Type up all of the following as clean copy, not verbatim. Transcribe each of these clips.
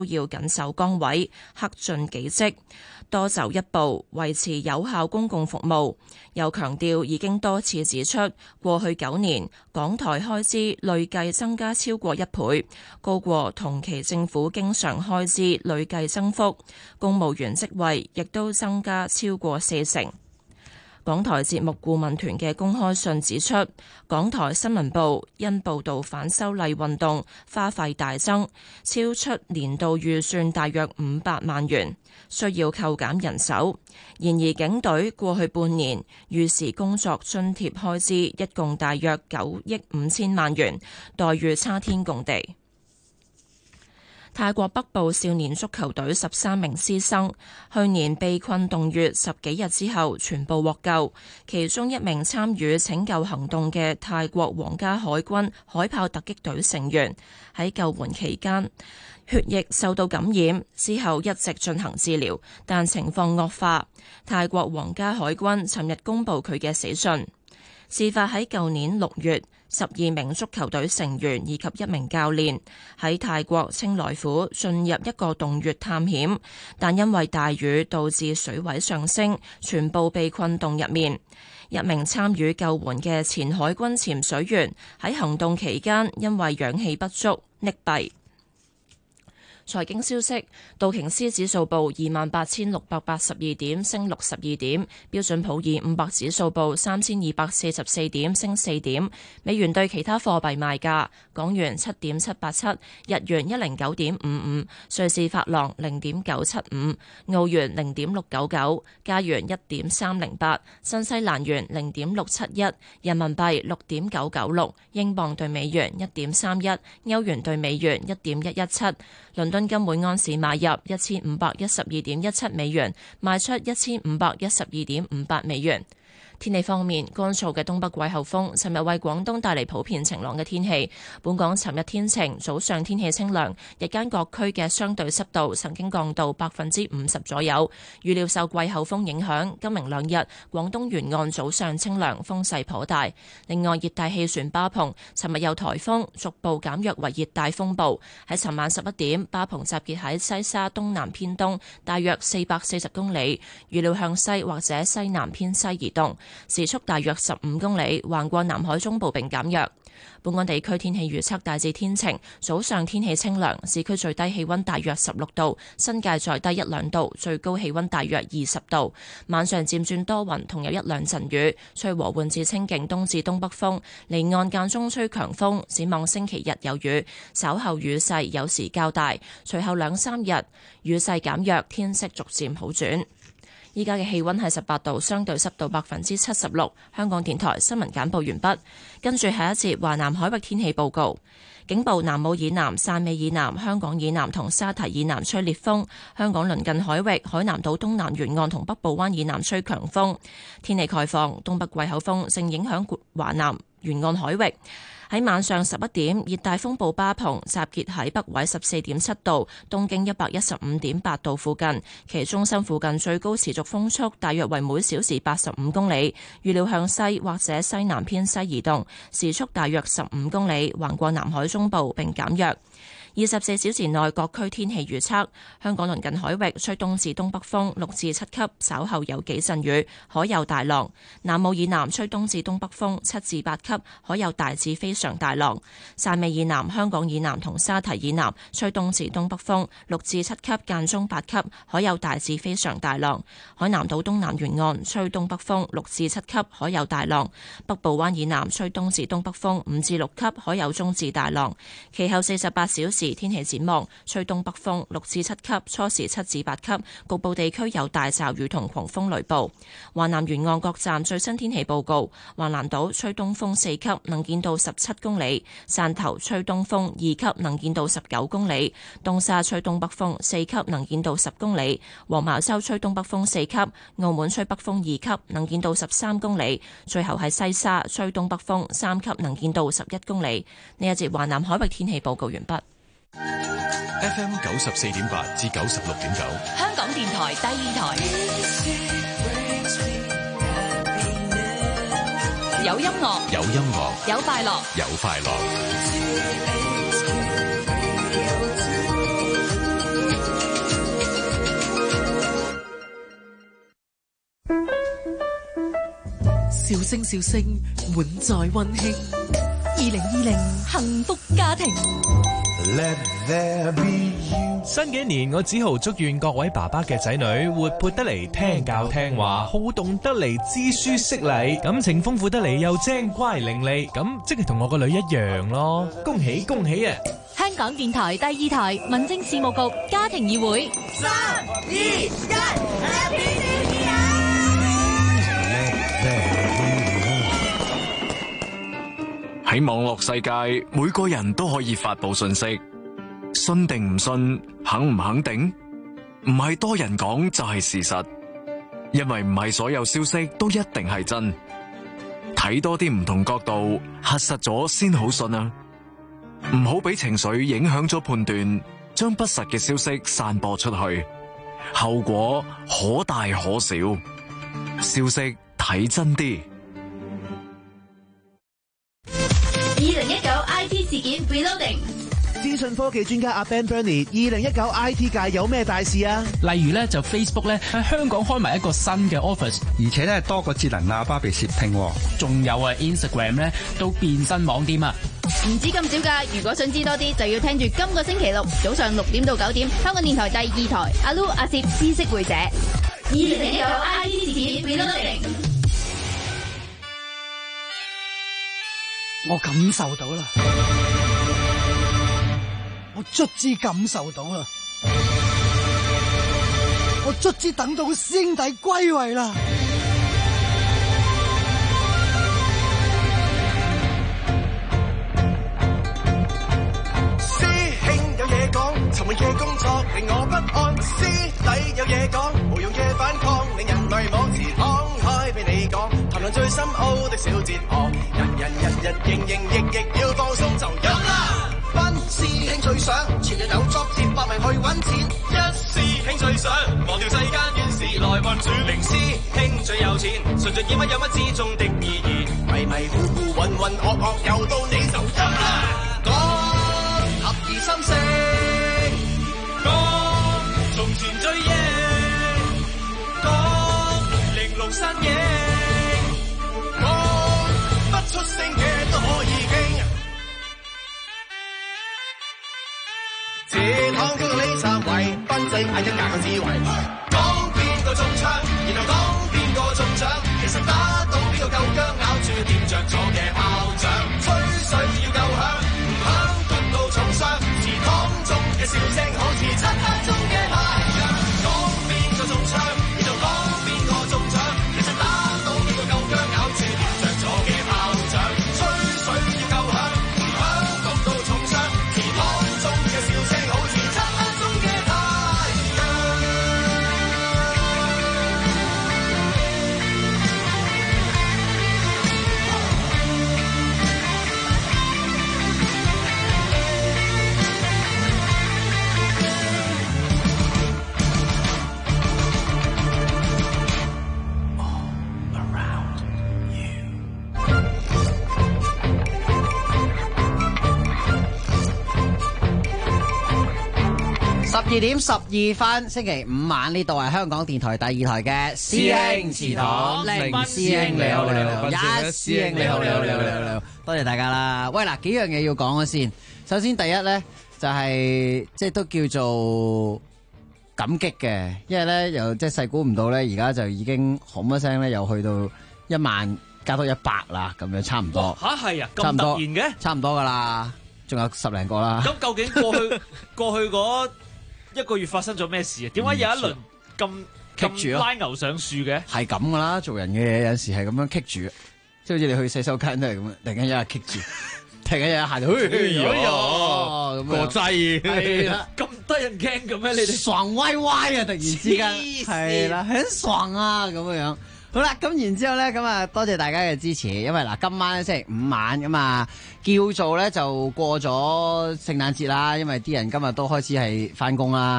要緊守崗位，克盡己職，多走一步，維持有效公共服務。又強調已經多次指出，過去9年港台開支累計增加超過1倍，高過同期政府經常開支累計增幅，公務員職位亦都增加超過40%。港台節目顧問團嘅公開信指出，港台新聞部因報導反修例運動花費大增，超出年度預算大約500萬元，需要扣減人手。然而警隊過去半年逾時工作津貼開支一共大約9億5千萬元，待遇差天共地。泰國北部少年足球隊13名師生去年被困洞穴10幾日之後全部獲救，其中一名參與拯救行動嘅泰國皇家海軍海豹突擊隊成員喺救援期間血液受到感染，之後一直進行治療，但情況惡化。泰國皇家海軍尋日公布佢嘅死訊。事發喺舊年6月，12名足球隊成員以及1名教練喺泰國清萊府進入一個洞穴探險，但因為大雨導致水位上升，全部被困洞入面。一名參與救援嘅前海軍潛水員喺行動期間因為氧氣不足溺斃。財經消息，道瓊斯指數報28,682點，升62點；標準普爾500指數報3,244點，升4點。美元對其他貨幣賣價：港元7.787，日元109.55，瑞士法郎0.975，澳元0.699，加元1.308，新西蘭元0.671，人民幣6.996，英鎊對美元1.31，歐元對美元1.117。倫敦金每安士買入1512.17美元，賣出1512.58美元。天氣方面，乾燥嘅東北季候風尋日為廣東帶嚟普遍晴朗嘅天氣。本港尋日天晴，早上天氣清涼，日間各區嘅相對濕度曾經降到50%左右。預料受季候風影響，今明兩日廣東沿岸早上清涼，風勢頗大。另外，熱帶氣旋巴蓬尋日有颱風，逐步減弱為熱帶風暴。喺尋晚11點，巴蓬集結喺西沙東南偏東，大約440公里，預料向西或者西南偏西移動，時速大約15公里，橫過南海中部並減弱。本港地區天氣預測大致天晴，早上天氣清涼，市區最低氣溫大約16度，新界再低1-2度，最高氣溫大約20度。晚上漸轉多雲，同有1-2陣雨，吹和緩至清勁東至東北風，離岸間中吹強風。展望星期日有雨，稍後雨勢有時較大，隨後2-3日雨勢減弱，天色逐漸好轉。依家嘅氣溫係18度，相對濕度76%。香港電台新聞簡報完畢，跟住下一節華南海域天氣報告。警報：南澳以南、汕尾以南、香港以南同沙堤以南吹烈風，香港鄰近海域、海南島東南沿岸同北部灣以南吹強風。天氣概況：東北季候風正影響華南沿岸海域。喺晚上11點，熱帶風暴巴蓬集結喺北緯14.7度、東經115.8度附近，其中心附近最高持續風速大約為每小時85公里，預料向西或者西南偏西移動，時速大約15公里，橫過南海中部並減弱。24小時內各區天氣預測：香港鄰近海域吹東至東北風6至7級，稍後有幾陣雨，海有大浪；南澳以南吹東至東北風7至8級，海有大至非常大浪；汕尾以南、香港以南同沙堤以南吹東至東北風6至7級，間中8級，海有大至非常大浪；海南島東南沿岸吹東北風6至7級，海有大浪；北部灣以南吹東至東北風5至6級，海有中至大浪。其後48小時天氣展望，吹東北風6至7級，初時7至8級，局部地區有大驟雨同狂風雷暴。華南沿岸各站最新天氣報告：華南島吹東風4級，能見度17公里；汕頭吹東風2級，能見度19公里；東沙吹東北風4級，能見度10公里；黃茅洲吹東北風4級；澳門吹北風2級，能見度13公里；最後係西沙吹東北風3級，能見度11公里。呢一節華南海域天氣報告完畢。 FM 94.8至96.9， 香港電台第二台，有音樂， 有音樂， 有快樂， 有快樂。 聲笑聲，滿載溫馨。 2020幸福家庭。 新嘅一年，我只好祝願各位爸爸嘅仔女活潑得嚟，聽教聽話，好動得嚟，知書識禮，感情豐富得嚟，又精乖伶俐，咁即係同我個女一樣咯。恭喜恭喜啊！ 香港電台第2台民政事務局家庭議會。 3、2、1 Happy New Year！ 喺網絡世界，每個人都可以發佈信息，信定唔信，肯唔肯定，唔係多人講就係事實，因為唔係所有消息都一定係真，睇多啲唔同角度，核實咗先好信啊！唔好俾情緒影響咗判斷，將不實嘅消息散播出去，後果可大可小。消息睇真啲。 2019 IT 事件 Reloading。 資訊科技專家阿 Ben Burney， 2019 IT 界有咩大事啊？ 例如咧就 Facebook 咧喺香港開埋一個新嘅 office， 而且咧多個智能喇叭被竊聽， 仲有啊 Instagram 咧都變身網店啊！ 唔止咁少㗎，如果想知多啲，就要聽住今個星期六早上6點到9點，香港電台第2台阿 Lu 阿攝知識會者。2019 IT 事件 Reloading。 我感受到啦，我卒之感受到啦，我卒之等到師兄弟歸位啦。 師兄有嘢講，沉悶嘅工作令我不安，師弟有嘢講，無用嘅反抗令人迷惘，時敞開俾你講，談論最深奧的小哲學，日營營役要放鬆就有啦。班師兄最想前日有作戰搏命去揾錢，一師兄最想忘掉世間怨事來運轉，零師兄最有錢，純粹以乜有乜之中的意義，迷迷糊糊渾渾噩噩又到你就有啦。講合二心聲，講從前追憶，講玲瓏身影，講不出聲嘅都可以傾。自躺高到你站位，奔正嗌一架嘅智慧，講邊個中槍，然後講邊個中獎，其實打到邊個夠薑，咬住掂着咗嘅炮仗，吹水要夠響，唔響焗到重傷，祠堂中嘅笑聲好似漆黑中嘅太陽，講邊個中槍，然後講邊個中獎，其實打到邊個夠薑，咬住掂着咗嘅炮仗，吹水要夠響，唔響焗到重傷，祠堂中嘅笑聲好似漆黑中嘅太陽。 12點12分，星期五晚呢度係香港電台第2台嘅師兄祠堂，零師兄你好，一師兄你好，多謝大家啦。喂嗱，幾樣嘢要講咗先。首先第一咧就係即係都叫做感激嘅，因為咧又即係細估唔到咧，而家就已經轟一聲咧，又去到1萬加多100啦，咁樣差唔多。 吓係啊，咁突然嘅？ 差唔多噶啦，仲有10零個啦。 咁究竟過去嗰1個月發生咗咩事啊？點解有一輪咁拉牛上樹嘅？ 係咁噶啦，做人嘅嘢有時係咁樣棘住，即係好似你去洗手間都係咁樣，突然間有日棘住，突然間有日行到，咁個劑係啦，咁得人驚嘅咩？你哋爽歪歪啊！突然之間係啦，很爽啊咁樣。好啦，咁然之後咧，咁啊多謝大家嘅支持，因為嗱今晚咧星期5晚咁啊，叫做咧就過咗聖誕節啦，因為啲人今日都開始係翻工啦。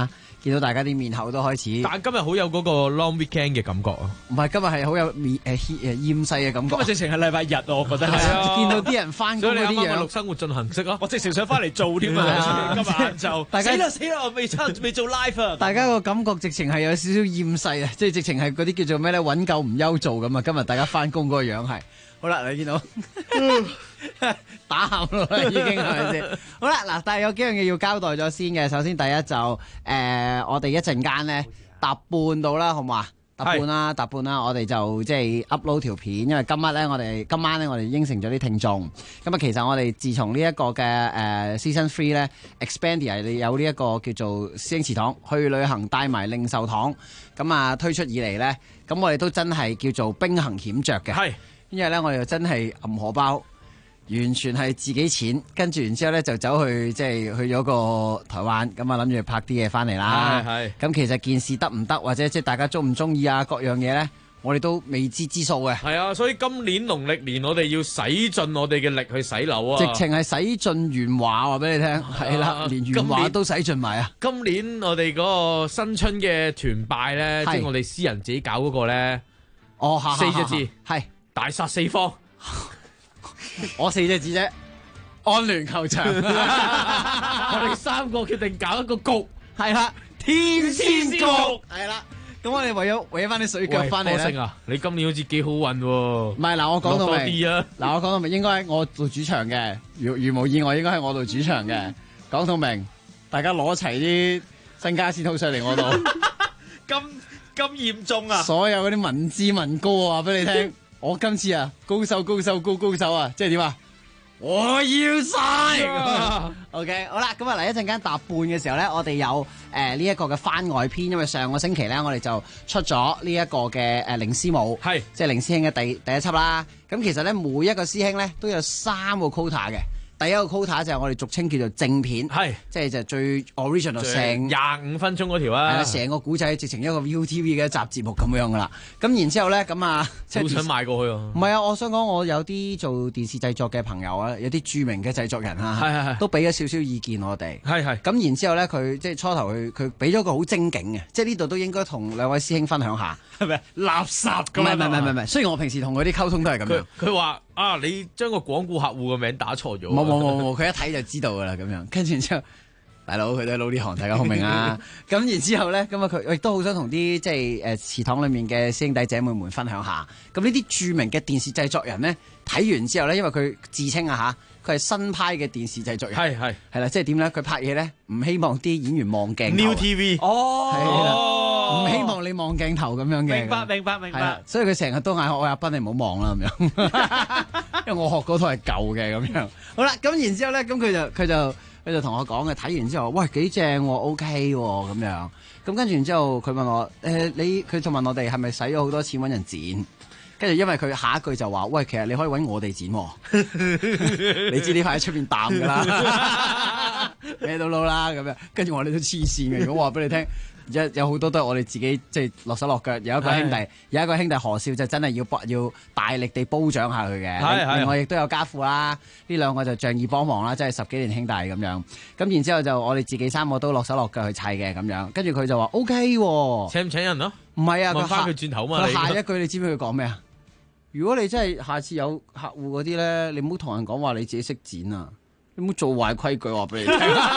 見到大家啲面口都開始， 但今日好有嗰個 long weekend 嘅感覺啊！ 唔係今日係好有厭世嘅感覺。 今日直情係禮拜日，我覺得係啊， 見到啲人翻工嗰啲樣， 錄生活進行式咯。 我直情想翻嚟做添啊！今日晏晝， 大家死啦！我未做 live 啊！ 大家個感覺直情係有少少厭世啊！即係直情係嗰啲叫做咩咧，揾夠唔憂做咁啊！今日大家翻工嗰個樣係。好啦，你見到打喊咯，已經係咪先？好啦，嗱，但係有幾樣嘢要交代咗先嘅。首先第一就我哋一陣間咧搭半到啦，好唔好啊？搭半啦，我哋就即係 upload 條片，因為今晚咧我哋應承咗啲聽眾。咁啊，其實我哋自從呢一個嘅Season 3咧 Expandia 有呢一個叫做師兄祠堂去旅行帶埋零售堂，咁啊推出以嚟咧，咁我哋都真係叫做兵行險著嘅。係。因為咧，我哋真係揞荷包，完全係自己錢，跟住然之後咧就走去即係去咗個台灣，咁啊諗住拍啲嘢翻嚟啦。係。咁其實件事得唔得，或者即係大家中唔中意啊，各樣嘢咧，我哋都未知之數嘅。 係啊，所以今年農曆年我哋要使盡我哋嘅力去洗樓啊！ 直情係使盡元華話俾你聽，係啦，連元華都使盡埋啊！ 今年我哋嗰個新春嘅團拜咧，即係我哋私人自己搞嗰個咧，4隻字係。大殺四方， 我4隻字啫，安聯球場。我哋3個決定搞一個局， 係啦，天仙局，係啦。咁我哋為咗翻啲水腳翻嚟咧。 啊，你今年好似幾好運喎。 唔係嗱，我講到明。嗱，我講到明，應該係我做主場嘅，如無意外應該係我做主場嘅。講到明，大家攞齊啲身家先套上嚟我度。 咁嚴重啊！ 所有嗰啲民脂民膏啊，話俾你聽。我今次啊，高手啊，即係點啊？我要晒。OK， 好啦，咁啊嚟一陣間搭半嘅時候咧，我哋有呢一個嘅番外篇，因為上個星期咧，我哋就出咗呢一個嘅凌師母，係即係凌師兄嘅第一輯啦。咁其實咧，每一個師兄咧都有3個 quota 嘅。第一個 quota 就係我哋俗稱叫做正片，係即係就最 original 成 25分鐘嗰條啊， 係啦，成個古仔直情一個 ViuTV 嘅一集節目咁樣噶啦。咁然之後咧，咁啊， 好想買過去啊！ 唔係啊，我想講我有啲做電視製作嘅朋友啊，有啲著名嘅製作人啊，係都俾咗少少意見我哋，係。咁然之後咧，佢即係初頭佢俾咗個好精警嘅，即係呢度都應該同兩位師兄分享下，係咪垃圾咁？唔係，雖然我平時同佢啲溝通都係咁樣。 佢話啊，你將個廣告客戶個名打錯咗。 冇，佢一睇就知道噶啦，咁樣。跟住之後，大佬佢都係撈呢行，大家好明啊。咁然之後咧，咁啊佢亦都好想同啲即係祠堂裏面嘅師兄弟姐妹們分享下。咁呢啲著名嘅電視製作人咧，睇完之後咧，因為佢自稱啊嚇，佢係新派嘅電視製作人，係啦，即係點咧？佢拍嘢咧，唔希望啲演員望鏡頭。New TV 係啦，唔希望你望鏡頭咁樣嘅。 明白。 所以佢成日都嗌我阿斌你唔好望啦咁樣，因為我學嗰套係舊嘅咁樣。好啦，咁然之後咧，咁佢就同我講嘅，睇完之後，喂幾正喎 ，OK 喎咁樣。咁跟住然之後，佢問我佢就問我哋係咪使咗好多錢揾人剪？跟住因為佢下一句就話，喂，其實你可以揾我哋剪喎。你知呢排喺出邊淡㗎啦，咩都撈啦咁樣。跟住我哋都黐線嘅，如果話俾你聽。有好多都係我哋自己即係落手落腳，有一個兄弟何少就真係要大力地褒獎下佢嘅。另外亦都有家父啦，呢2個就仗義幫忙啦，即係10幾年兄弟咁樣。咁然之後就我哋自己3個都落手落腳去砌嘅咁樣。跟住佢就話 OK 喎， 請唔請人咯？ 唔係啊， 問翻佢轉頭嘛。 佢下一句你知唔知佢講咩啊？如果你真係下次有客戶嗰啲咧，你唔好同人講話你自己識剪啊，你唔好做壞規矩話俾你聽。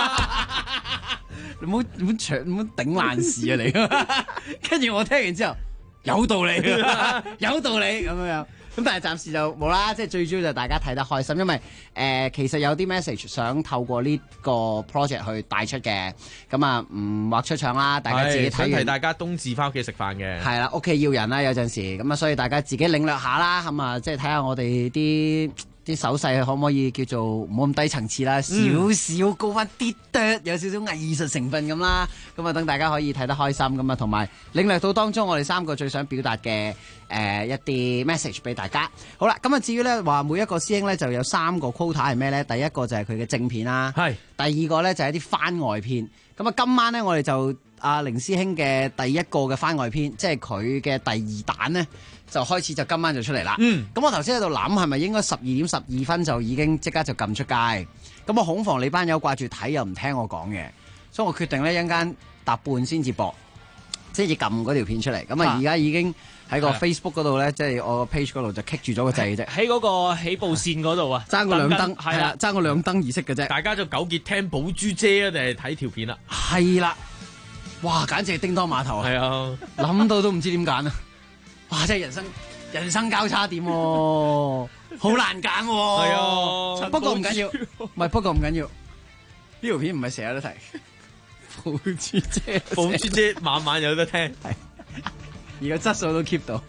你唔好頂爛事啊你！跟住我聽完之後有道理，有道理咁樣。咁但係暫時就冇啦，即係最主要就大家睇得開心，因為其實有啲 message 想透過呢個 project 去帶出嘅。咁啊唔畫出場啦，大家自己睇完。 想提大家冬至翻屋企食飯嘅。係啦，屋企要人啦，有陣時咁啊，所以大家自己領略下啦。咁啊，即係睇下我哋啲手勢可唔可以叫做唔好咁低層次啦，少少高翻啲哚，有少少藝術成分咁啦。咁啊，等大家可以睇得開心咁啊，同埋領略到當中我哋3個最想表達嘅一啲 message 俾大家。好啦，咁啊至於咧話每一個師兄咧就有3個 quota 係咩咧？第一個就係佢嘅正片啦，第二個咧就係一啲番外篇。咁啊今晚咧我哋就阿凌師兄嘅第一個嘅番外篇，即係佢嘅第2彈咧。就開始就今晚就出嚟啦。咁我頭先喺度諗係咪應該12:12就已經即刻就撳出街？咁我恐防你班友掛住睇又唔聽我講嘅，所以我決定咧一陣間搭半先至播，先至撳嗰條片出嚟。咁啊，而家已經喺個 Facebook 嗰度咧，即係我個 page 嗰度就棘住咗個掣啫。 喺嗰個起步線嗰度啊， 爭個兩燈，係啦，爭個兩燈儀式嘅啫。 大家就糾結聽寶珠姐啊，定係睇條片啊？ 係啦，哇，簡直係叮當碼頭啊！ 係啊， 諗到都唔知點揀啊！哇，真係人生交叉點喎，好難揀喎。 係啊， 不過唔緊要，不過唔緊要。呢條片唔係成日都睇，寶珠姐， 寶珠姐晚晚有得聽， 而個質素都 keep 到，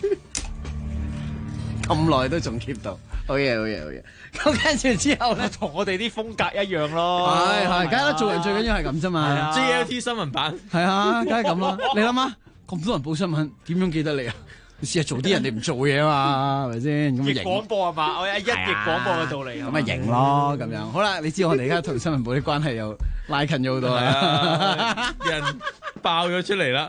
咁耐都仲 keep 到，好嘢好嘢好嘢。咁跟住之後咧， 同我哋啲風格一樣咯。 係，梗係啦，做人最緊要係咁啫嘛。 JLT 新聞版係啊，梗係咁啦。你諗下，咁多人報新聞，點樣記得你啊？你試下做啲人哋唔做嘢啊嘛，係咪先？咁逆廣播係嘛？我有一逆廣播嘅道理。 咁咪型咯，咁樣。好啦，你知我哋而家同新聞部啲關係又拉近咗好多啦， 人爆咗出嚟啦。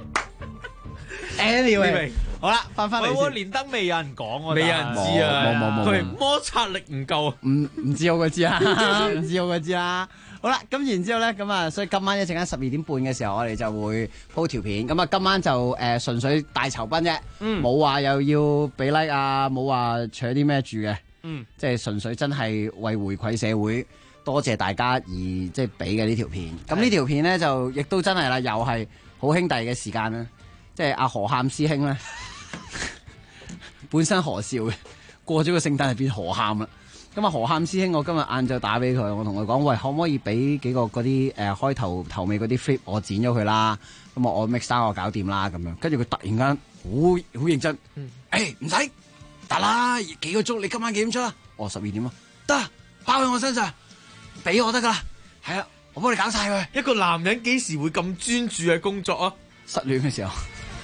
Anyway， 好啦，翻嚟先。 連登未有人講喎， 未有人知啊， 冇。 佢摩擦力唔夠， 唔知我個知啦，唔知我個知啦。好啦，咁然之後咧，咁啊，所以今晚一陣間12點半嘅時候，我哋就會鋪條片。咁啊，今晚就純粹大酬賓啫，冇話又要俾 like 啊，冇話取啲咩住嘅，即係純粹真係為回饋社會，多謝大家而即係俾嘅呢條片。咁呢條片咧就亦都真係啦，又係好兄弟嘅時間啦，即係阿何喊師兄咧，本身何少嘅，過咗個聖誕就變何喊啦。咁啊，何喊師兄，我今日晏晝打俾佢，我同佢講，喂，可唔可以俾幾個嗰啲開頭尾嗰啲 flip 我剪咗佢啦？咁我 mix 生我搞掂啦，咁樣。跟住佢突然間好認真，唔使得啦，幾個鐘，你今晚幾點出啊？我12點啊，得，包喺我身上，俾我得噶啦。係啊，我幫你搞晒佢。 一個男人幾時會咁專注嘅工作啊？ 失戀嘅時候。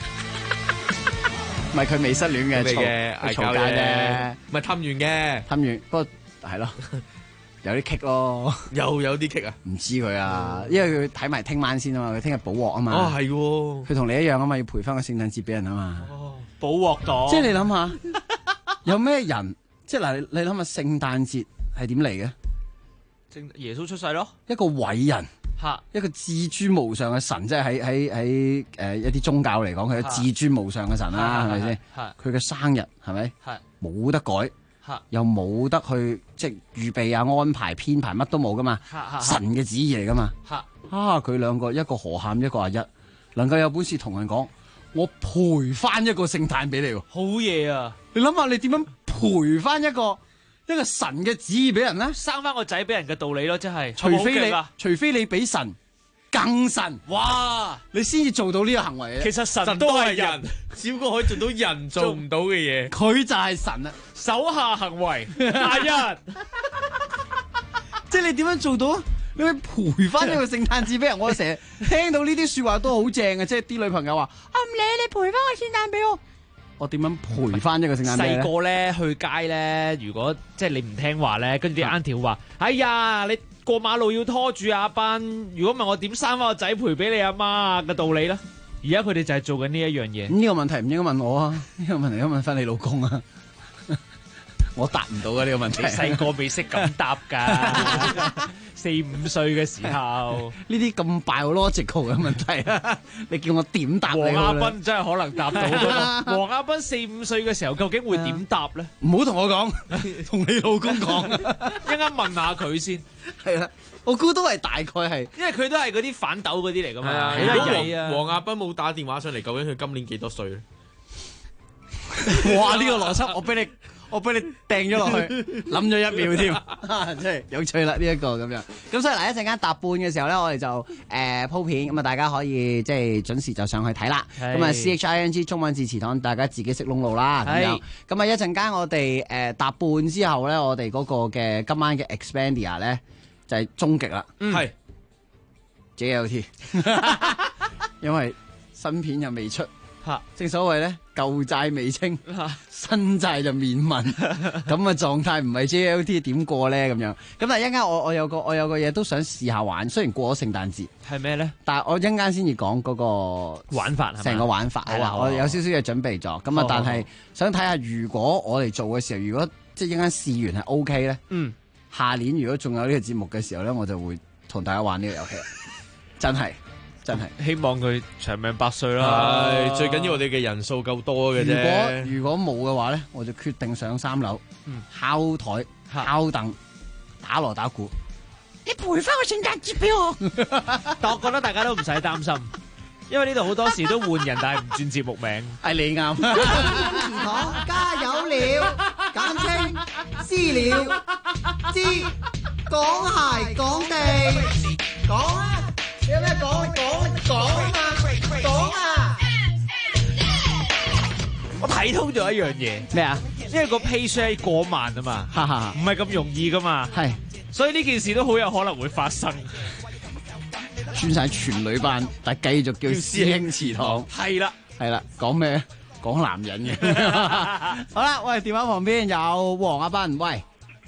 唔係佢未失戀嘅，嘈交啫， 唔係氹完嘅， 氹完，不過係咯，有啲棘咯， 又有啲棘啊， 唔知佢啊，因為佢睇埋聽晚先啊嘛，佢聽日補鑊啊嘛， 哦係喎， 佢同你一樣啊嘛，要賠翻個聖誕節俾人啊嘛， 補鑊檔， 即係你諗下，有咩人，即係嗱，你諗下聖誕節係點嚟嘅？ 耶穌出世咯， 一個偉人。一個至尊無上嘅神，即係喺一啲宗教嚟講，佢係至尊無上嘅神啦，係咪先？佢嘅生日係咪？冇得改，又冇得去即係預備啊、安排、編排，乜都冇噶嘛。神嘅旨意嚟噶嘛。佢兩個，一個何喊，一個阿一，能夠有本事同人講，我賠翻一個聖誕俾你喎。 好嘢啊！ 你諗下，你點樣賠翻一個神嘅旨意俾人咧？ 生翻個仔俾人嘅道理咯，真係。 除非你俾神更神，哇！你先至做到呢個行為。 其實神都係人， 只不過可以做到人做唔到嘅嘢。 佢就係神啊！ 手下行為阿一， 即係你點樣做到啊？你去賠翻一個聖誕節俾人，我成日聽到呢啲說話都好正嘅，即係啲女朋友話：唔理你賠翻個聖誕俾我。我點樣賠翻一個聖誕俾你？ 細個咧去街咧，如果即係你唔聽話咧，跟住啲 auntie 話：哎呀，你過馬路要拖住阿班，如果唔係我點生翻個仔賠俾你阿媽嘅道理咧？而家佢哋就係做緊呢一樣嘢。 呢個問題唔應該問我啊，呢個問題應該問翻你老公啊。我答唔到啊呢個問題。 你細個未識咁答㗎，4、5歲嘅時候， 呢啲咁 biological 嘅問題啊，你叫我點答你？ 黃亞斌真係可能答到。黃亞斌4、5歲嘅時候，究竟會點答咧？ 唔好同我講，同你老公講， 一陣間問下佢先。 係啦，我估都係大概係， 因為佢都係嗰啲反斗嗰啲嚟㗎嘛。 如果黃亞斌冇打電話上嚟，究竟佢今年幾多歲咧？ 哇！呢個邏輯我俾你掟咗落去，諗咗1秒添，真係有趣啦！呢一個咁樣，咁所以嗱，一陣間搭半嘅時候咧，我哋就鋪片，咁啊大家可以即係準時就上去睇啦。咁啊 CHING 中文字詞堂，大家自己識窿路啦。咁樣，咁啊一陣間我哋搭半之後咧，我哋嗰個嘅今晚嘅 Expandia 咧就係終極啦。 係 JLT， 因為新片又未出。正所謂咧，舊債未清，新債就免問，咁嘅狀態唔係 JLT 點過咧？咁樣，咁但係一陣間我有個嘢都想試下玩，雖然過咗聖誕節， 係咩咧？ 但係我一陣間先至講嗰個玩法， 成個玩法係啦，我有少少嘅準備咗，咁啊，但係想睇下如果我哋做嘅時候，如果即係一陣間試完係 OK 咧，下年如果仲有呢個節目嘅時候咧，我就會同大家玩呢個遊戲，真係。 真係。 希望佢長命百歲啦。 係最緊要我哋嘅人數夠多嘅啫。 如果冇嘅話咧，我就決定上3樓，敲台、敲凳、打鑼打鼓。你賠翻個聖誕節俾我。 但我覺得大家都唔使擔心，因為呢度好多時都換人，但係唔轉節目名。 係你啱。祠堂加油了，簡稱私了，知講鞋講地，講啊！你有咩講？講啊嘛，講啊！ 我睇通咗一樣嘢。 咩啊？ 因為個 page 過萬啊嘛，唔係咁容易噶嘛。 係。所以呢件事都好有可能會發生。 轉晒全女班，但係繼續叫師兄祠堂。 係啦， 係啦，講咩？講男人嘅。好啦，喂，電話旁邊有黃阿斌，喂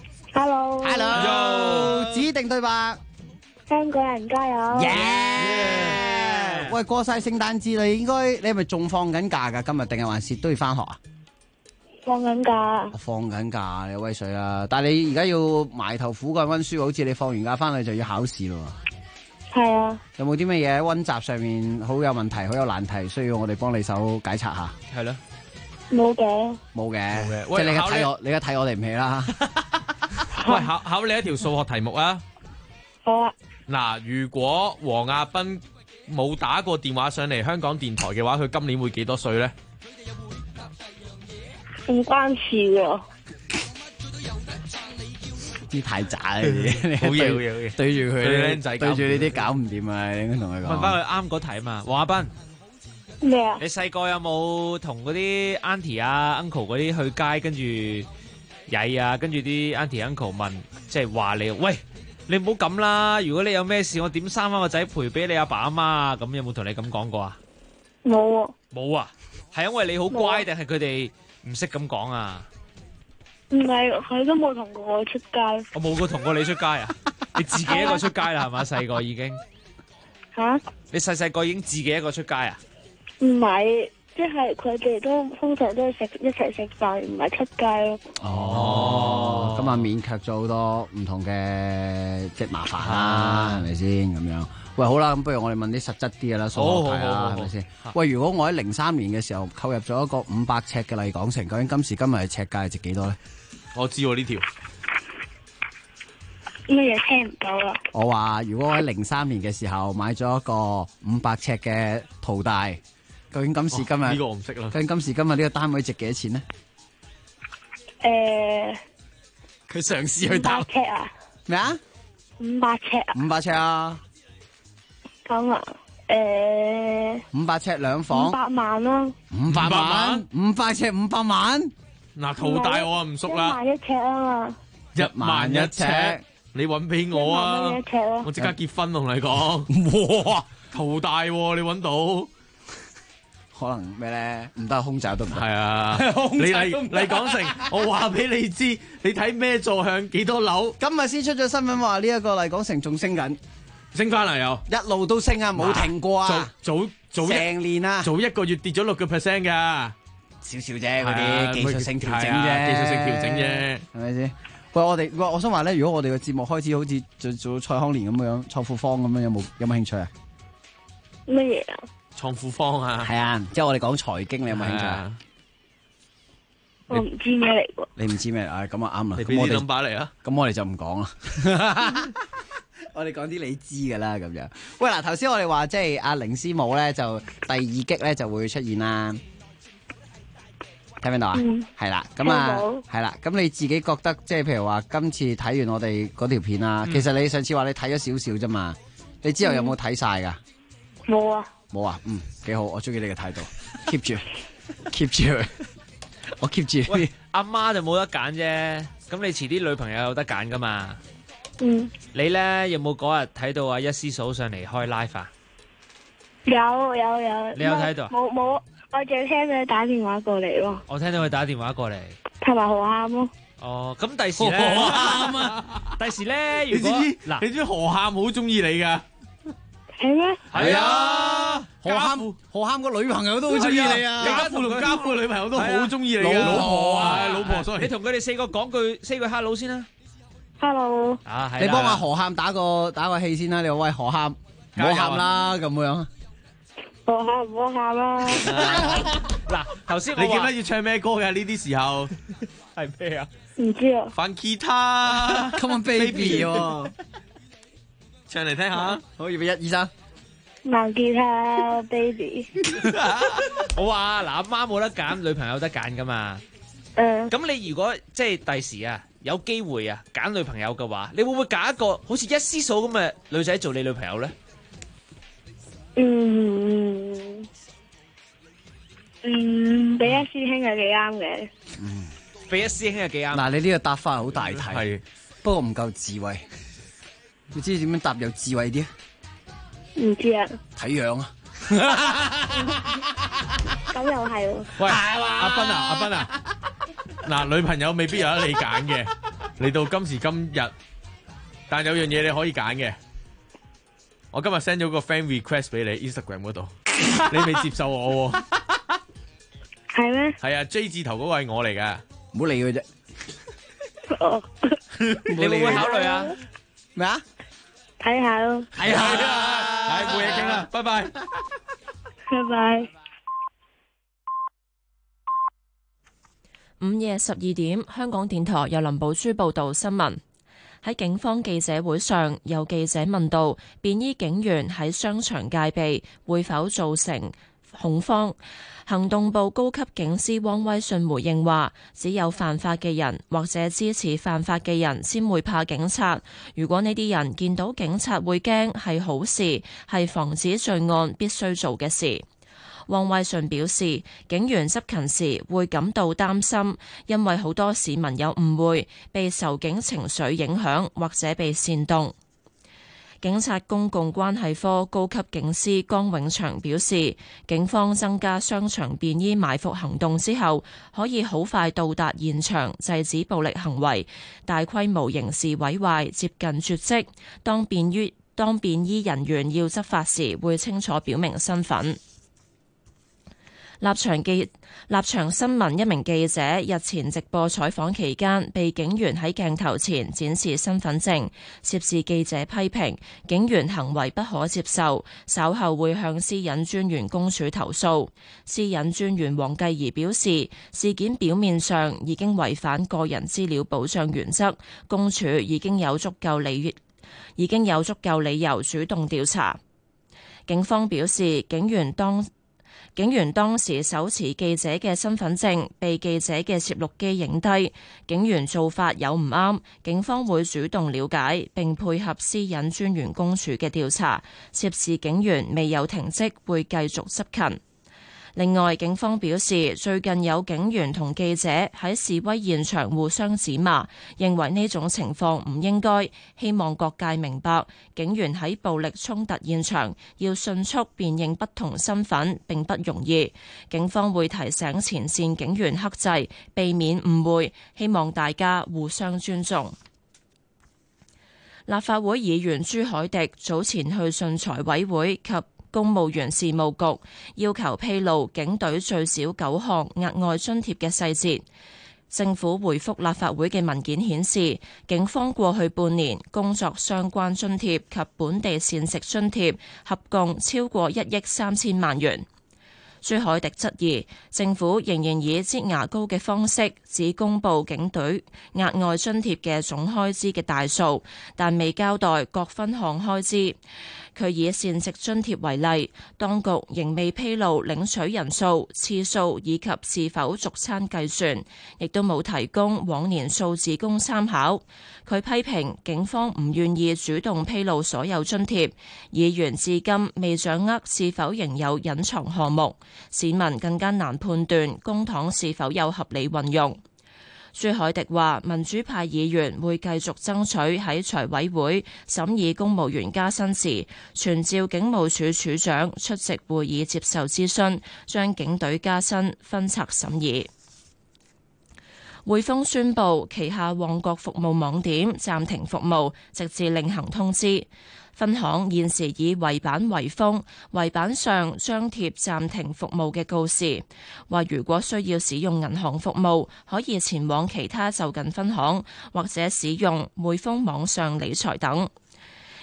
，Hello， 指定對白， 香港人加油！ 喂，過晒聖誕節你係咪仲放緊假噶？今日定係還是都要翻學啊？ 放緊假， 放緊假，你有威水啊！但係你而家要埋頭苦幹溫書，好似你放完假翻去就要考試咯。 係啊。 有冇啲乜嘢溫習上面好有問題、好有難題，需要我哋幫你手解拆下？ 係咯。 冇嘅。 冇嘅。 即係你而家睇我，你而家睇我哋唔起啦。 喂，考你一條數學題目啊！ 好啊。 嗱，如果黃亞斌冇打過電話上嚟香港電台嘅話，佢今年會幾多歲咧？ 唔關事喎。 啲太渣啦！好嘢，好嘢， 對住佢僆仔， 對住呢啲搞唔掂啊！你應該同佢講。 問翻佢啱嗰題啊嘛，黃亞斌。 咩啊？ 你細個有冇同嗰啲 auntie 啊 uncle 嗰啲去街，跟住曳啊，跟住啲 auntie uncle 問，即係話你，喂，你唔好咁啦！如果你有咩事，我點生翻個仔賠俾你阿爸阿媽啊？咁有冇同你咁講過啊？ 冇啊。 冇啊？係因為你好乖定係佢哋唔識咁講啊？ 唔係，佢都冇同過我出街。 我冇過同過你出街啊？你自己一個出街啦，係嘛？細個已經吓？ 你細個已經自己一個出街啊？ 唔係，即係佢哋都通常都係一齊食飯，唔係出街咯。 哦，咁啊免卻咗好多唔同嘅即係麻煩啦，係咪先咁樣？喂，好啦，咁不如我哋問啲實質啲嘅啦，數學題啦，係咪先？喂，如果我喺03年嘅時候購入咗一個500尺嘅麗港城，究竟今時今日嘅尺價係值幾多咧？ 我知喎呢條。 乜嘢聽唔到啊？ 我話如果我喺03年嘅時候買咗一個500尺嘅淘大，究竟今時今日呢個我唔識啦。 究竟今時今日呢個單位值幾多錢咧？佢嘗試去答。 500尺啊？ 咩啊 ？500尺啊 ？500尺啊？ 咁啊 ？500尺兩房 ？500萬啦。 500萬？500尺500萬？ 嗱，淘大我唔熟啦。 1萬1尺啊嘛。 11000尺，你搵俾我啊！ 1萬1尺啊！ 我即刻結婚同你講。哇，淘大喎，你搵到？ 可能咩咧？唔得，空宅都唔得。 係啊，你嚟港城，我話俾你知，你睇咩座向，幾多樓？ 今日先出咗新聞話呢一個麗港城仲升緊， 升翻嚟又一路都升啊，冇停過啊！ 早成年啊， 早1個月跌咗6%噶， 少少啫，嗰啲技術性調整啫， 技術性調整啫， 係咪先？喂，我想話咧，如果我哋嘅節目開始好似做蔡康年咁樣、創富坊咁樣，有冇興趣啊？ 乜嘢啊？ 創富坊啊， 係啊，即係我哋講財經，你有冇興趣啊？ 我唔知咩嚟喎。 你唔知咩？咁啊啱啦。 你俾啲 number 嚟啊！ 咁我哋就唔講啦。我哋講啲你知噶啦，咁樣。喂，嗱，頭先我哋話即係阿凌師母咧，就第二擊咧就會出現啦。聽唔聽到啊？係啦，咁啊，係啦，咁你自己覺得即係譬如話今次睇完我哋嗰條片啊，其實你上次話你睇咗少少啫嘛，你之後有冇睇晒噶？ 冇啊。 冇啊，幾好，我中意你嘅態度 ，keep 住，keep 住，我 keep 住。 喂，阿媽就冇得揀啫，咁你遲啲女朋友有得揀噶嘛？ 你咧有冇嗰日睇到阿一師嫂上嚟開 live 啊？ 有。 你有睇到啊？ 冇，我淨係聽到佢打電話過嚟咯。 我聽到佢打電話過嚟， 同埋何喊咯。 哦，咁第時咧，何喊啊？第時咧，如果嗱， 你知何喊好中意你噶？ 係咩？ 係啊， 何喊個女朋友都好中意你啊！ 家父同家父嘅女朋友都好中意你啊！ 老婆啊， 老婆，所以你同佢哋4個講句 say 句 hello 先啦。 Hello。 啊，係。 你幫阿何喊打個戲先啦！你話喂何喊， 唔好喊啦咁樣。 我喊唔好喊啦。 嗱，頭先你記得要唱咩歌㗎？呢啲時候係咩啊？ 唔知啊。 彈吉他 ，Come on baby 喎， 唱嚟聽下。 好，預備1、2、3。 彈吉他 baby。 好啊，嗱，阿媽冇得揀，女朋友有得揀噶嘛。咁你如果即係第時啊，有機會啊揀女朋友嘅話，你會唔會揀一個好似一師嫂咁嘅女仔做你女朋友咧？ 俾一師兄係幾啱嘅。 俾一師兄係幾啱。 嗱，你呢個答法好大題， 係， 不過唔夠智慧。你知點樣答有智慧啲？ 唔知啊。 睇樣啊。 咁又係喎。 喂，阿斌啊，嗱，女朋友未必有得你揀嘅，嚟到今時今日，但有樣嘢你可以揀嘅。我今日 send 咗個 friend request 俾你 Instagram 嗰度，你未接受我喎。 係咩？ 係啊 ，J 字頭嗰個係我嚟嘅， 唔好理佢啫。 哦， 你會唔會考慮啊？ 咩啊？ 睇下咯。 睇下係冇嘢傾啦，拜拜。 拜拜。 午夜12點，香港電台由林寶珠報道新聞。喺警方記者會上，有記者問到便衣警員喺商場戒備會否造成恐慌。行動部高級警司汪威信回應話，只有犯法嘅人或者支持犯法嘅人先會怕警察。如果呢啲人見到警察會驚，係好事，係防止罪案必須做嘅事。汪威信表示，警員執勤時會感到擔心，因為好多市民有誤會，被仇警情緒影響或者被煽動。警察公共關係科高級警司江永祥表示，警方增加商場便衣埋伏行動之後，可以好快到達現場，制止暴力行為，大規模刑事毀壞接近絕跡。當便衣人員要執法時，會清楚表明身份。立場新聞一名記者日前直播採訪期間，被警員喺鏡頭前展示身份證，涉事記者批評警員行為不可接受，稍後會向私隱專員公署投訴。私隱專員黃繼儀表示，事件表面上已經違反個人資料保障原則，公署已經有足夠理由主動調查。警方表示，警員當時手持記者嘅身份證，被記者嘅攝錄機影低。警員做法有唔啱，警方會主動了解並配合私隱專員公署嘅調查。涉事警員未有停職，會繼續執勤。另外，警方表示，最近有警員同記者喺示威現場互相指罵，認為呢種情況唔應該，希望各界明白，警員喺暴力衝突現場要迅速辨認不同身份並不容易。警方會提醒前線警員克制，避免誤會，希望大家互相尊重。立法會議員朱凱廸早前去信財委會及公務員事務局，要求披露警隊最少9項額外津貼嘅細節。政府回覆立法會嘅文件顯示，警方過去半年工作相關津貼及本地膳食津貼合共超過1億3千萬元。朱凱廸質疑政府仍然以擠牙膏嘅方式只公布警隊額外津貼嘅總開支嘅大數，但未交代各分項開支。佢以膳食津貼為例，當局仍未披露領取人數、次數以及是否逐餐計算，亦都冇提供往年數字供參考。佢批評警方唔願意主動披露所有津貼，議員至今未掌握是否仍有隱藏項目，市民更加難判斷公帑是否有合理運用。朱凱廸話：民主派議員會繼續爭取喺財委會審議公務員加薪時，傳召警務處處長出席會議接受諮詢，將警隊加薪分拆審議。匯豐宣布旗下旺角服務網點暫停服務，直至另行通知。分行現時以圍板圍封，圍板上張貼暫停服務嘅告示，話如果需要使用銀行服務，可以前往其他就近分行，或者使用匯豐網上理財等。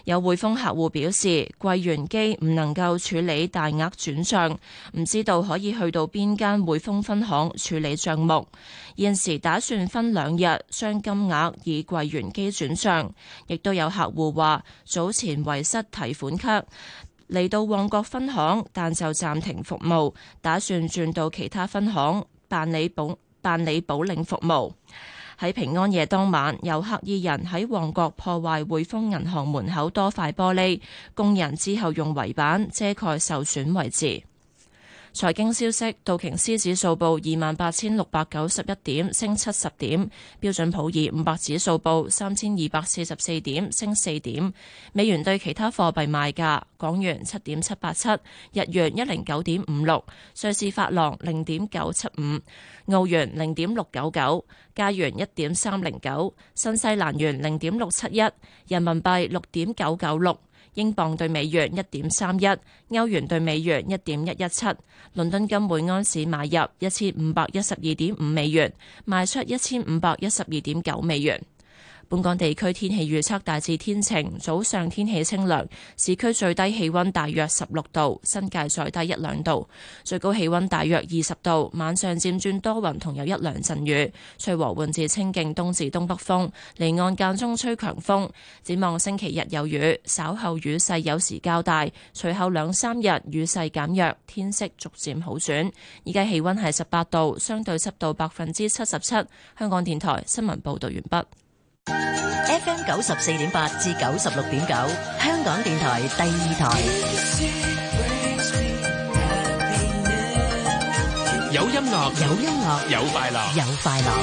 有匯豐客戶表示，櫃員機唔能夠處理大額轉帳，唔知道可以去到邊間匯豐分行處理帳目。現時打算分2日將金額以櫃員機轉帳。亦都有客戶話，早前遺失提款卡嚟到旺角分行，但就暫停服務，打算轉到其他分行辦理保領服務。喺平安夜當晚，有黑衣人喺旺角破壞匯豐銀行門口多塊玻璃，工人之後用圍板遮蓋受損位置。財經消息，道瓊斯指數報28,691點，升70點；標準普爾500指數報3,244點，升4點。美元對其他貨幣賣價：港元7.787，日元109.56，瑞士法郎0.975，澳元0.699，加元1.309，新西蘭元0.671，人民幣6.996。英鎊對美元1.31，歐元對美元1.117，倫敦金每安士買入1512.5美元，賣出1512.9美元。本港地區天氣預測大致天晴，早上天氣清涼，市區最低氣溫大約16度，新界再低1-2度，最高氣溫大約20度。晚上漸轉多雲，同有1-2陣雨，吹和緩至清勁東至東北風，離岸間中吹強風。展望星期日有雨，稍後雨勢有時較大，隨後2-3日雨勢減弱，天色逐漸好轉。依家氣溫係18度，相對濕度77%。香港電台新聞報道完畢。 FM 94.8至96.9，香港電台第2台。 有音樂， 有音樂， 有快樂， 有快樂。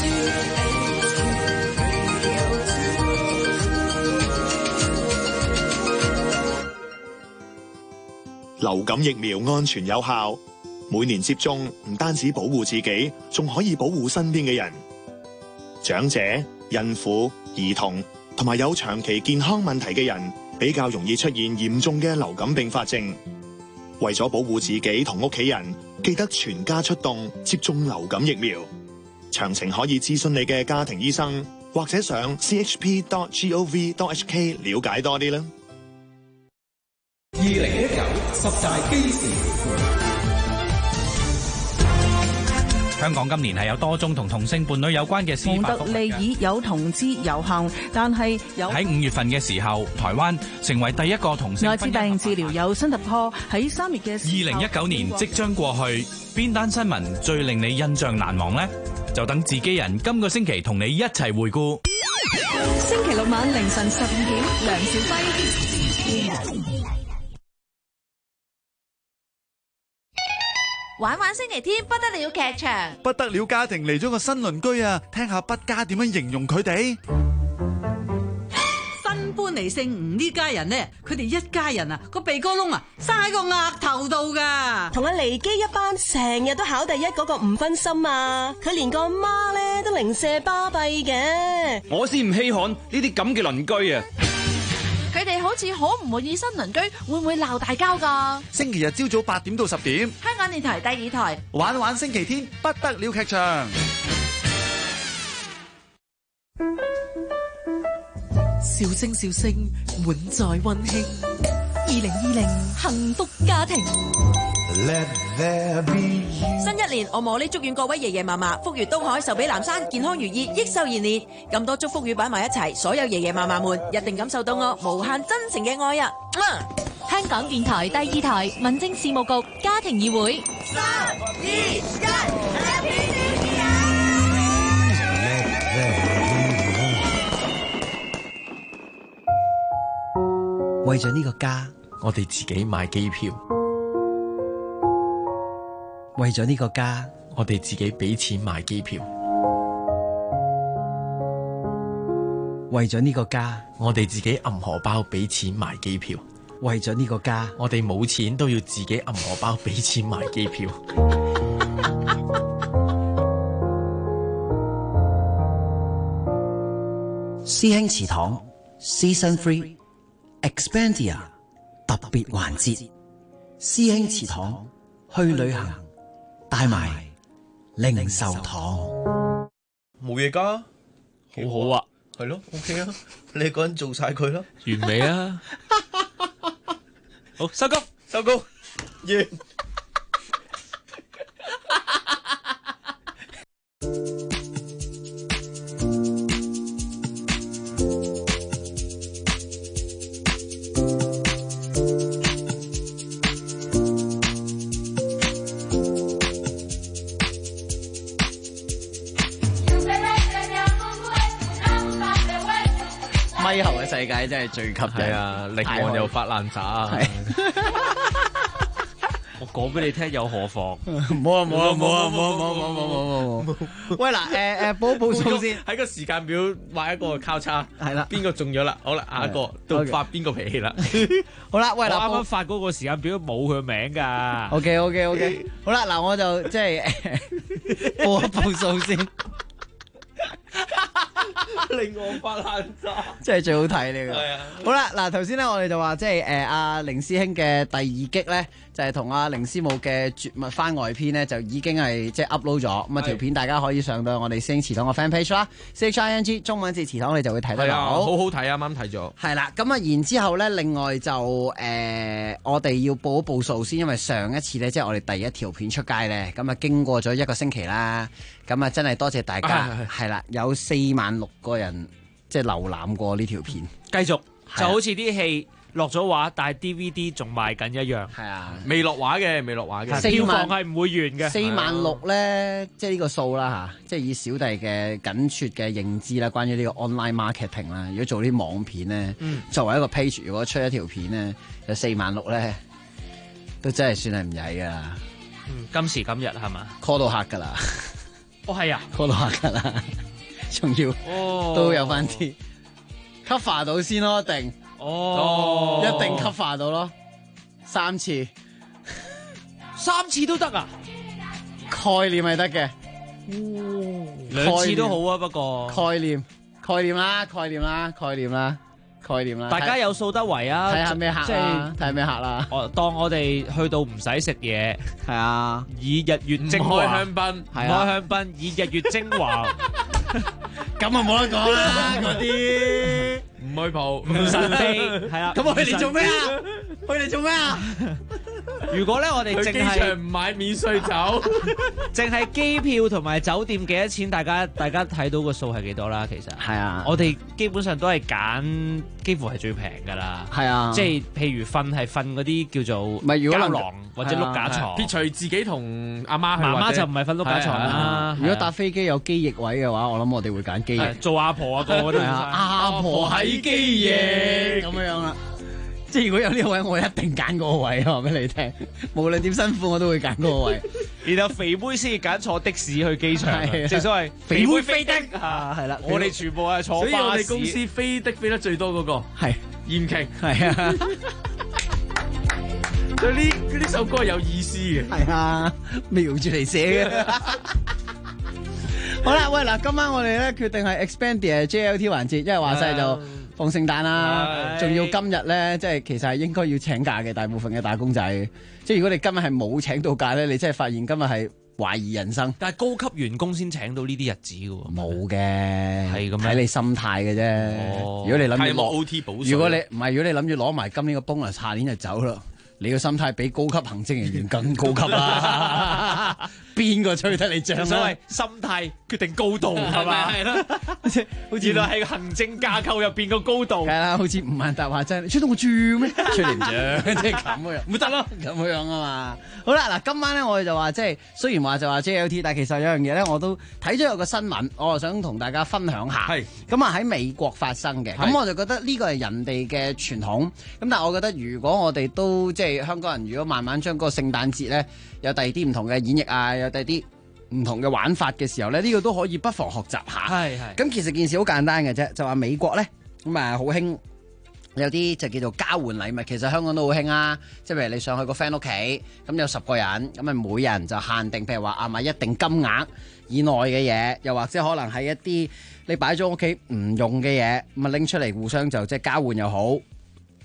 流感疫苗安全有效，每年接種唔單止保護自己，仲可以保護身邊嘅人。長者、孕婦、兒童同埋有長期健康問題嘅人，比較容易出現嚴重嘅流感併發症。為咗保護自己同屋企人，記得全家出動接種流感疫苗。詳情可以諮詢你嘅家庭醫生，或者上 chp.gov.hk 了解多啲啦。 2019十大基時。香港今年係有多宗同同性伴侶有關嘅司法覆核。 蒙特利爾有同志遊行，但係喺5月份嘅時候，台灣成為第一個同性。 艾滋病治療有新突破，喺3月嘅 2019年即將過去，邊單新聞最令你印象難忘呢？就等自己人今個星期同你一齊回顧。 星期六晚凌晨12點，梁兆輝。 玩玩星期天不得了劇場， 不得了家庭嚟咗個新鄰居啊！聽下不家點樣形容佢哋。 新搬嚟姓吳呢家人呢，佢哋一家人啊個鼻哥窿啊生喺個額頭度噶， 同阿黎基一班成日都考第一嗰個唔分心啊！佢連個阿媽咧都零舍巴閉嘅。 我先唔稀罕呢啲咁嘅鄰居啊！ 佢哋好似好唔滿意新鄰居，會唔會鬧大交㗎？ 星期日朝早8點到10點， 香港電台第2台玩玩星期天不得了劇場。 笑聲笑聲，滿載溫馨。2020 幸福家庭。 Let there be you。 新一年，我磨呢祝願各位爺爺嫲嫲福如東海，壽比南山，健康如意，益壽延年。咁多祝福語擺埋一齊，所有爺爺嫲嫲們一定感受到我無限真誠嘅愛啊！ 香港電台第2台民政事務局家庭議會。 3、2、1 ，Happy New Year！ 為咗呢個家， 我哋自己買機票。 為咗呢個家， 我哋自己俾錢買機票。 為咗呢個家， 我哋自己揞荷包俾錢買機票。 為咗呢個家， 我哋冇錢都要自己揞荷包俾錢買機票。 師兄祠堂 Season 3 Expandia 特別環節，師兄祠堂去旅行。帶埋零售堂， 冇嘢㗎， 好好啊！ 係咯，OK 啊，你一個人做晒佢咯， 完美啊！好，收工， 收工，完。 咪後嘅世界真係最吸引啊！力王又發爛渣啊！ 我講俾你聽，又何妨？ 冇啊冇啊冇啊冇！喂嗱報數先， 喺個時間表畫一個交叉， 係啦， 邊個中咗啦？好啦，下一個到發邊個脾氣啦？ 好啦，喂嗱， 我啱啱發嗰個時間表冇佢名㗎。 OK，好啦，嗱我就即係報一報數先。 令我發爛渣， 真係最好睇呢個。 係啊， 好啦，嗱頭先咧，我哋就話即係阿凌師兄嘅第二擊咧，就係同阿凌師母嘅絕密番外篇咧，就已經係即係 upload 咗。咁啊條片大家可以上到我哋師兄祠堂嘅 fan page 啦，CHING 中文字祠堂你就會睇得到。 好好睇啊！啱睇咗。 係啦，咁啊然之後咧，另外就我哋要報一報數先，因為上一次咧即係我哋第一條片出街咧，咁啊經過咗1個星期啦。咁啊，真係多謝大家，係啦，有46000個人即係瀏覽過呢條片。 繼續就好似啲戲落咗畫，但係 DVD 仲賣緊一樣。 係啊， 未落畫嘅， 票房係唔會完嘅。 46000咧，即係呢個數啦嚇，即係以小弟嘅緊缺嘅認知啦，關於呢個 online marketing 啦，如果做啲網片咧，作為一個 page，如果出一條片咧，有46000咧，都真係算係唔曳㗎啦。 今時今日係嘛 ？call 到客㗎啦。 哦，係啊 ，call 到客㗎啦，仲要都有翻啲 cover 到先咯，一定一定 cover 到咯，3次都得啊， 概念係得嘅 ，2次都好啊，不過概念啦，大家有數得為啊！ 睇下咩客啦，睇下咩客啦。 當我哋去到唔使食嘢， 係啊， 以日月精華， 唔開香檳， 唔開香檳，以日月精華， 咁啊冇得講啦，嗰啲唔去蒲， 唔神秘，係啦。 咁我哋做咩啊？佢哋做咩啊？ 如果咧我哋淨係唔買免稅酒， 淨係機票同埋酒店幾多錢？大家睇到個數係幾多啦？其實係啊， 我哋基本上都係揀幾乎係最平㗎啦。 係啊， 即係譬如瞓嗰啲叫做唔係如果膠囊或者碌架床， 撇除自己同阿媽去， 媽媽就唔係瞓碌架床啦。 如果搭飛機有機翼位嘅話，我諗我哋會揀機翼。 做阿婆啊，個個都阿婆喺機翼咁樣啦。即係如果有呢個位，我一定揀嗰個位，話俾你聽。無論點辛苦，我都會揀嗰個位。 然後肥妹先揀坐的士去機場，正所謂肥妹飛的啊，係啦。我哋全部係坐巴士。 所以我哋公司飛的飛得最多嗰個係燕瓊， 係啊。 所以呢首歌係有意思嘅， 係啊，瞄住嚟寫嘅。好啦，喂嗱，今晚我哋咧決定係 Expandia JLT 環節，因為話晒就放聖誕啦，仲要今日咧，即係其實係應該要請假嘅，大部分嘅打工仔。即係如果你今日係冇請到假咧，你真係發現今日係懷疑人生。 但係高級員工先請到呢啲日子嘅喎， 冇嘅， 係咁樣睇你心態嘅啫。如果你諗住攞 OT 補償， 如果你諗住攞埋今年嘅 bonus，下年就走啦。你個心態比高級行政人員更高級啦，邊個吹得你漲？ 所謂心態決定高度係嘛？係咯，好似原來係行政架構入邊個高度。 係啦，好似吳萬達話齋，你吹到我轉咩？吹你唔漲，即係咁嘅樣， 唔得咯， 咁嘅樣啊嘛。好啦，嗱，今晚咧我哋就話即係雖然話就話 JLT， 但係其實有樣嘢咧，我都睇咗有個新聞，我就想同大家分享下。係咁啊，喺美國發生嘅，咁我就覺得呢個係人哋嘅傳統。咁但係我覺得如果我哋都即係香港人，如果慢慢將嗰個聖誕節咧有第二啲唔同嘅演繹啊，有第二啲唔同嘅玩法嘅時候咧，呢個都可以不妨學習下。係。咁其實件事好簡單嘅啫，就話美國咧咁啊好興。有啲就叫做交換禮物，其實香港都好興啊！即係譬如你上去個 friend 屋企，咁有10個人，咁啊每人就限定，譬如話買一定金額以內嘅嘢，又或者可能係一啲你擺咗屋企唔用嘅嘢，咁啊拎出嚟互相就即係交換又好，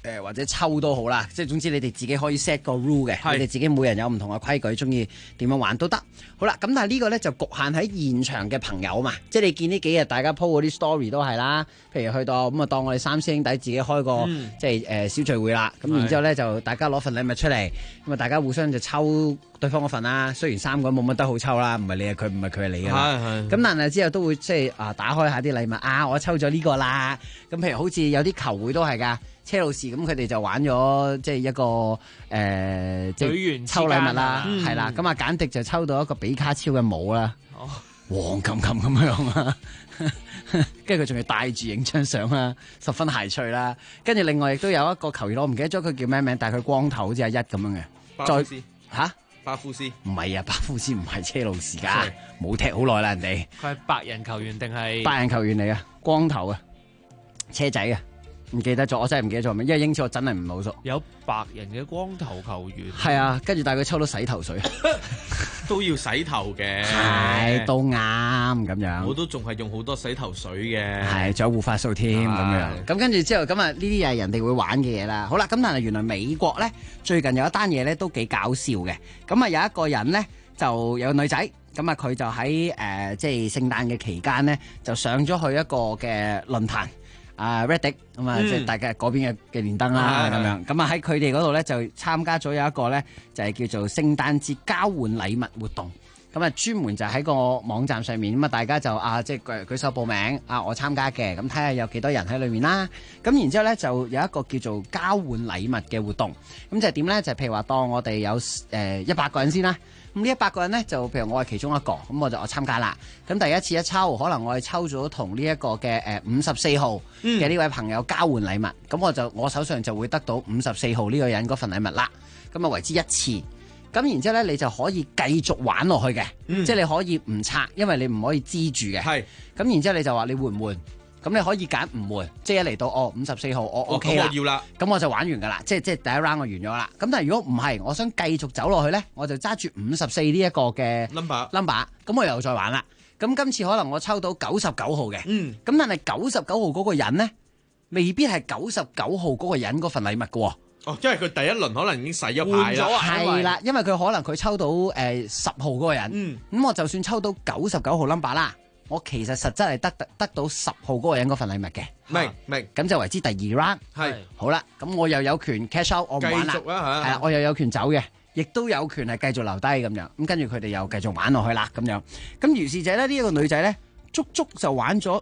或者抽都好啦，即係總之你哋自己可以 set 個 rule 嘅，你哋自己每人有唔同嘅規矩，中意點樣玩都得。好啦，咁但係呢個咧就局限喺現場嘅朋友嘛，即係你見呢幾日大家 po 嗰啲 story 都係啦，譬如去到咁啊，當我哋三師兄弟自己開個即係小聚會啦，咁然之後咧就大家攞份禮物出嚟，咁啊大家互相就抽對方嗰份啦。雖然3個人冇乜得好抽啦，唔係你係佢，唔係佢係你㗎啦。咁但係之後都會即係打開下啲禮物啊，我抽咗呢個啦。咁譬如好似有啲球會都係㗎。車路士咁佢哋就玩咗即係一個即係抽禮物啦，係啦，咁啊簡迪就抽到一個比卡超嘅帽啦，黃冚冚咁樣啊，跟住佢仲要戴住影張相啦，十分諧趣啦。跟住另外亦都有一個球員，我唔記得咗佢叫咩名，但係佢光頭好似阿一咁樣嘅。再嚇巴夫斯唔係啊，巴夫斯唔係車路士㗎，冇踢好耐啦人哋。 佢係白人球員定係白人球員嚟嘅，光頭啊，車仔啊。唔記得咗，我真係唔記得咗咩，因為英超我真係唔老熟。 有白人嘅光頭球員， 係啊，跟住但係佢抽到洗頭水， 都要洗頭嘅， 係都啱咁樣。 我都仲係用好多洗頭水嘅， 係仲有護髮素添咁樣。咁跟住之後，咁啊呢啲又係人哋會玩嘅嘢啦。好啦，咁但係原來美國咧最近有一單嘢咧都幾搞笑嘅。咁啊有一個人咧就有個女仔，咁啊佢就喺即係聖誕嘅期間咧就上咗去一個嘅論壇。Reddit 咁啊，即係大家嗰邊嘅連登啦咁樣，咁啊喺佢哋嗰度咧就參加咗有一個咧就係叫做聖誕節交換禮物活動，咁啊專門就喺個網站上面咁啊，大家就即係舉手報名我參加嘅，咁睇下有幾多人喺裏面啦。咁然之後咧就有一個叫做交換禮物嘅活動，咁就係點咧？就係譬如話當我哋有100個人先啦。咁呢100個人咧，就譬如我係其中一個，咁我參加啦。咁第一次一抽，可能我係抽咗同呢一個嘅54號嘅呢位朋友交換禮物，咁我手上就會得到54號呢個人嗰份禮物啦。咁啊為之一次，咁然之後咧你就可以繼續玩落去嘅，即係你可以唔拆，因為你唔可以資住嘅。係。咁然之後你就話你換唔換？咁你可以揀唔換，即係一嚟到54號我 OK 啦， 我要啦， 咁我就玩完噶啦，即係第一 round 我完咗啦。咁但係如果唔係，我想繼續走落去咧，我就揸住54呢一個嘅 number，咁我又再玩啦。咁今次可能我抽到99號嘅，咁但係99號嗰個人咧，未必係99號嗰個人嗰份禮物嘅喎。 哦，因為佢第一輪可能已經洗咗牌啦， 係啦，因為佢可能佢抽到10號嗰個人，咁我就算抽到99號 number 啦。我其實實質係得到10號嗰個人嗰份禮物嘅， 明， 咁就為之第2 round。係好啦，咁我又有權 cash out，我唔玩啦，係啦，我又有權走嘅，亦都有權係繼續留低咁樣。咁跟住佢哋又繼續玩落去啦，咁樣。咁如是者咧，呢一個女仔咧，足足就玩咗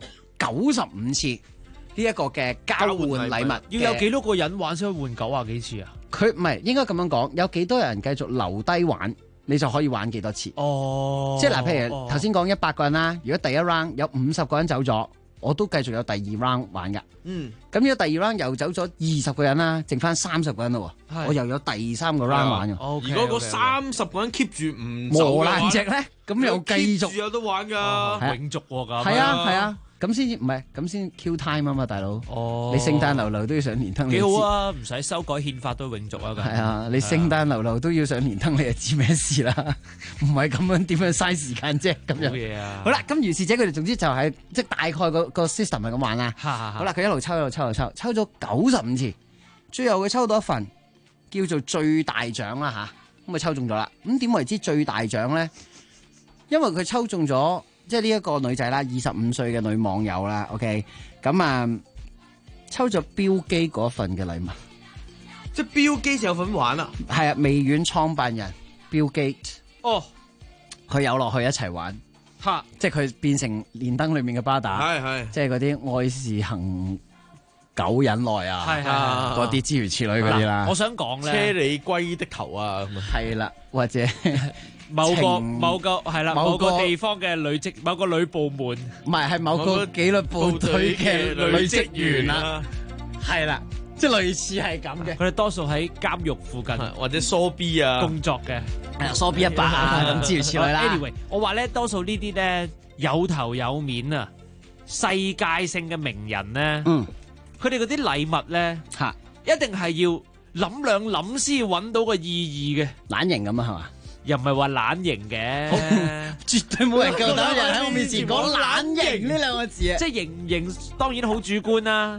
95次呢一個嘅交換禮物。 要有幾多個人玩先可以換90幾次啊？ 佢唔係應該咁樣講，有幾多人繼續留低玩？你就可以玩幾多次？即係嗱，譬如頭先講100個人啦，如果第一 round 有50個人走咗，我都繼續有第2 round 玩噶。咁如果第2 round 又走咗20個人啦，剩翻30個人咯，我又有第3個 round 玩嘅。 如果嗰30個人 keep 住唔磨爛隻咧，咁又繼續有得玩噶， 永續㗎。 係啊。咁先唔係咁先 Q time 啊嘛，大佬。你聖誕流流都要上連登， 幾好啊！唔使修改憲法都永續啊！ 係啊，你聖誕流流都要上連登，你就知咩事啦？唔係咁樣點樣嘥時間啫？咁樣。好嘢啊！好啦，咁如是者佢哋總之就係即係大概個 system 係咁玩啦。好啦，佢一路抽咗95次，最後佢抽到一份叫做最大獎啦吓，咁佢抽中咗啦。咁點為之最大獎咧？因為佢抽中咗。即係呢一個女仔啦，25歲嘅女網友啦 ，OK， 咁抽咗標基嗰份嘅禮物， 即係標基就有份玩啦。 係啊，微軟創辦人 Bill Gates，佢有落去一齊玩，即係佢變成連登裏面嘅巴打，係，即係嗰啲愛是恒久忍耐啊，嗰啲諸如此類嗰啲啦。 我想講咧， 車你龜的頭啊， 係啦，或者。 某個係啦，某個地方嘅女職，某個女部門， 唔係某個紀律部隊嘅女職員啦，係啦，即係類似係咁嘅。 佢哋多數喺監獄附近或者梳 B 啊工作嘅， 梳 B 100啊咁諸如此類啦。 Anyway， 我話咧，多數呢啲咧有頭有面啊，世界性嘅名人咧，佢哋嗰啲禮物咧一定係要諗兩諗先揾到個意義嘅， 懶型咁啊，係嘛？ 又唔係話懶型嘅， 絕對冇人夠膽人喺我面前講懶型呢兩個字啊！ 即係型當然好主觀啦，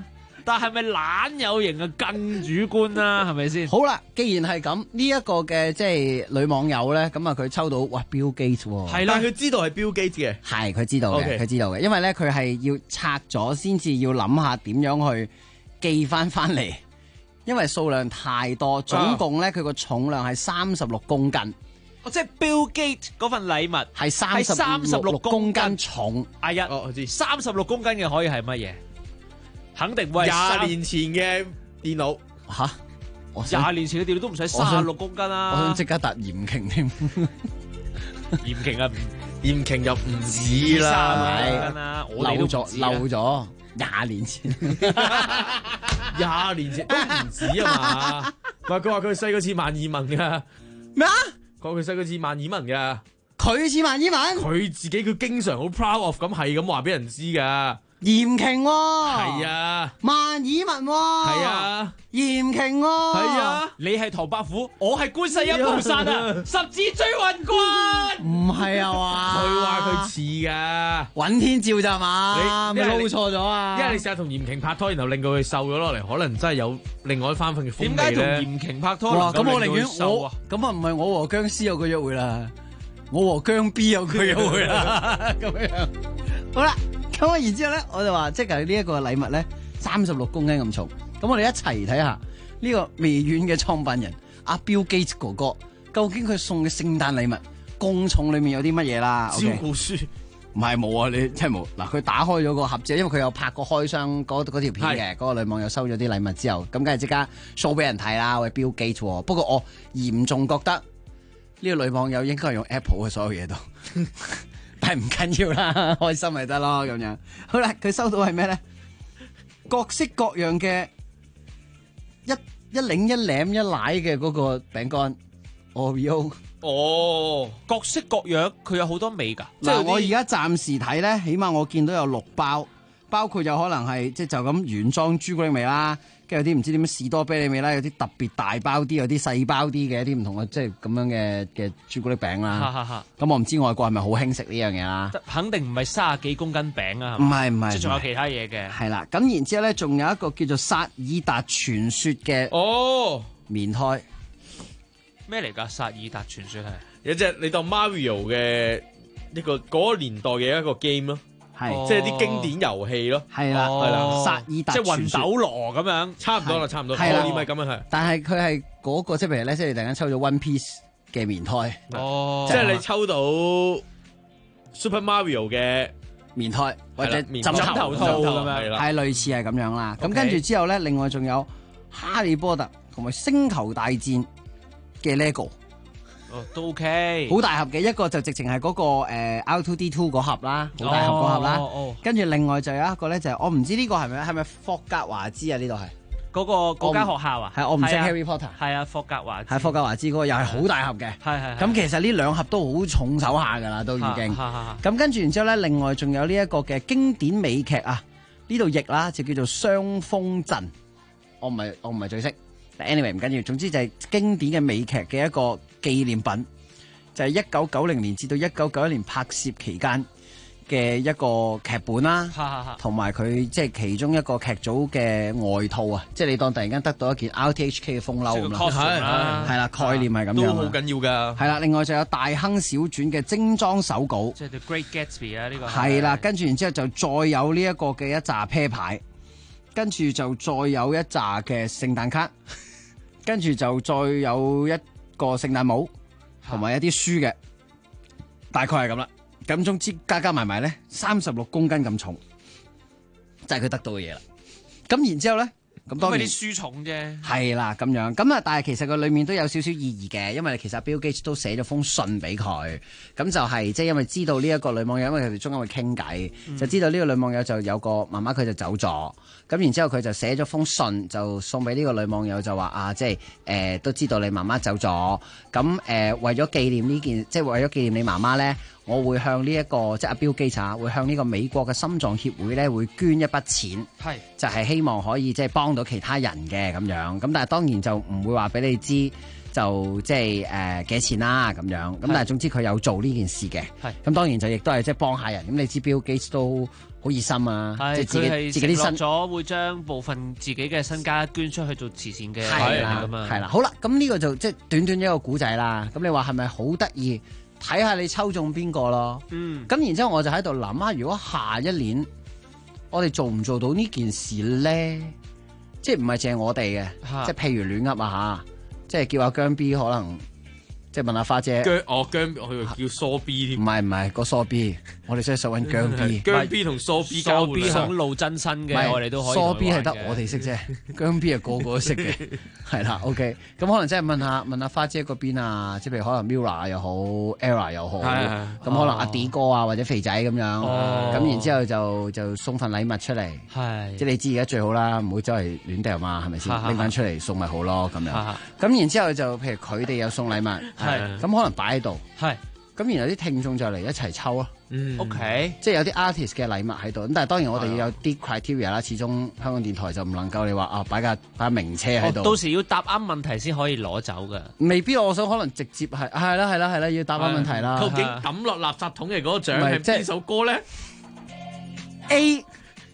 但係咪懶有型啊？更主觀啦，係咪先？ 好啦，既然係咁，呢一個嘅即係女網友咧，咁啊佢抽到哇 Bill Gates 喎， 係啦，佢知道係 Bill Gates 嘅， 係佢知道嘅， OK 佢知道嘅，因為咧佢係要拆咗先至要諗下點樣去寄翻嚟，因為數量太多，總共咧佢個重量係36公斤。 即係 Bill Gates 嗰份禮物係36公斤重。 阿一， 我知 36公斤嘅可以係乜嘢？肯定會係 20年前嘅電腦吓。 20年前嘅電腦都唔使36公斤啦。 我想即刻答嚴瓊添。 嚴瓊啊， 嚴瓊就唔止啦， 漏咗20年前 ，20年前都唔止啊嘛。唔係佢話佢細個似萬爾文㗎咩啊？ 佢細個似萬爾文㗎， 佢似萬爾文， 佢自己佢經常好 proud of 咁係咁話俾人知㗎。 嚴瓊喎， 係啊， 萬爾文喎， 係啊， 嚴瓊喎， 係啊， 你係唐伯虎，我係觀世音菩薩啊，十指追魂棍， 唔係啊嘛， 佢話佢似㗎， 尹天照咋嘛？你撈錯咗啊！ 因為你成日同嚴瓊拍拖，然後令到佢瘦咗落嚟，可能真係有另外一番份嘅風味咧。 點解同嚴瓊拍拖？ 哇！咁我寧願我咁啊，唔係我和僵屍有個約會啦，我和僵 B 有個約會啦，咁樣好啦。咁啊，然之後咧，我就話即係呢一個禮物咧，36公斤咁重。咁我哋一齊睇下呢個微軟嘅創辦人阿 Bill Gates 哥哥，究竟佢送嘅聖誕禮物公重裏面有啲乜嘢啦？ 招告書唔係冇啊，你真係冇。嗱，佢打開咗個盒子，因為佢有拍過開箱嗰條片嘅，嗰個女網友收咗啲禮物之後，咁梗係即刻 show 俾人睇啦。喂 Bill Gates 喎，不過我嚴重覺得呢個女網友應該係用 Apple 嘅所有嘢都。但係唔緊要啦，開心咪得咯咁樣。好啦，佢收到係咩咧？各式各樣嘅一領一舐一奶嘅嗰個餅乾 Oreo。 哦，各式各樣，佢有好多味㗎。 嗱，我而家暫時睇咧，起碼我見到有6包，包括有可能係即係就咁原裝朱古力味啦，跟住有啲唔知點樣士多啤梨味啦，有啲特別大包啲，有啲細包啲嘅一啲唔同嘅即係咁樣嘅朱古力餅啦。咁我唔知外國係咪好興食呢樣嘢啦？ 肯定唔係30幾公斤餅啊！ 唔係， 即係仲有其他嘢嘅。 係啦，咁然之後咧，仲有一個叫做薩爾達傳說嘅棉胎。 咩嚟㗎？薩爾達傳說係有隻你當 Mario 嘅一個嗰個年代嘅一個 game 咯，係即係啲經典遊戲咯， 係啦， 係啦， 薩爾達即係魂斗羅咁樣， 差唔多啦，差唔多， 係啦， 概念係咁樣係。 但係佢係嗰個即係譬如咧，即係你突然間抽咗 One Piece 嘅棉胎， 即係你抽到 Super Mario 嘅棉胎或者枕頭套咁樣， 係類似係咁樣啦。咁跟住之後咧，另外仲有哈利波特同埋星球大戰嘅 LEGO， 都 OK， 好大盒嘅，一個就直情係嗰個R2D2 嗰盒啦，好大盒嗰盒啦。跟住另外就有一個咧，就係我唔知呢個係咪霍格華茲啊？呢度係嗰間學校啊？ 係我唔識 Harry Potter。 係啊，霍格華茲。 係霍格華茲嗰個又係好大盒嘅。 係。 咁其實呢兩盒都好重手下㗎啦，都已經。咁跟住然之後咧，另外仲有呢一個嘅經典美劇啊，呢度譯啦就叫做《雙峰鎮》，我唔係最識。anyway 唔緊要，總之就係經典嘅美劇嘅一個紀念品，就係1990年至到1991年拍攝期間嘅一個劇本啦，同埋佢即係其中一個劇組嘅外套啊，即係你當突然間得到一件 RTHK 嘅風褸咁啦，係啦，概念係咁樣， 都好緊要㗎。 係啦，另外就有大亨小傳嘅精裝手稿， 即係 The Great Gatsby 啊，呢個係啦，跟住然之後就再有呢一個嘅一紮啤牌，跟住就再有一紮嘅聖誕卡。跟住就再有一個聖誕帽，同埋一啲書嘅，大概係咁啦。咁總之加埋咧，36公斤咁重，就係佢得到嘅嘢啦。咁然之後咧，咁當然啲書重啫。 係啦，咁樣咁啊，但係其實佢裏面都有少少意義嘅，因為其實 Bill Gates 都寫咗封信俾佢，咁就係即係因為知道呢一個女網友，因為佢哋中間會傾偈，就知道呢個女網友就有個媽媽，佢就走咗。咁然之後佢就寫咗封信，就送俾呢個女網友，就話啊，即係都知道你媽媽走咗，咁為咗紀念呢件，即係為咗紀念你媽媽咧，我會向呢一個即係阿 Bill Gates會向呢個美國嘅心臟協會咧，會捐一筆錢，就係希望可以即係幫到其他人嘅咁樣。咁但係當然就唔會話俾你知，即就即係幾錢啦咁樣。咁但係總之佢有做呢件事嘅。咁當然就亦都係即係幫下人。咁你知 Bill Gates都好熱心啊，即係自己啲承諾咗會將部分自己嘅身家捐出去做慈善嘅嘢㗎嘛。 係啦，好啦，咁呢個就即係短短一個古仔啦。咁你話係咪好得意？睇下你抽中邊個咯。咁然之後我就喺度諗啊，如果下一年我哋做唔做到呢件事咧？即係唔係淨係我哋嘅，即係譬如亂噏啊嚇，即係叫阿姜 B 可能。即係問阿花姐， 姜，佢叫梳 B 添。 唔係個梳 B，我哋真係想揾姜 B。 姜 B 同梳 B 交換， 想露真身嘅，我哋都可以。 梳 B 係得我哋識啫，姜 B 係個個都識嘅，係啦。OK，咁可能真係問下花姐嗰邊啊，即係譬如可能 Mira 又好 ，Era 又好，咁可能阿 D 哥啊或者肥仔咁樣，咁然之後就送份禮物出嚟。即係你知而家最好啦，唔好周圍亂掉嘛，係咪先？拎翻出嚟送咪好咯，咁樣。咁然之後就譬如佢哋有送禮物。咁可能擺喺度，咁然後啲聽眾就嚟一齊抽咯。 OK， 即係有啲 artist 嘅禮物喺度。咁但係當然我哋要有啲 criteria 啦。始終香港電台就唔能夠你話擺架名車喺度。 到時要答啱問題先可以攞走㗎。 未必，我想可能直接係啦，要答啱問題啦。 究竟抌落垃圾桶嘅嗰個獎係邊首歌咧 ？A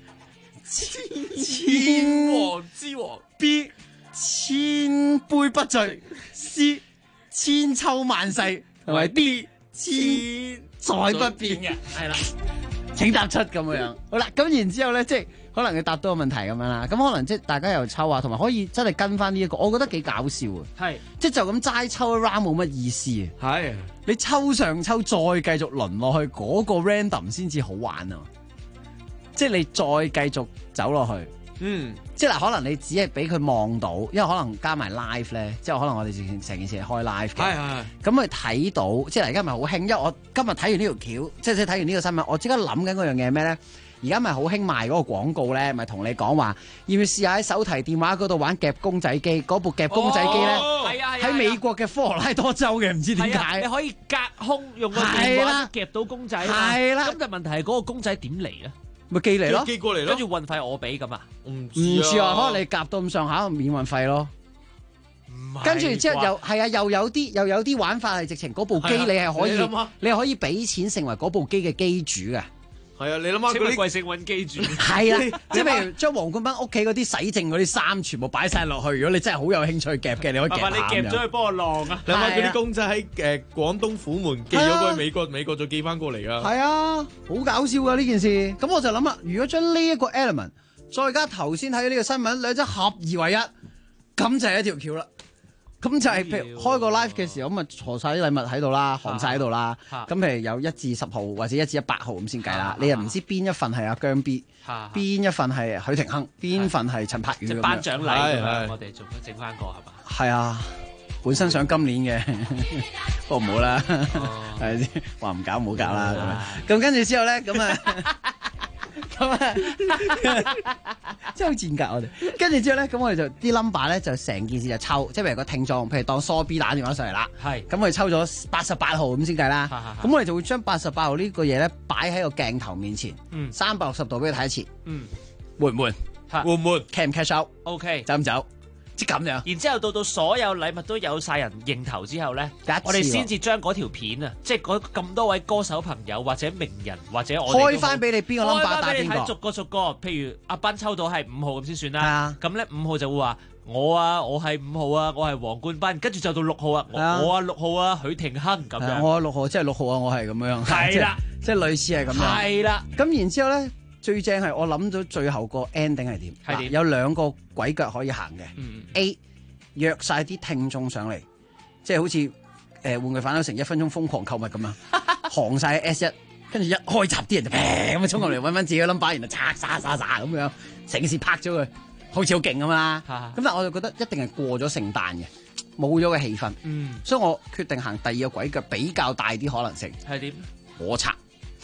千王之王 ，B 千杯不醉 ，C 千秋萬世，同埋 D 千再不變嘅，係啦，請答出咁樣。好啦，咁然之後咧，即係可能你答到個問題咁樣啦。咁可能即係大家又抽啊，同埋可以真係跟翻呢一個，我覺得幾搞笑啊。 係， 即係就咁齋抽一 round 冇乜意思。 係， 你抽上抽再繼續輪落去，嗰個 random 先至好玩啊！即係你再繼續走落去。即係嗱，可能你只係俾佢望到，因為可能加埋 live 咧，即係可能我哋成件事係開 live 嘅，咁佢睇到，即係而家咪好興，因為我今日睇完呢條橋，即係睇完呢個新聞，我即刻諗緊嗰樣嘢咩咧？而家咪好興賣嗰個廣告咧，咪同你講話，要唔要試下喺手提電話嗰度玩夾公仔機？嗰部夾公仔機咧，喺美國嘅科羅拉多州嘅，唔知點解， 你可以隔空用個電話夾到公仔， 係啦。 咁但係問題係嗰個公仔點嚟咧？ 咪寄嚟咯， 寄過嚟咯， 跟住運費我俾咁啊？ 唔知啊，可能你夾到咁上下免運費咯。跟住之後又有啲玩法係直情嗰部機你係可以，你係可以俾錢成為嗰部機嘅機主嘅。 係啊，你諗下嗰啲貴姓揾機主？ 係啊，即係譬如將黃冠斌屋企嗰啲洗淨嗰啲衫全部擺晒落去。如果你真係好有興趣夾嘅，你可以夾下。 你夾咗去幫我晾啊！ 你諗下嗰啲公仔喺廣東虎門寄咗過去美國再寄翻過嚟㗎。 係啊，好搞笑㗎呢件事。咁我就諗啦，如果將呢一個 element 再加頭先睇呢個新聞，兩者合二為一，咁就係一條橋啦。咁就係譬如開個 live 嘅時候，咁啊坐晒啲禮物喺度啦，行晒喺度啦。咁譬如有1至10號或者1至100號咁先計啦。你又唔知邊一份係阿姜 B，邊一份係許廷鏗，邊份係陳柏宇咁樣。 頒獎禮我哋仲整翻個係嘛？ 係啊，本身想今年嘅，不過唔好啦，係咪先？話唔搞唔好搞啦咁。咁跟住之後咧，咁啊。咁啊，真係好賤格我哋。跟住之後咧，咁我哋就啲 number 咧就成件事就抽，即係譬如個聽眾，譬如當梳 B 打電話上嚟啦，咁我哋抽咗88號咁先計啦。咁我哋就會將88號呢個嘢咧擺喺個鏡頭面前，360度俾佢睇一次，換唔換？ 換唔換 ？cash 唔 cash out？OK，走唔走？即咁樣。 然之後到所有禮物都有晒人認頭之後咧，我哋先至將嗰條片啊，即係咁多位歌手朋友或者名人或者我哋開翻俾你邊個 number 打邊個， 逐個，譬如阿斌抽到係5號咁先算啦。咁咧5號就會話我係5號啊，我係黃冠斌，跟住就到6號啊，我6號啊，許廷鏗咁樣。 我6號即係6號啊，我係咁樣。 係啦， 即係類似係咁樣。 係啦。 咁然之後咧。最正係我諗到最後個 ending 係點？係點？有2個鬼腳可以行嘅。A 約晒啲聽眾上嚟，即係好似玩具反斗城1分鐘瘋狂購物咁樣，行晒 S1，跟住一開閘啲人就咁樣衝入嚟揾翻自己嘅 number，然後拆殺咁樣，成件事拍咗佢，好似好勁咁啦。咁但係我就覺得一定係過咗聖誕嘅，冇咗個氣氛。所以我決定行第2個鬼腳，比較大啲可能性。 係點？ 我拆。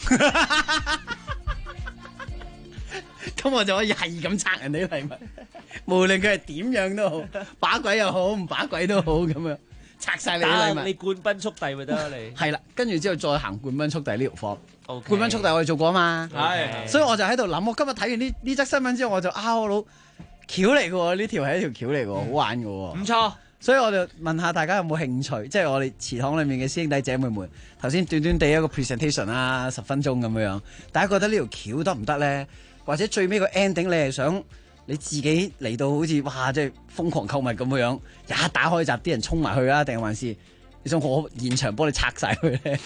咁我就可以係咁拆人哋啲禮物，無論佢係點樣都好，把鬼又好，唔把鬼都好，咁樣拆晒你啲禮物。 你冠軍速遞咪得啦，你係啦，跟住之後再行冠軍速遞呢條方。冠軍速遞我哋做過啊嘛，所以我就喺度諗，我今日睇完呢則新聞之後，我就我老橋嚟嘅喎，呢條係一條橋嚟嘅喎，好玩嘅喎。 唔錯， 所以我就問下大家有冇興趣，即係我哋祠堂裏面嘅師兄弟姐妹們，頭先短短地一個 presentation 啦，10分鐘咁樣，大家覺得呢條橋得唔得咧？或者最尾個 ending 你係想你自己嚟到好似哇，即係瘋狂購物咁樣，一打開閘啲人衝埋去啊？定還是你想我現場幫你拆晒佢咧？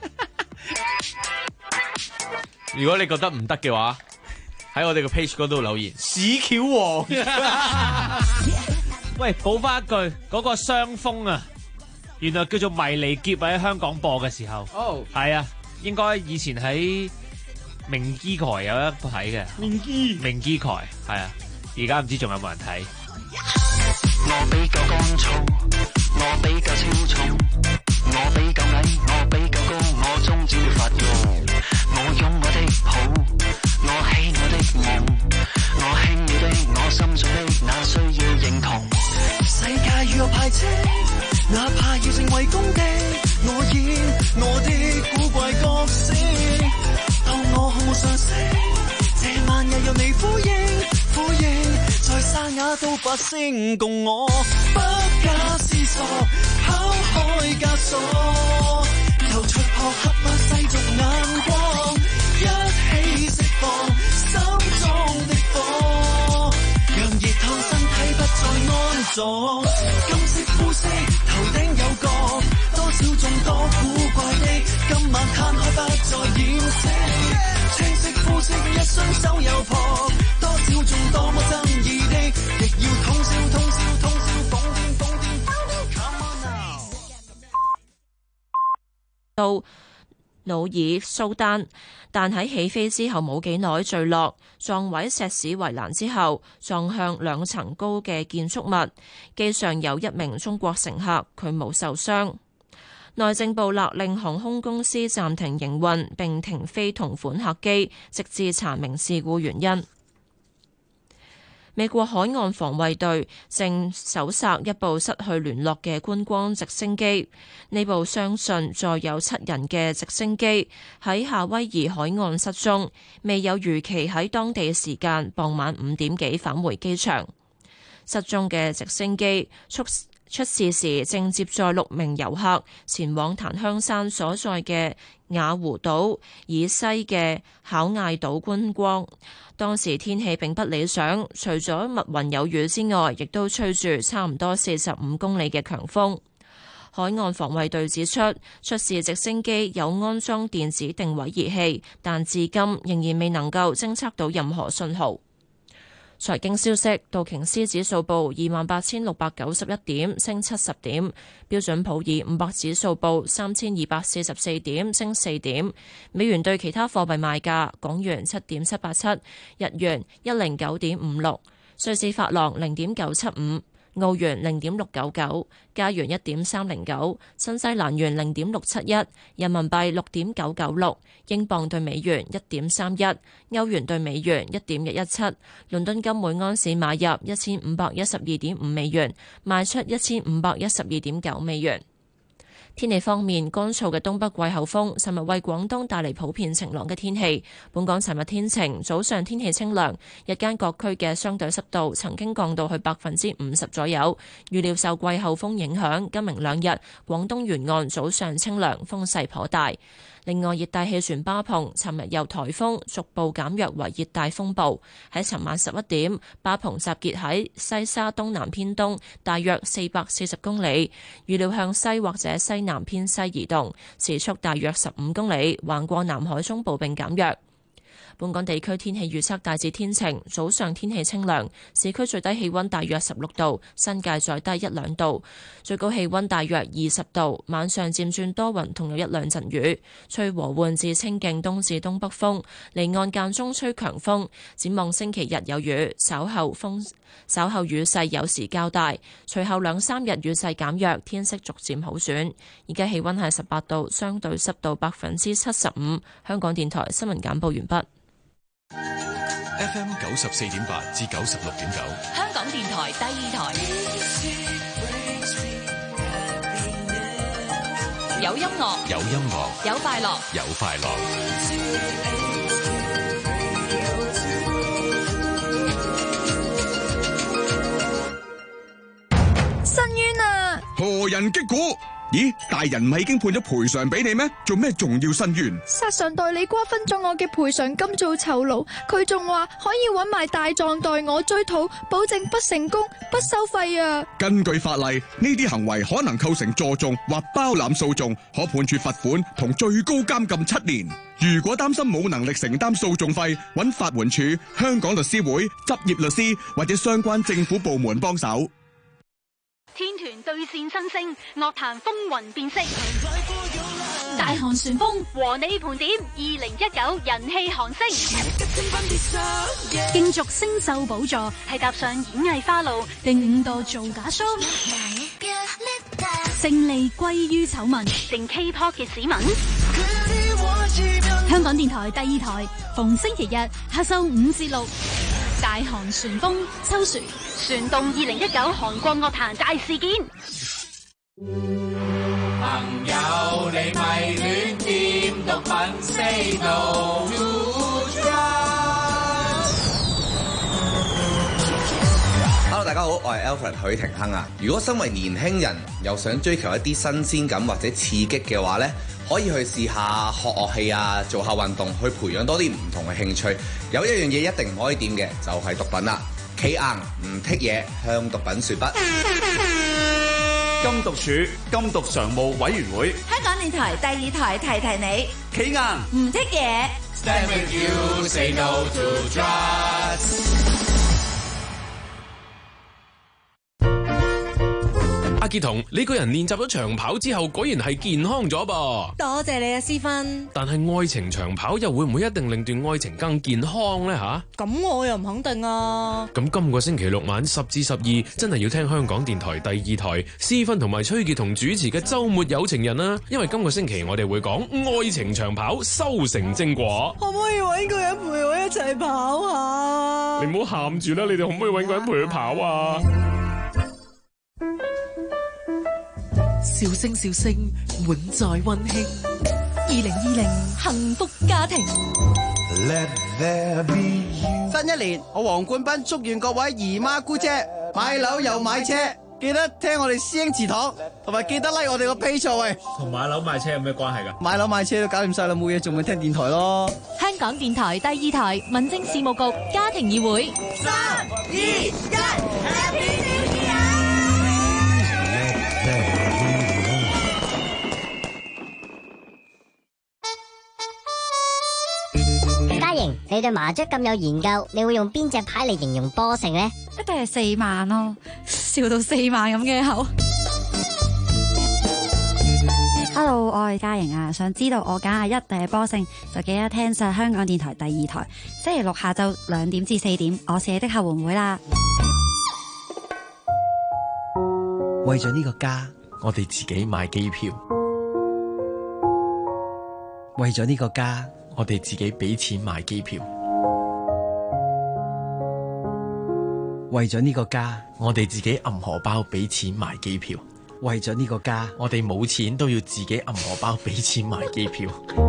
如果你覺得唔得嘅話，喺我哋個 page 嗰度留言屎橋王。 喂，補翻一句，嗰個雙峰啊，原來叫做迷離劫喺香港播嘅時候，係啊，應該以前喺明基台有一部睇嘅，明基台係啊，而家唔知仲有冇人睇。 我比較乾燥，我比較超重，我比較矮，我比較高，我終將發育。我擁我的抱，我起我的夢，我輕了的，我心中的那需要認同。世界與我排斥，哪怕要成為公敵，我演我的古怪角色，當我毫無常識，這晚又有你呼應，在沙啞都發聲共我，不假思索，拋開枷鎖，就戳破黑白世俗眼光，一起釋放心中的火，讓熱透身體不再安坐。金色膚色，頭頂有角，多少眾多古怪的，今晚攤開不再掩飾。青色膚色，一雙手又破，多少眾多麼爭議的，亦要通宵瘋癲。 到努爾蘇丹，但喺起飛之後冇幾耐墜落，撞毀石屎圍欄之後撞向2層高嘅建築物，機上有1名中國乘客，佢冇受傷。內政部勒令航空公司暫停營運並停飛同款客機，直至查明事故原因。美國海岸防衛隊正搜索一部失去聯絡嘅觀光直升機，呢部相信載有7人嘅直升機喺夏威夷海岸失蹤，未有如期喺當地時間傍晚5點幾返回機場。失蹤嘅直升機出事時正接載6名遊客前往檀香山所在嘅雅湖島以西嘅考艾島觀光。當時天氣並不理想，除咗密雲有雨之外，亦都吹住差唔多45公里嘅強風。海岸防衛隊指出，出事直升機有安裝電子定位儀器，但至今仍然未能夠偵測到任何信號。財經消息，道瓊斯指數報28,691點，升70點；標準普爾500指數報3,244點，升4點。美元對其他貨幣賣價：港元7.787，日元109.56，瑞士法郎0.975。澳元0.699，加元1.309，新西蘭元0.671，人民幣6.996，英鎊對美元1.31，歐元對美元1.117，倫敦金每安士買入1512.5美元，賣出1512.9美元。天氣方面，乾燥嘅東北季候風尋日為廣東帶嚟普遍晴朗嘅天氣。本港尋日天晴，早上天氣清涼，日間各區嘅相對濕度曾經降到去50%左右。預料受季候風影響，今明2日廣東沿岸早上清涼，風勢頗大。另外，熱帶氣旋巴蓬尋日由颱風逐步減弱為熱帶風暴。喺尋晚11點，巴蓬集結喺西沙東南偏東，大約440公里，預料向西或者西南偏西移動，時速大約15公里，橫過南海中部並減弱。本港地區天氣預測大致天晴，早上天氣清涼，市區最低氣溫大約16度，新界再低1-2度，最高氣溫大約20度。晚上漸轉多雲，同有1-2陣雨，吹和緩至清勁東至東北風，離岸間中吹強風。展望星期日有雨，稍後雨勢有時較大，隨後2-3日雨勢減弱，天色逐漸好轉。而家氣溫係18度，相對濕度75%。香港電台新聞簡報完畢。 FM 94.8至96.9， 香港電台第2台，有音樂， 有音樂， 有快樂， 有快樂。 伸冤啊！ 何人擊鼓？咦，大人唔係已經判咗賠償俾你咩？做咩仲要申冤？ 殺上代理瓜分咗我嘅賠償金做酬勞，佢仲話可以搵埋大狀代我追討，保證不成功不收費啊！ 根據法例，呢啲行為可能構成助訟或包攬訴訟，可判處罰款同最高監禁7年。如果擔心冇能力承擔訴訟費，搵法援署、香港律師會、執業律師或者相關政府部門幫手。 天團對線新星，樂壇風雲變色。大韓旋風和你盤點2019人氣韓星，競逐星秀寶座，係踏上演藝花路定誤墮造假 show？ 勝利歸於醜聞定 K-pop 嘅市民？香港電台第2台，逢星期日下晝5至6，大韓旋風秋旋，旋動2019韓國樂壇大事件。 朋友，你咪亂掂毒品 ，say no to drugs。 Hello， 大家好，我係 Alfred 許廷鏗啊。如果身為年輕人又想追求一啲新鮮感或者刺激嘅話呢，可以去試下學樂器啊，做下運動，去培養多啲唔同嘅興趣。有一樣嘢一定唔可以掂嘅，就係毒品啦。企硬唔剔嘢，向毒品說不。 禁毒處禁毒常務委員會， 香港電台第2台提提你， 企硬唔剔嘢。 Stand with you, say no to drugs。 阿傑彤，你個人練習咗長跑之後，果然係健康咗噃。 多謝你啊，思芬。 但係愛情長跑又會唔會一定令段愛情更健康呢？吓？ 咁我又唔肯定啊。 咁今個星期6晚10至12，真係要聽香港電台第2台思芬同埋崔傑彤主持嘅週末有情人啦。因為今個星期我哋會講愛情長跑修成正果。 可唔可以揾個人陪我一齊跑啊？ 你唔好喊住啦，你哋可唔可以揾個人陪佢跑啊？ 笑聲笑聲，滿載溫馨。 2020幸福家庭。 新一年，我黃冠斌祝願各位姨媽姑姐買樓又買車，記得聽我哋師兄祠堂，同埋記得 like 我哋個 page 喎。 同買樓買車有咩關係㗎？ 買樓買車都搞掂晒啦，冇嘢仲咪聽電台咯。 香港電台第2台民政事務局家庭議會。 3、2、1，Happy New Year！ 你對麻雀咁有研究，你會用邊隻牌嚟形容波勝呢？ 一定係4萬咯，笑到4萬咁嘅口。Hello， 我係嘉瑩啊，想知道我揀係一定係波勝，就記得聽晒香港電台第2台，星期6下晝2點至4點，我是你的後援會啦。 為咗呢個家， 我哋自己買機票； 為咗呢個家， 我哋自己俾錢買機票； 為咗呢個家， 我哋自己揞荷包俾錢買機票； 為咗呢個家， 我哋冇錢都要自己揞荷包俾錢買機票。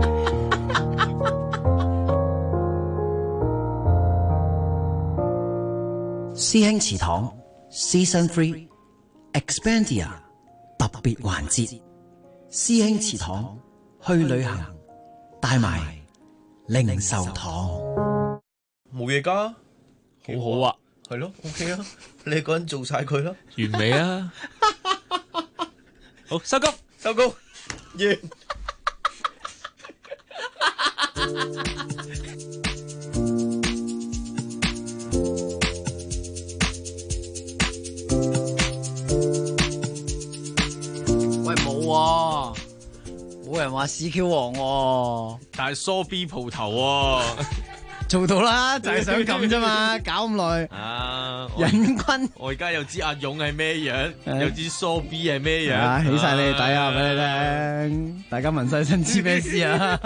師兄祠堂 Season 3 Expandia 特別環節，師兄祠堂去旅行帶埋零售堂， 冇嘢㗎， 好好啊， 係咯 ，OK 啊，你個人做晒佢咯， 完美啊，好收工， 收工，完。 喂，冇冇人話市 Q 王喎， 但係梳 B 鋪頭喎， 做到啦，就係想咁啫嘛，搞咁耐啊！ 癮君， 我而家又知阿勇係咩樣，又知梳 B 係咩樣， 起晒你哋底啊！俾你聽，大家問晒身知咩事啊？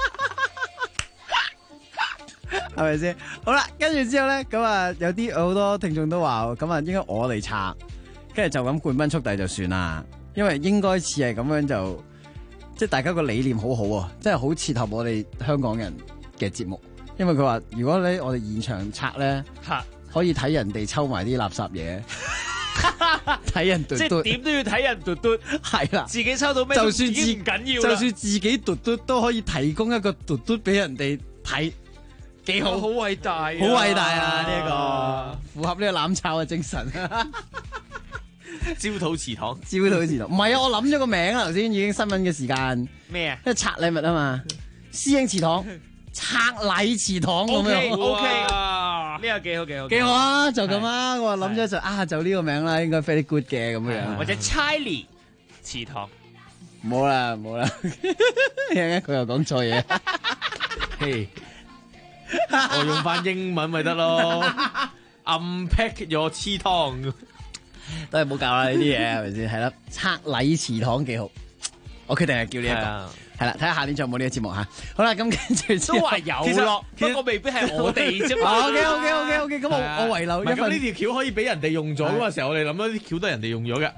係咪先？好啦，跟住之後咧，咁啊有啲好多聽眾都話，咁啊應該我嚟拆，跟住就咁冠賓速遞就算啦，因為應該似係咁樣就。即係大家個理念好好啊，真係好切合我哋香港人嘅節目。因為佢話如果咧我哋現場拆咧，可以睇人哋抽埋啲垃圾嘢， 睇人嘟嘟， 即係點都要睇人嘟嘟， 係啦， 自己抽到咩就算已經唔緊要啦， 就算自己嘟嘟都可以提供一個嘟嘟俾人哋睇，幾好， 好偉大，好偉大啊！呢一個符合呢個攬炒嘅精神。 焦土祠堂， 焦土祠堂，唔係啊！我諗咗個名啊，頭先已經新聞嘅時間咩啊？ 即係拆禮物啊嘛，師兄祠堂。拆禮祠堂咁樣 ，OK， 呢個幾好幾好， 幾好啊！就咁啊，我諗咗就呢個名啦，應該 very good 嘅咁樣， 或者差利祠堂， 冇啦，一陣間佢又講錯嘢， 嘿，我用翻英文咪得咯 ，unpack your 祠堂， 都係冇教啦呢啲嘢係咪先？係啦，拆禮祠堂幾好，我決定係叫呢一個。係啦，睇下下年仲有冇呢個節目吓。好啦，咁跟住都話有咯，不過未必係我哋啫嘛。 OK，咁我遺留一份。 咁呢條橋可以俾人哋用咗嗰個時候，我哋諗咗啲橋都係人哋用咗嘅。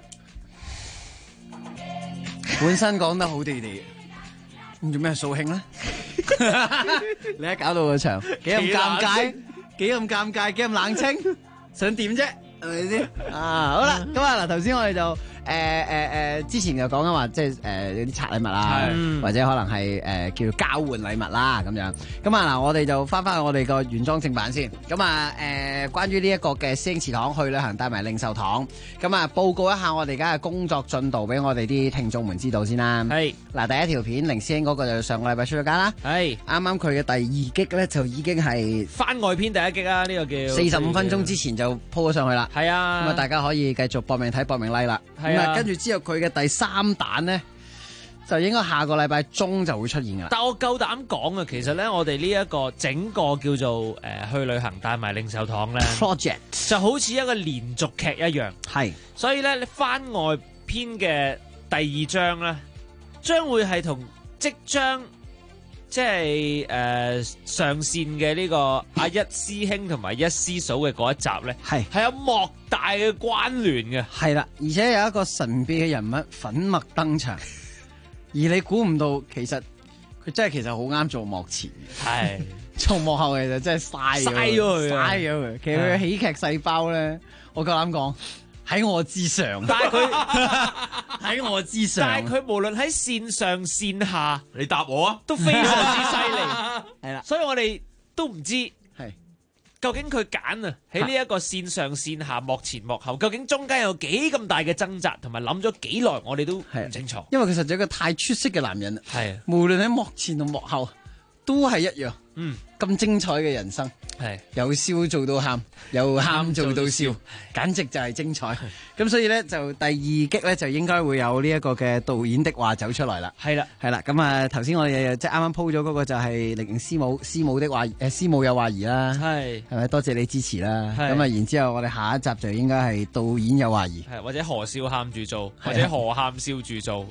本身講得好地地，咁做咩掃興咧？你一搞到個場，幾咁尷尬，幾咁冷清，想點啫？係咪先？好啦，咁嗱，頭先我哋就。之前就講緊話，即係有啲拆禮物啦，或者可能係叫做交換禮物啦咁樣。咁啊嗱，我哋就翻去我哋個原裝正版先。咁啊關於呢一個嘅師兄祠堂去旅行帶埋零售堂，咁啊報告一下我哋而家嘅工作進度俾我哋啲聽眾們知道先啦。係嗱，第一條片凌師兄嗰個就上個禮拜出咗街啦。係啱啱佢嘅第二擊咧就已經係番外篇第一擊啊！呢個叫45分鐘之前就鋪咗上去啦。係啊，咁啊大家可以繼續搏命睇搏命 like 啦。咁啊，跟住之後佢嘅第三彈咧，就應該下個禮拜中就會出現噶啦。 但我夠膽講啊，其實咧，我哋呢一個整個叫做去旅行帶埋零售堂咧 project 就好似一個連續劇一樣。係，所以咧，你番外篇嘅第二章咧，將會係同即將即係上線嘅呢個阿一師兄同埋一師嫂嘅嗰一集咧，係有莫大嘅關聯嘅。 係啦，而且有一個神秘嘅人物粉墨登場，而你估唔到，其實佢真係其實好啱做幕前，係做幕後其實真係嘥咗佢。其實佢嘅喜劇細胞咧，我夠膽講喺我之上， 但係佢喺我之上， 但係佢無論喺線上線下， 你答我啊， 都非常之犀利。 係啦， 所以我哋都唔知係究竟佢揀啊喺呢一個線上線下幕前幕後，究竟中間有幾咁大嘅掙扎，同埋諗咗幾耐，我哋都唔清楚。 因為佢實在一個太出色嘅男人，係無論喺幕前同幕後都係一樣。咁精彩嘅人生，係由笑做到喊，由喊做到笑，簡直就係精彩。咁所以咧，就第二擊咧就應該會有呢一個嘅導演的話走出來啦。係啦，係啦。咁啊，頭先我哋即係啱啱鋪咗嗰個就係令師母的話，師母有話兒啦。係咪？多謝你支持啦。咁啊，然之後我哋下一集就應該係導演有話兒， 係或者何笑喊住做，或者何喊笑住做。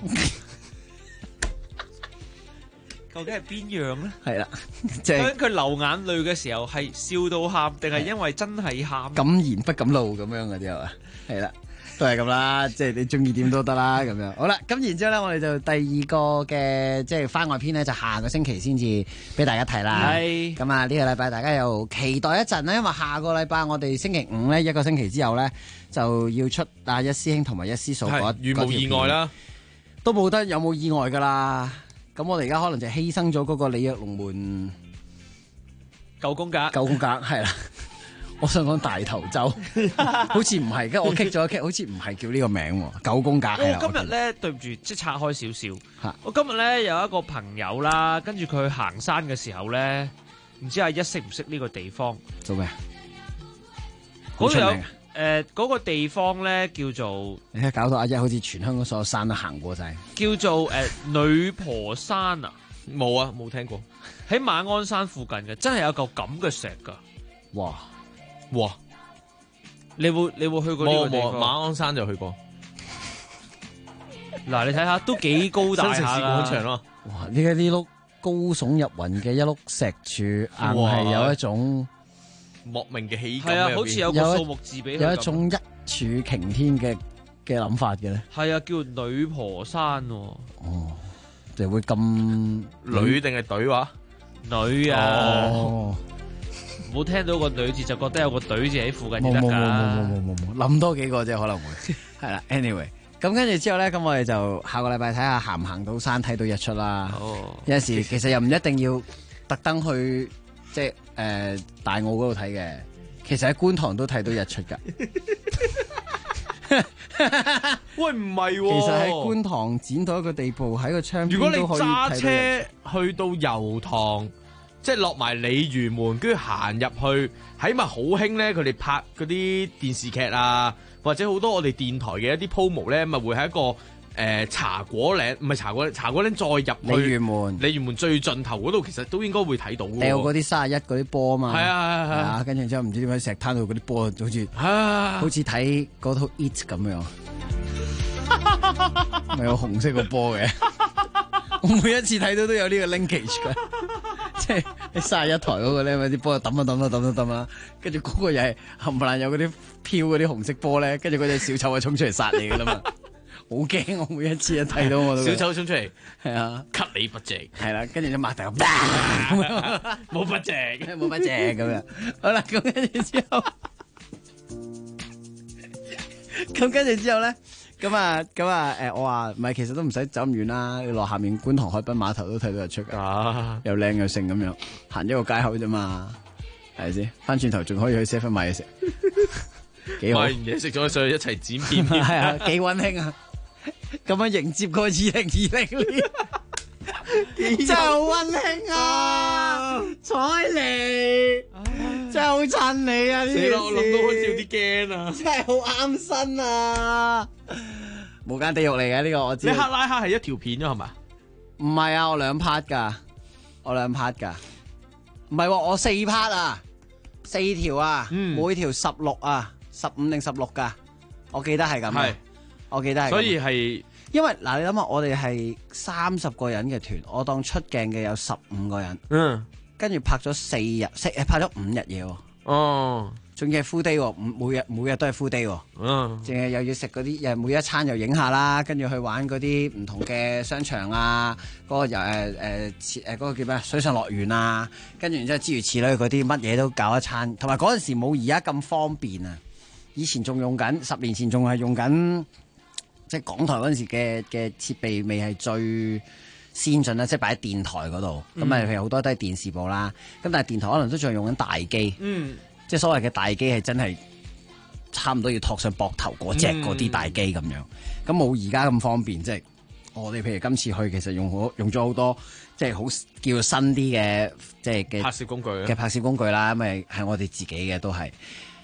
究竟係邊樣咧？係啦，究竟佢流眼淚嘅時候係笑到喊，定係因為真係喊？ 敢言不敢怒咁樣嗰啲係嘛？係啦，都係咁啦，即係你中意點都得啦咁樣。好啦，咁然之後咧，我哋就第二個嘅即係番外篇咧，就下個星期先至俾大家睇啦。係咁啊，呢個禮拜大家又期待一陣啦，因為下個禮拜我哋星期五咧，一個星期之後咧就要出一師兄同埋一師嫂嗰如無意外啦， 都冇得有冇意外噶啦。咁我哋而家可能就犧牲咗嗰個李若龍門 9宮格係啦。我想講大頭洲，好似唔係，跟住我 kick 咗一 kick，好似唔係叫呢個名喎。9宮格係啦。 我今日咧對唔住，即係拆開少少。我今日咧有一個朋友啦，跟住佢去行山嘅時候咧，唔知阿一識唔識呢個地方？ 做咩？ 嗰度有嗰個地方咧叫做， 你睇搞到阿一好似全香港所有山都行過晒， 叫做女婆山啊！ 冇啊，冇聽過。 喺馬鞍山附近嘅，真係有嚿咁嘅石噶。 哇！ 你會去過呢個地方？ 馬鞍山就去過。 嗱，你睇下都幾高大下新城市廣場咯。 哇！呢啲碌高聳入雲嘅一碌石柱，硬係有一種莫名嘅喜感。 係啊，好似有個數目字俾佢， 有一種一柱擎天嘅諗法嘅咧。 係啊，叫女婆山。哦， 就會咁女定係隊話？ 女啊！ 唔好聽到個女字就覺得有個隊字喺附近就得㗎。 冇，諗多幾個啫，可能會係啦。Anyway， 咁跟住之後咧，咁我哋就下個禮拜睇下行唔行到山睇到日出啦。有陣時其實又唔一定要特登去即係大澳嗰度睇嘅，其實喺觀塘都睇到日出㗎。 喂，唔係喎， 其實喺觀塘剪到一個地步，喺個窗邊如果你都可以揸睇到日車去到油塘，即係落埋鯉魚門，跟住行入去，喺咪好興咧？佢哋拍嗰啲電視劇啊，或者好多我哋電台嘅一啲 promo 咧，咪會喺一個茶果嶺，唔係茶果嶺再入去鯉魚門最盡頭嗰度，其實都應該會睇到嘅。 掉嗰啲31嗰啲波啊嘛， 係啊， 跟住之後唔知點解石灘度嗰啲波好似睇嗰套 It 咁樣，咪有紅色個波嘅。我每一次睇到都有呢個 linkage 嘅，即係喺31台嗰個咧，咪啲波抌啦，跟住嗰個又係冚唪唥有嗰啲飄嗰啲紅色波咧，跟住嗰隻小丑就衝出嚟殺你噶啦嘛。好驚！我每一次一睇到我都小丑衝出嚟， 係啊 ，cut 你不正， 係啦，跟住就擘大個， 冇不正， 冇不正咁樣。好啦，咁跟住之後，咧，我話唔係，其實都唔使走咁遠啦，你落下面觀塘海濱碼頭都睇到日出㗎，又靚又盛咁樣，行一個街口啫嘛，係咪先？翻轉頭仲可以去 7-Eleven 買嘢食，幾好。 買完嘢食咗上去一齊剪片， 係啊，幾溫馨啊！咁樣迎接個2020年，真係好溫馨啊！彩妮，真係好襯你啊！呢件事， 我諗到好似有啲驚啊！ 真係好啱身啊！無間地獄嚟嘅呢個我知。 你克拉克係一條片咗係嘛？ 唔係啊，我2 part 㗎，唔係喎，我4 part 啊，4條啊，每條16啊，15定16㗎，我記得係咁。係。我記得係， 所以係因為嗱，你諗下，我哋係30個人嘅團，我當出鏡嘅有15個人，跟住拍咗4日，拍咗5日嘢喎。哦，仲要係 full day 喎，每日都係 full day 喎。淨係又要食嗰啲，又每一餐又影下啦，跟住去玩嗰啲唔同嘅商場啊，嗰個又嗰個叫咩水上樂園啊，跟住然之後諸如此類嗰啲乜嘢都搞一餐，同埋嗰陣時冇而家咁方便啊，以前仲用緊，10年前仲係用緊。即係港台嗰陣時嘅設備未係最先進啦，即係擺喺電台嗰度，咁譬如好多都係電視部啦，咁但係電台可能都仲用緊大機，即係所謂嘅大機係真係差唔多要托上膊頭嗰隻嗰啲大機咁樣，咁冇而家咁方便，即係我哋譬如今次去其實用咗好多即係好叫做新啲嘅即係嘅拍攝工具啦，因為係我哋自己嘅都係，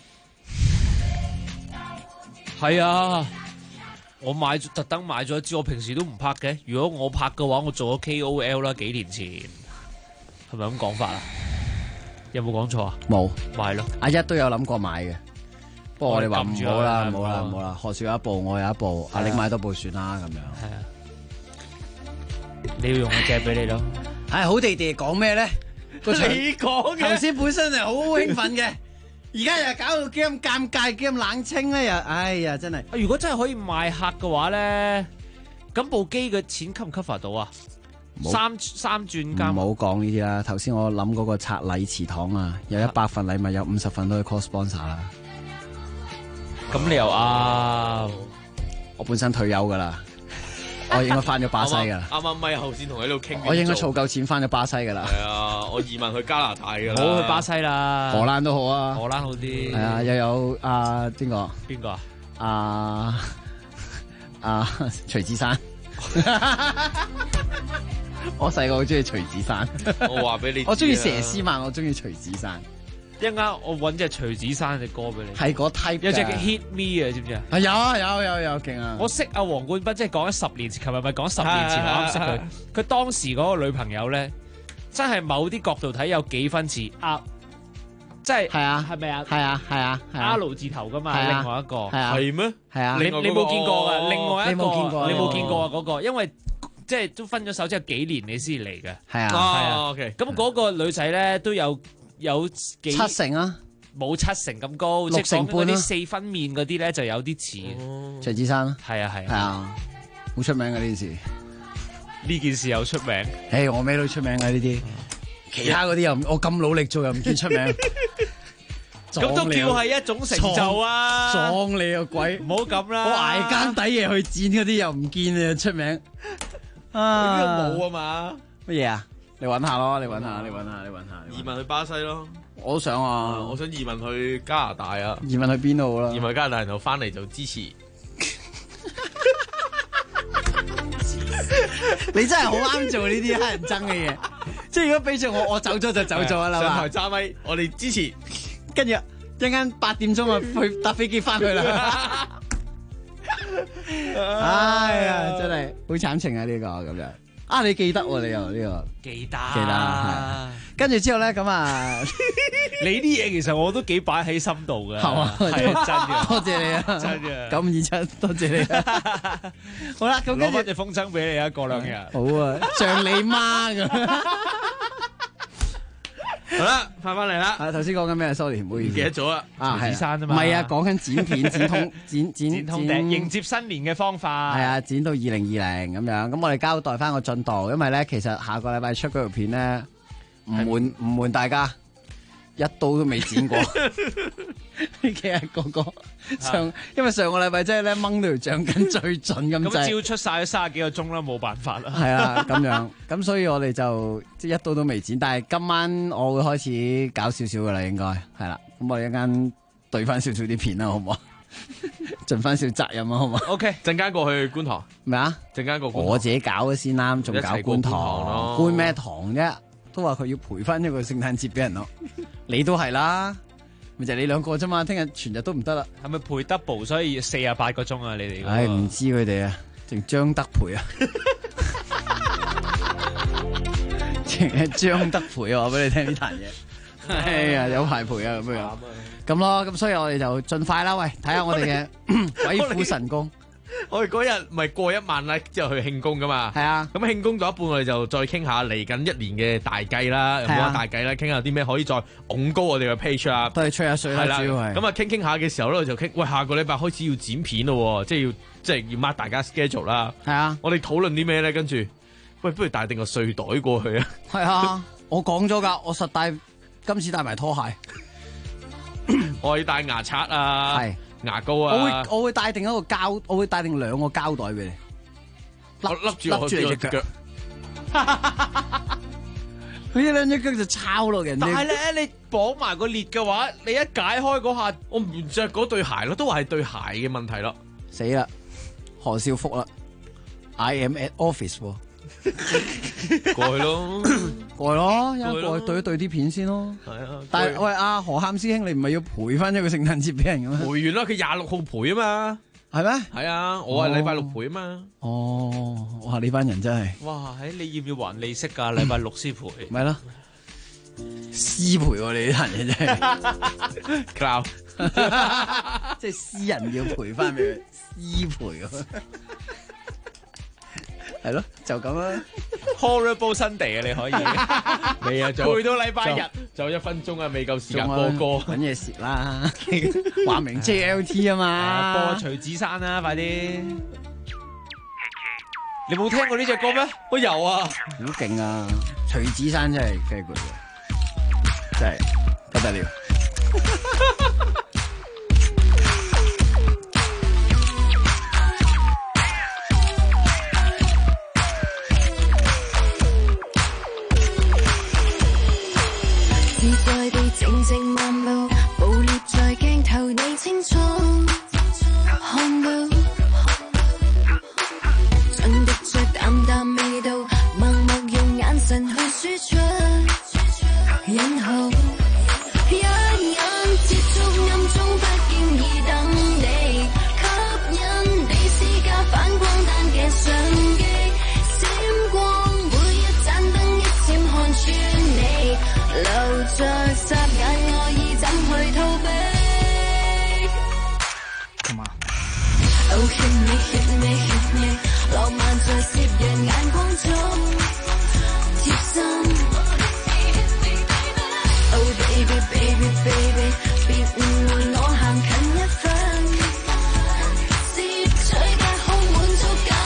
係啊。我特登買咗一支，我平時都唔拍嘅。如果我拍嘅話，我做咗 KOL 啦，幾年前係咪咁講法啊？有冇講錯啊？冇，咪係咯。 阿一都有諗過買嘅，不過我哋話唔好啦，唔好啦。何少有一部，我有一部，阿玲買多部算啦，咁樣。係啊，你要用我借俾你咯。 係好地地講咩咧？ 你講嘅頭先本身係好興奮嘅。而家又搞到幾咁尷尬，幾咁冷清咧，又哎呀真係！ 如果真係可以賣客嘅話咧，咁部機嘅錢 cover 唔 cover 到啊？三轉加， 唔好講呢啲啦。頭先我諗嗰個拆禮祠堂啊，有100份禮物，有50份都係 call sponsor 啦。 咁你又我本身退休噶啦。我應該翻咗巴西噶啦， 啱啱咪後先同佢喺度傾。 我應該儲夠錢翻咗巴西噶啦。 係啊，我移民去加拿大噶啦。 好去巴西啦， 荷蘭都好啊， 荷蘭好啲。 係啊，又有邊個？ 邊個啊？ 徐子珊。我細個好中意徐子珊。 我話俾你， 我中意佘詩曼，我中意徐子珊。 一陣間我揾隻徐子珊嘅歌俾你， 係嗰 type 有隻叫 Hit Me 啊，知唔知啊？ 有勁啊！ 我識阿黃冠斌，即係講咗10年前，琴日咪講10年前我啱識佢。佢當時嗰個女朋友咧，真係某啲角度睇有幾分似即係係啊，係咪啊？係啊，R 字頭噶嘛，另外一個係咩？ 係啊，你冇見過噶？另外一個你冇見過啊？嗰個因為即係都分咗手，即係幾年你先嚟嘅。係啊，OK。咁嗰個女仔咧都有幾 7成啊， 冇7成咁高 ，6成半嗰啲4分面嗰啲咧就有啲似徐子珊。 係啊， 好出名嘅呢件事。 呢件事又出名。 我咩都出名嘅呢啲，其他嗰啲又我咁努力做又唔見出名。 咁都叫係一種成就啊！ 撞你個鬼， 唔好咁啦！ 我捱間底嘢去剪嗰啲又唔見你出名啊！ 冇啊嘛？ 乜嘢啊？你揾下咯，你揾下。 移民去巴西咯， 我都想啊！ 我想移民去加拿大啊！ 移民去邊度啦？ 移民去加拿大，然後翻嚟就支持。 你真係好啱做呢啲乞人憎嘅嘢，即係如果俾住我走咗就走咗啦。 上台揸咪，我哋支持。 跟住一陣間8點鐘啊，去搭飛機翻去啦。哎呀，真係好慘情啊！呢個咁樣啊，你記得喎？你又呢個記得。 跟住之後咧，咁啊， 你啲嘢其實我都幾擺喺心度嘅， 係嘛？ 係啊，真嘅， 多謝你啊， 真嘅。 927，多謝你啊。好啦，咁攞翻隻風箏俾你啊，過2日。 好啊，像你媽咁。 好啦，翻嚟啦。 頭先講緊咩 ？sorry， 唔好意思， 記得咗啦。 曹子山啊嘛。 唔係啊，講緊剪片、剪通頂，迎接新年嘅方法。 係啊，剪到2020咁樣。咁我哋交代翻個進度，因為咧，其實下個禮拜出嗰條片咧，唔悶大家，一刀都未剪過。呢幾日個因為上個禮拜真係咧掹到條橡筋最準咁滯， 咁照出晒咗30幾個鐘啦，冇辦法啦。 係啊，咁樣，咁所以我哋就即係一刀都未剪，但係今晚我會開始搞少少噶啦，應該係啦。咁我哋一間對翻少少啲片啦，好唔好？盡翻少責任啊，好唔好 ？OK， 陣間過去觀塘咩啊？ 陣間過我自己搞咗先啦，仲搞觀塘咯？ 觀咩堂啫？都話佢要賠翻一個聖誕節俾人咯，你都係啦。咪就係你兩個啫嘛，聽日全日都唔得啦。 係咪賠 double 所以48個鐘啊？你哋唉，唔知佢哋啊，淨張德培啊，淨係張德培啊，話俾你聽呢壇嘢。哎呀，有排賠啊咁樣。咁咯，咁所以我哋就盡快啦。喂，睇下我哋嘅鬼斧神工。 我哋嗰日咪過1萬啦，之後去慶功噶嘛。 係啊， 咁慶功到一半，我哋就再傾下嚟緊一年嘅大計啦，有冇話大計啦？傾下啲咩可以再拱高我哋嘅 page 啊， 都係吹下水啦，主要係。 咁啊，傾下嘅時候咧，就傾喂，下個禮拜開始要剪片咯，即係要 mark 大家 schedule 啦。 係啊， 我哋討論啲咩咧？跟住，喂，不如帶定個睡袋過去啊。 係啊，我講咗噶，我實帶今次帶埋拖鞋， 我要帶牙刷啊。係。牙膏啊！我會帶定2個膠袋俾你，笠住你隻腳。佢一兩隻腳就抄落人哋。 但係咧，你綁埋個裂嘅話，你一解開嗰下， 我唔着嗰對鞋咯，都話係對鞋嘅問題咯。 死啦！何少福啦 ，I am at office 喎。 過去咯， 過去咯，過去對一對啲片先咯。係啊，但係喂阿何喊師兄，你唔係要賠翻一個聖誕節俾人嘅咩？ 賠完啦，佢26號賠啊嘛， 係咩？ 係啊，我係禮拜6賠啊嘛。 哦，哇！呢班人真係哇！你要唔要還利息㗎？禮拜6先賠， 咪咯，私賠喎！你啲人真係 cloud， 即係私人要賠翻俾佢，私賠喎。係咯，就咁啦。 Horrible Sunday 啊，你可以。 未啊， 攰到禮拜日， 就1分鐘啊，未夠時間播歌， 搵嘢蝕啦。話明 JLT 啊嘛， 播徐子珊啦，快啲。你冇聽過呢隻歌咩？ 我有啊， 好勁啊！徐子珊真係幾攰嘅，真係不得了。 自在地靜靜漫步，捕獵在鏡頭你清楚看到，盡滴着淡淡味道，默默用眼神去輸出引號，一眼接觸暗中不經意等你，吸引你私家反光彈嘅相機，閃光每一盞燈一閃看穿你。留着霎眼，我已怎去逃避 Come on. Oh hit me hit me hit me， 浪漫在攝人眼光中貼身。Oh baby baby baby， 別誤會我行近一分，攝取嘅好滿足感。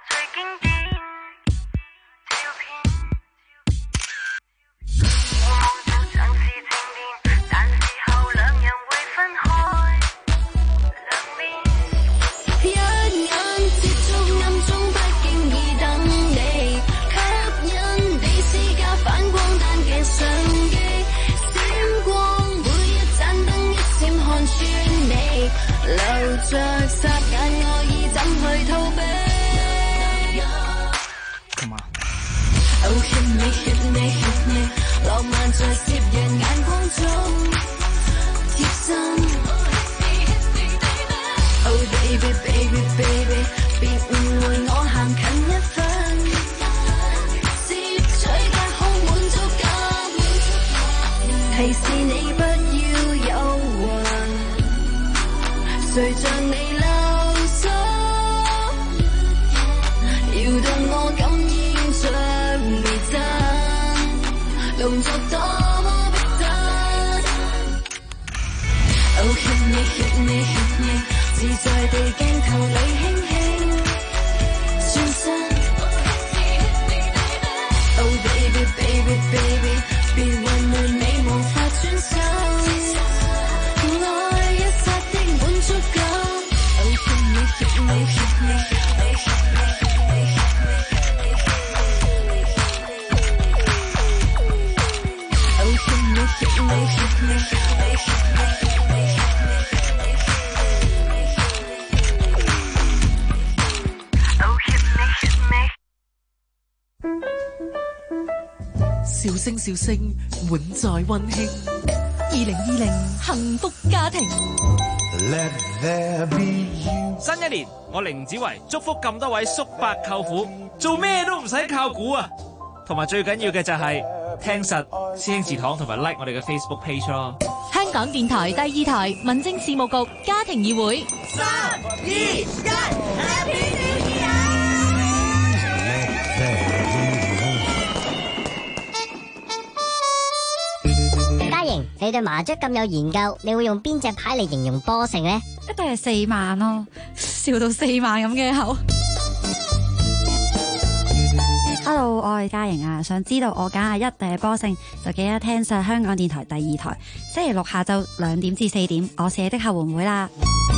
最經典照片。我夢就像是靜電，但事後兩人會分開兩邊。一眼接觸暗中不經意等你，吸引被私家反光彈嘅相機，閃光每一盞燈一閃看穿你，流着霎眼愛意怎去逃避。Oh hit me hit me hit me， 浪漫在攝人眼光中貼身。Oh baby baby baby， 別誤會我行近一分，攝取嘅好滿足感，提示你不要憂鬱，誰像你留宿，搖動我感染着微震，動作多麼逼真。Oh hit me hit me hit me， 自在地鏡頭裏輕輕轉身。Oh baby baby baby， 別混亂你無法專心，愛一剎的滿足感。Oh hit me hit me hit me。 笑聲笑聲，滿載溫馨。2020 幸福家庭。 新一年，我凌子維祝福咁多位叔伯舅父，做咩都唔使靠估啊！同埋最緊要嘅就係聽實師兄祠堂同埋 like 我哋嘅 Facebook page 咯。 香港電台第二台民政事務局家庭議會。 3、2、1 Happy New Year！ 嘉瑩，你對麻雀咁有研究，你會用邊隻牌嚟形容波成呢？ 一定係4萬咯，笑到4萬咁嘅口。Hello， 我係嘉瑩啊，想知道我揀係1定係波勝，就記得聽晒香港電台第二台，星期六下晝2點至4點，我是你的後援會啦。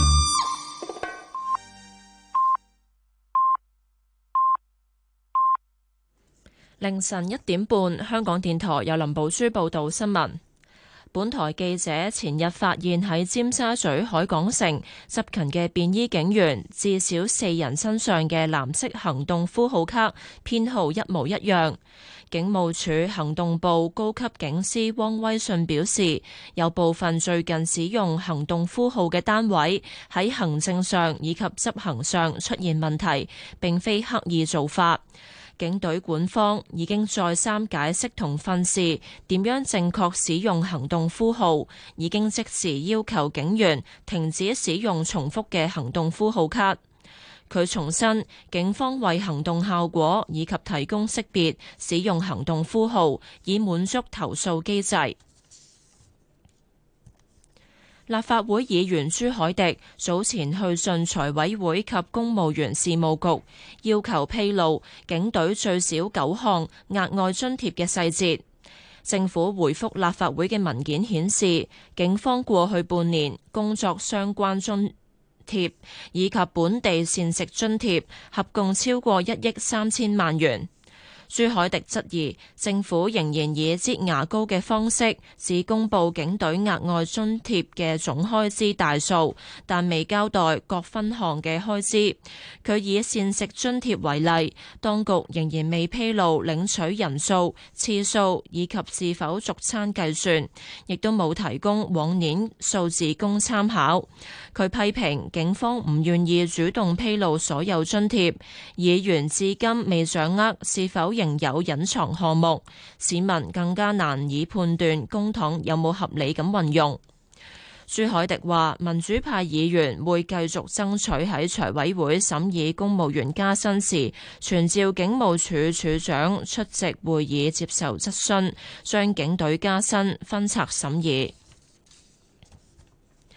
凌晨1點半，香港電台有林寶珠報道新聞。本台記者前日發現喺尖沙咀海港城執勤嘅便衣警員至少4人身上嘅藍色行動呼號卡編號一模一樣。警務處行動部高級警司汪威信表示，有部分最近使用行動呼號嘅單位喺行政上以及執行上出現問題，並非刻意做法。警隊管方已經再三解釋同訓示點樣正確使用行動呼號，已經即時要求警員停止使用重複嘅行動呼號卡。佢重申，警方為行動效果以及提供識別使用行動呼號，以滿足投訴機制。立法會議員朱凱廸早前去信財委會及公務員事務局，要求披露警隊最少9項額外津貼嘅細節。政府回覆立法會嘅文件顯示，警方過去半年工作相關津貼以及本地膳食津貼合共超過1億3千萬元。朱凱廸質疑政府仍然以擠牙膏嘅方式只公佈警隊額外津貼嘅總開支大數，但未交代各分項嘅開支。佢以膳食津貼為例，當局仍然未披露領取人數、次數以及是否續餐計算，亦都冇提供往年數字供參考。佢批評警方唔願意主動披露所有津貼，議員至今未掌握是否仍有隱藏項目，市民更加難以判斷公帑有冇合理咁運用。朱凱廸話，民主派議員會繼續爭取喺財委會審議公務員加薪時，傳召警務處處長出席會議接受質詢，將警隊加薪分拆審議。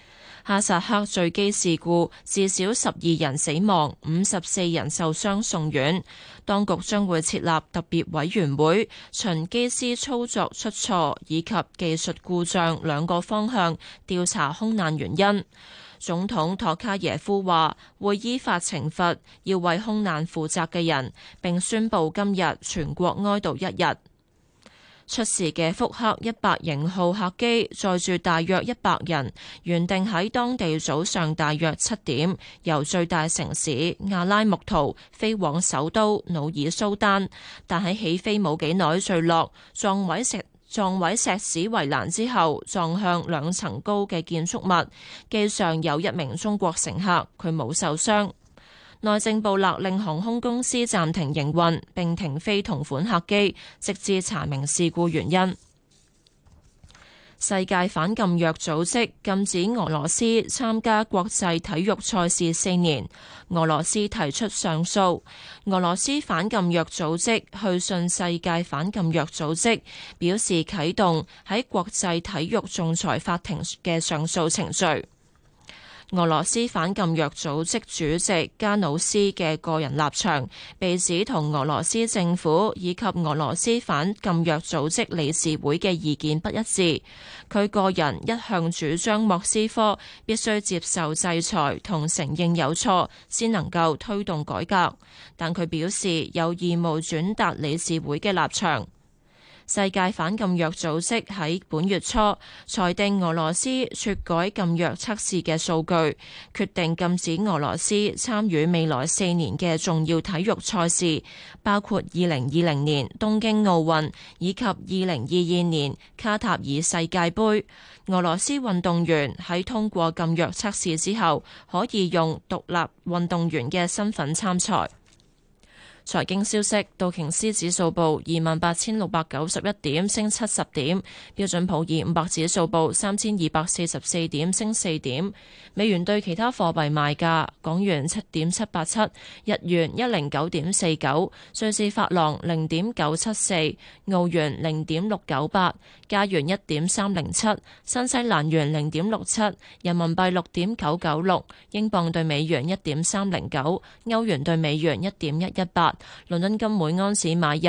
哈薩克墜機事故至少12人死亡，54人受傷送院。當局將會設立特別委員會，循機師操作出錯以及技術故障兩個方向調查空難原因。總統托卡耶夫話會依法懲罰要為空難負責嘅人，並宣布今日全國哀悼1日。出事嘅福克100型號客機載住大約100人，原定喺當地早上大約7點由最大城市阿拉木圖飛往首都努爾蘇丹，但喺起飛冇幾耐墜落，撞毀石屎圍欄之後撞向2層高嘅建築物。機上有1名中國乘客，佢冇受傷。內政部勒令航空公司暫停營運並停飛同款客機，直至查明事故原因。世界反禁藥組織禁止俄羅斯參加國際體育賽事4年，俄羅斯提出上訴。俄羅斯反禁藥組織去信世界反禁藥組織，表示啟動喺國際體育仲裁法庭嘅上訴程序。俄羅斯反禁藥組織主席加努斯嘅個人立場被指同俄羅斯政府以及俄羅斯反禁藥組織理事會嘅意見不一致。佢個人一向主張莫斯科必須接受制裁同承認有錯，先能夠推動改革，但佢表示有義務轉達理事會嘅立場。世界反禁藥組織喺本月初裁定俄羅斯篡改禁藥測試嘅數據，決定禁止俄羅斯參與未來4年嘅重要體育賽事，包括2020年東京奧運以及2022年卡塔爾世界盃。俄羅斯運動員喺通過禁藥測試之後，可以用獨立運動員嘅身份參賽。財經消息，道瓊斯指數報28,691點，升70點；標準普爾500指數報3,244點，升4點。美元對其他貨幣賣價：港元7.787，日元109.49，瑞士法郎0.974，澳元0.698，加元1.307，新西蘭元0.67，人民幣6.996，英鎊對美元1.309，歐元對美元1.118。倫敦金每安士買入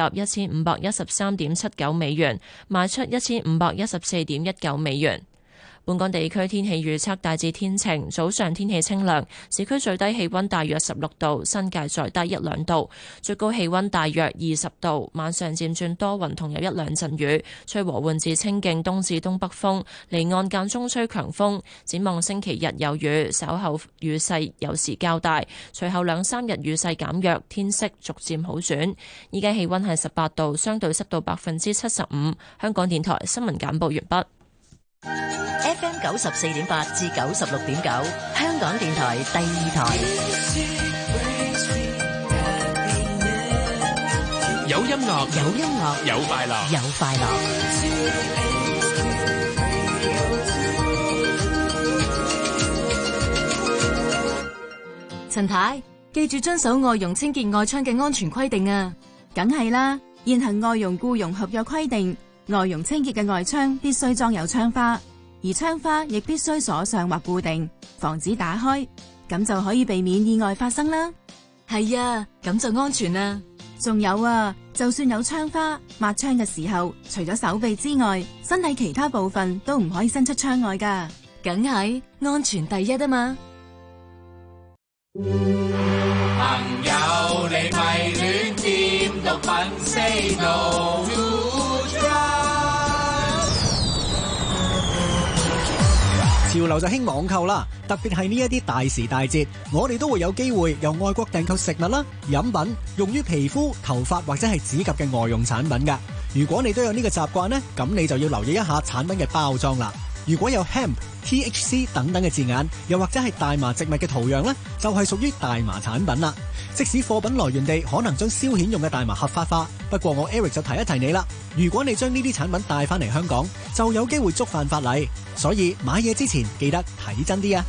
1513.79美元，賣出1514.19美元。本港地區天氣預測大致天晴，早上天氣清涼，市區最低氣溫大約16度，新界再低1-2度，最高氣溫大約20度。晚上漸轉多雲同有1-2陣雨，吹和緩至清勁東至東北風，離岸間中吹強風。展望星期日有雨，稍後雨勢有時較大，隨後2-3日雨勢減弱，天色逐漸好轉。依家氣溫係18度，相對濕度75%。香港電台新聞簡報完畢。 FM 94.8至96.9，香港電台第2台。 有音樂， 有音樂， 有快樂， 有快樂。 陳太，記住遵守外傭清潔外窗嘅安全規定啊！ 梗係啦，現行外傭僱傭合約規定，外傭清潔嘅外窗必須裝有窗花，而窗花亦必須鎖上或固定，防止打開，咁就可以避免意外發生啦。 係啊，咁就安全啦。 仲有啊，就算有窗花，抹窗嘅時候，除咗手臂之外，身體其他部分都唔可以伸出窗外㗎。 梗係安全第一啊嘛。 朋友，你咪亂掂毒品 ，say no to drugs。 潮流就興網購啦，特別係呢一啲大時大節，我哋都會有機會由外國訂購食物啦、飲品、用於皮膚、頭髮或者係指甲嘅外用產品㗎。如果你都有呢個習慣呢，咁你就要留意一下產品嘅包裝啦。如果有 hemp、THC 等等嘅字眼，又或者係大麻植物嘅圖樣呢，就係屬於大麻產品啦。即使貨品來源地可能將消遣用嘅大麻合法化，不過我 Eric 就提一提你啦。如果你將呢啲產品帶翻嚟香港，就有機會觸犯法例，所以買嘢之前記得睇真啲啊！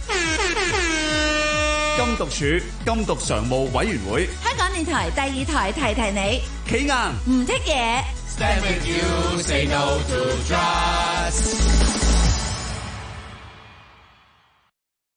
禁毒處禁毒常務委員會， 香港電台第2台提提你， 企硬唔剔嘢。 Stand with you, say no to drugs.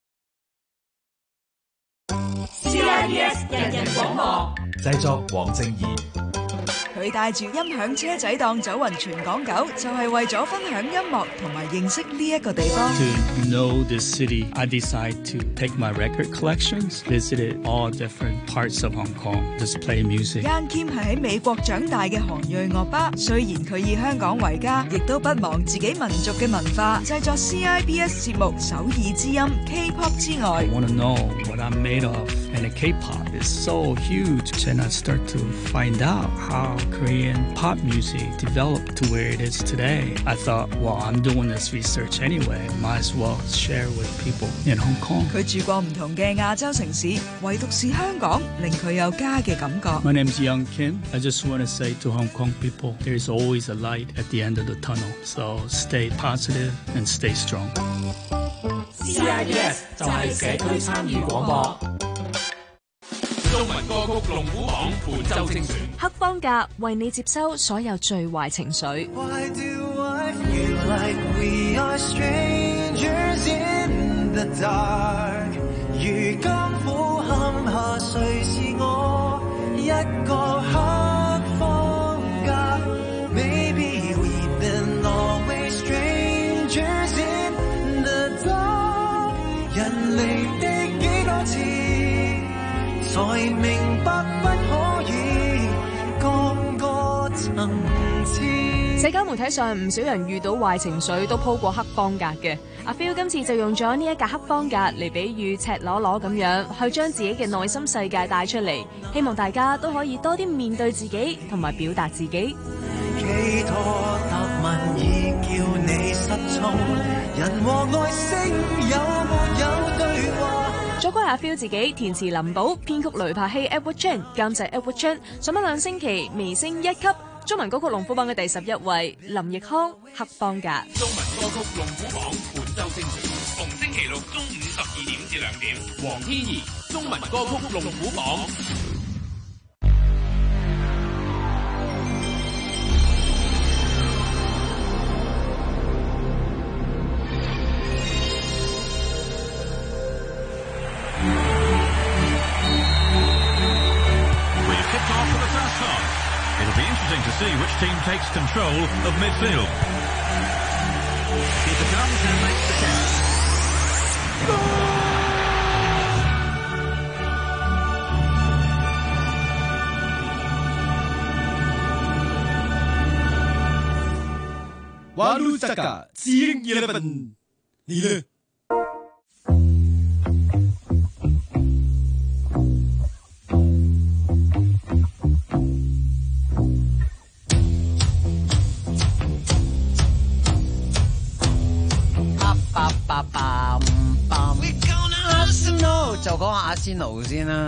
CIBS 人人廣播， 製作黃正義。 佢帶住音響車仔檔走勻全港九，就係為咗分享音樂同埋認識呢一個地方。 To know this city, I decided to take my record collections, visited all different parts of Hong Kong, just play music. Yan Kim 係喺美國長大嘅韓裔樂巴，雖然佢以香港為家，亦都不忘自己民族嘅文化。製作 CIBS 節目首爾之音 K-pop 之外 I want to know what I'm made of, and the K-pop is so huge. And I start to find out how Korean pop music developed to where it is today. I thought, well, I'm doing this research anyway. Might as well share with people in Hong Kong. 佢住過唔同嘅亞洲城市，唯獨是香港令佢有家嘅感覺。 My name's Young Kim. I just want to say to Hong Kong people, there's always a light at the end of the tunnel. So stay positive and stay strong. CIBS 就係社區參與廣播。中文歌曲龍虎榜本周精選， 黑幫格為你接收所有最壞情緒。 Why do I feel like we are strangers in the dark？ 如今苦坎下，誰是我一個黑幫格 ？Maybe we've been always strangers in the dark。人離的幾多次？才明白不可以降個層次。 社交媒體上唔少人遇到壞情緒都鋪過黑幫格嘅。阿 Phil 今次就用咗呢一架黑幫格嚟比喻赤裸裸咁樣去將自己嘅內心世界帶出嚟，希望大家都可以多啲面對自己同埋表達自己。 幾多答問已叫你失聰，人和外星有沒有對話？ 作曲阿 Phil 自己，填詞林寶，編曲雷柏希 Edward Chan， 監製 Edward Chan， 上咗2星期，微升1級。中文歌曲龍虎榜嘅第11位，林奕匡《黑幫格》。 中文歌曲龍虎榜本周精選，逢星期六中午12點至2點。黃天怡，中文歌曲龍虎榜。 To see which team takes control of midfield. Keeper comes and makes the catch. Walu Saka, Seeing 11，你呢？就講阿仙奴先啦。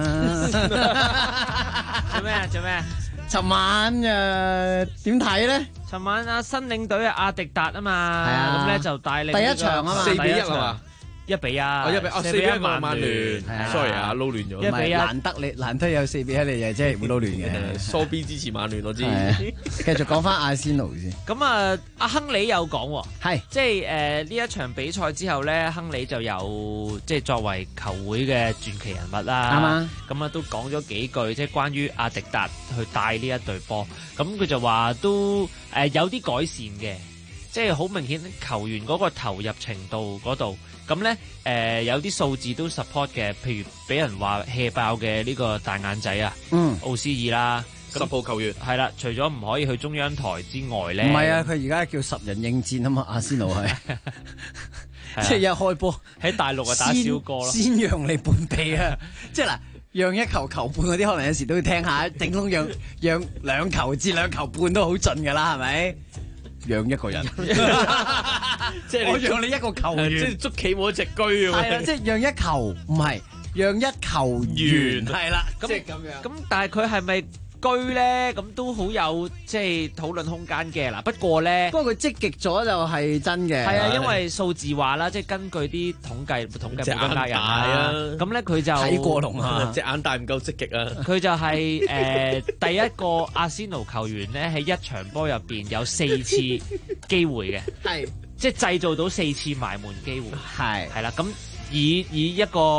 做咩啊？做咩啊？ 尋晚點睇咧？ 尋晚阿新領隊阿迪達啊嘛， 係啊， 咁咧就帶領第一場啊嘛 4-1啊嘛。 1-1，4-1 曼聯，sorry 啊，撈亂咗。 1-1，難得有4-1，你就真係會撈亂嘅。 蘇 B 支持曼聯，我知。 繼續講翻阿仙奴先。 咁啊，阿亨利有講， 係即係呢一場比賽之後咧，亨利就有即係作為球會嘅傳奇人物啦。 啱啊。 咁啊都講咗幾句，即係關於阿迪達去帶呢一隊波。咁佢就話都有啲改善嘅，即係好明顯球員嗰個投入程度嗰度。咁咧有啲數字都 support 嘅，譬如俾人話 hea 爆嘅呢個大眼仔啊，奧斯爾啦 ，10號球員係啦，除咗唔可以去中央台之外咧， 唔係啊，佢而家叫10人應戰啊嘛，阿仙奴係，即係一開波喺大陸啊打小哥咯， 先讓你半臂啊，即係嗱，讓1球球半嗰啲可能有時都要聽下，頂籠讓2球至2球半都好盡㗎啦，係咪？讓一個人， 即係我讓你一個球員， 即係捉棋冇一隻車啊！ 係啦，即係讓一球，唔係讓一球員，係啦， 即係咁樣。 咁但係佢係咪居咧？咁都好有即係討論空間嘅嗱。不過咧， 不過佢積極咗就係真嘅。 係啊，因為數字話啦，即係根據啲統計冇隻眼大人啊。 咁咧佢就睇過龍啊， 隻眼大唔夠積極啊。 佢就係第一個阿仙奴球員咧喺一場波入邊有4次機會嘅， 係即係製造到4次埋門機會， 係啦。咁以一個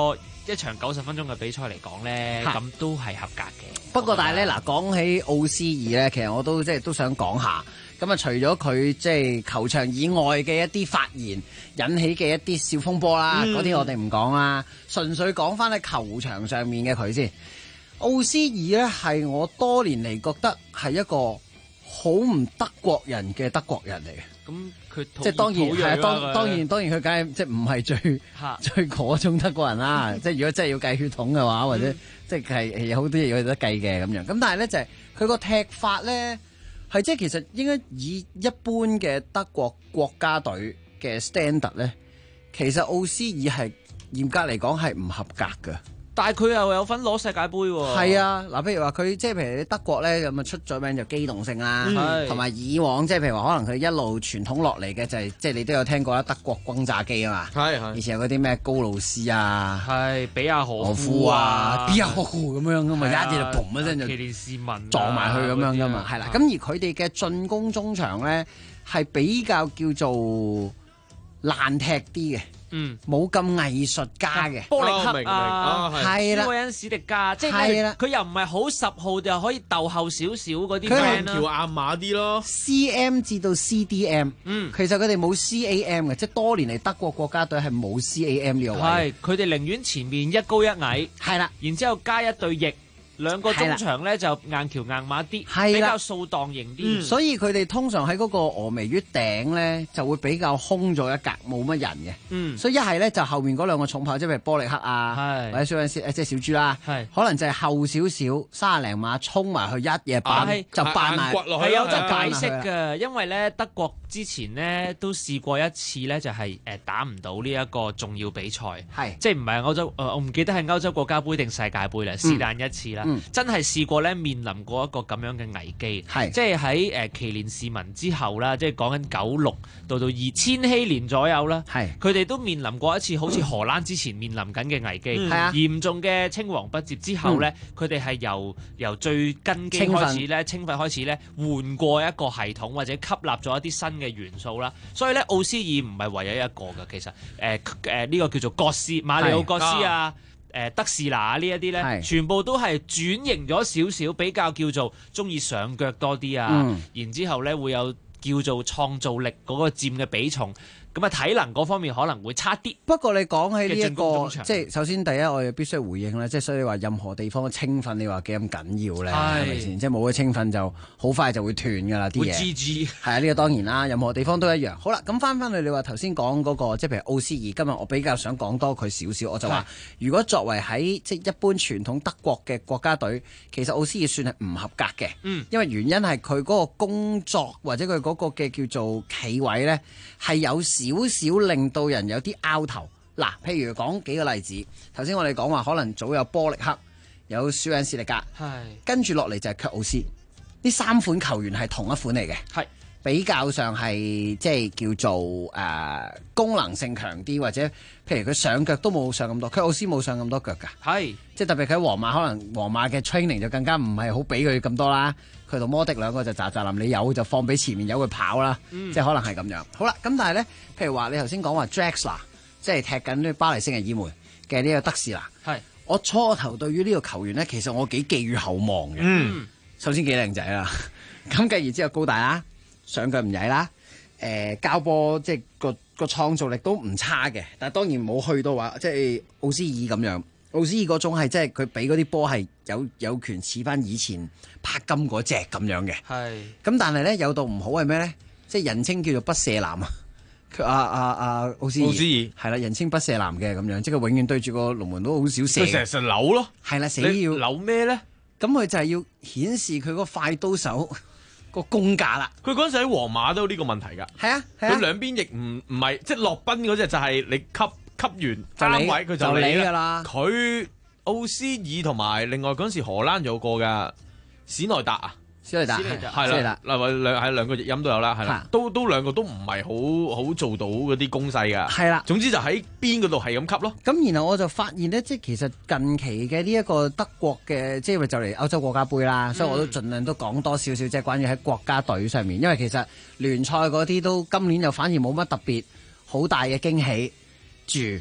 一場90分鐘嘅比賽嚟講咧，咁都係合格嘅。 不過但係咧嗱，講起奧斯爾咧，其實我都都想講下。咁啊，除咗佢即係球場以外嘅一啲發言引起嘅一啲小風波啦，嗰啲我哋唔講啦，純粹講翻喺球場上面嘅佢先。奧斯爾咧係我多年嚟覺得係一個好唔德國人嘅德國人嚟嘅。 咁佢即係當然係當然佢梗係即係唔係最嗰種德國人啦。即係如果真係要計血統嘅話，或者即係有好多嘢有得計嘅咁樣。咁但係咧就係佢個踢法咧。係即係其實應該以一般嘅德國國家隊嘅 standard 咧，其實奧斯爾係嚴格嚟講係唔合格嘅。 但係佢又有份攞世界盃喎。 係啊，嗱，譬如話佢即係譬如德國咧咁啊出咗名就機動性啦，同埋以往即係譬如話可能佢一路傳統落嚟嘅就係即係你都有聽過啦，德國轟炸機啊嘛。係以前有嗰啲咩高路斯啊， 比亞可夫啊， 比亞可夫咁樣噶嘛，一嘢就嘭一聲就奇連士文撞埋去咁樣噶嘛，係啦。咁而佢哋嘅進攻中場咧係比較叫做爛踢啲嘅。冇咁藝術家嘅， 波力克啊， 係啦， 斯維恩史迪加，即係佢又唔係好10號，就可以鬥後少少嗰啲 man 啦， 條硬馬啲咯 ，CM 至到 CDM，其實佢哋冇 CAM 嘅，即係多年嚟德國國家隊係冇 CAM 呢個位， 係佢哋寧願前面一高一矮， 係啦， 然之後加一對翼。兩個中場咧就硬橋硬馬啲，比較掃蕩型啲， 所以佢哋通常喺嗰個峨眉月頂咧就會比較空咗一格，冇乜人嘅。所以一係咧就後面嗰兩個重炮，即係譬如波力克啊，或者蘇恩斯即係小豬啦，可能就係後少少30零碼衝埋去一嘢扮就扮埋， 係有得解釋嘅，因為咧德國之前咧都試過一次咧，就係打唔到呢一個重要比賽，即係唔係歐洲我唔記得係歐洲國家杯定世界盃啦，是但一次啦。真係試過咧，面臨過一個咁樣嘅危機，即係喺奇連士文之後啦，即係講緊96到2000禧年左右啦，佢哋都面臨過一次好似荷蘭之前面臨緊嘅危機，嚴重嘅青黃不接之後咧，佢哋係由最根基開始咧，青訓開始咧換過一個系統或者吸納咗一啲新嘅元素啦，所以咧奧斯爾唔係唯一一個嘅，其實呢個叫做葛斯馬里奧葛斯啊。德士拿呢一啲咧，全部都係轉型咗少少，比較叫做中意上腳多啲啊，然之後咧會有叫做創造力嗰個佔嘅比重。咁啊，體能嗰方面可能會差啲。 不過你講起呢一個，即係首先第一，我哋必須回應咧，即係所以你話任何地方嘅青訓，你話幾咁緊要咧，係咪先？即係冇咗青訓就好快就會斷㗎啦啲嘢。 會係啊，呢個當然啦，任何地方都一樣。好啦，咁翻去你話頭先講嗰個，即係譬如奧斯爾，今日我比較想講多佢少少，我就話如果作為喺即係一般傳統德國嘅國家隊，其實奧斯爾算係唔合格嘅。因為原因係佢嗰個工作或者佢嗰個嘅叫做企位咧係有少少令到人有啲拗頭。嗱，譬如講幾個例子，頭先我哋講話可能早有波力克，有舒恩斯力格，跟住落嚟就係卻奧斯，呢3款球員係同一款嚟嘅，比較上係即係叫做功能性強啲，或者譬如佢上腳都冇上咁多，卻奧斯冇上咁多腳㗎，即係特別佢喺皇馬，可能皇馬嘅 training 就更加唔係好俾佢咁多啦。佢同摩迪兩個就雜林，你有就放俾前面有佢跑啦，即係可能係咁樣。好啦，咁但係咧，譬如話你頭先講話 Draxler， 即係踢緊呢巴黎聖日耳門嘅呢個德士拿，我初頭對於呢個球員咧，其實我幾寄予厚望嘅。首先幾靚仔啦，咁繼而之後高大啦，上腳唔曳啦，交波即係個創造力都唔差嘅，但係當然冇去到話即係奧斯爾咁樣。奧斯爾嗰種係即係佢俾嗰啲波係有權似翻以前柏金嗰隻咁樣嘅，咁但係咧有道唔好係咩咧？即係人稱叫做不射籃啊！佢奧斯爾係啦，人稱不射籃嘅咁樣，即係佢永遠對住個龍門都好少射。 佢成日扭咯， 係啦，死要扭咩咧？ 咁佢就係要顯示佢個快刀手個功架啦。 佢嗰陣時喺皇馬都有呢個問題㗎。係啊，佢兩邊翼唔係即係洛賓嗰隻就係你吸完啱位佢就理㗎啦。佢奧斯爾同埋另外嗰陣時荷蘭有個㗎史內達啊， 史內達係啦，嗱兩個譯音都有啦，係啦，都兩個都唔係好做到嗰啲攻勢㗎。係啦，總之就喺邊嗰度係咁吸咯。 咁然後我就發現咧，即係其實近期嘅呢一個德國嘅，即係就嚟歐洲國家杯啦，所以我都盡量都講多少少即係關於喺國家隊上面，因為其實聯賽嗰啲都今年就反而冇乜特別好大嘅驚喜住，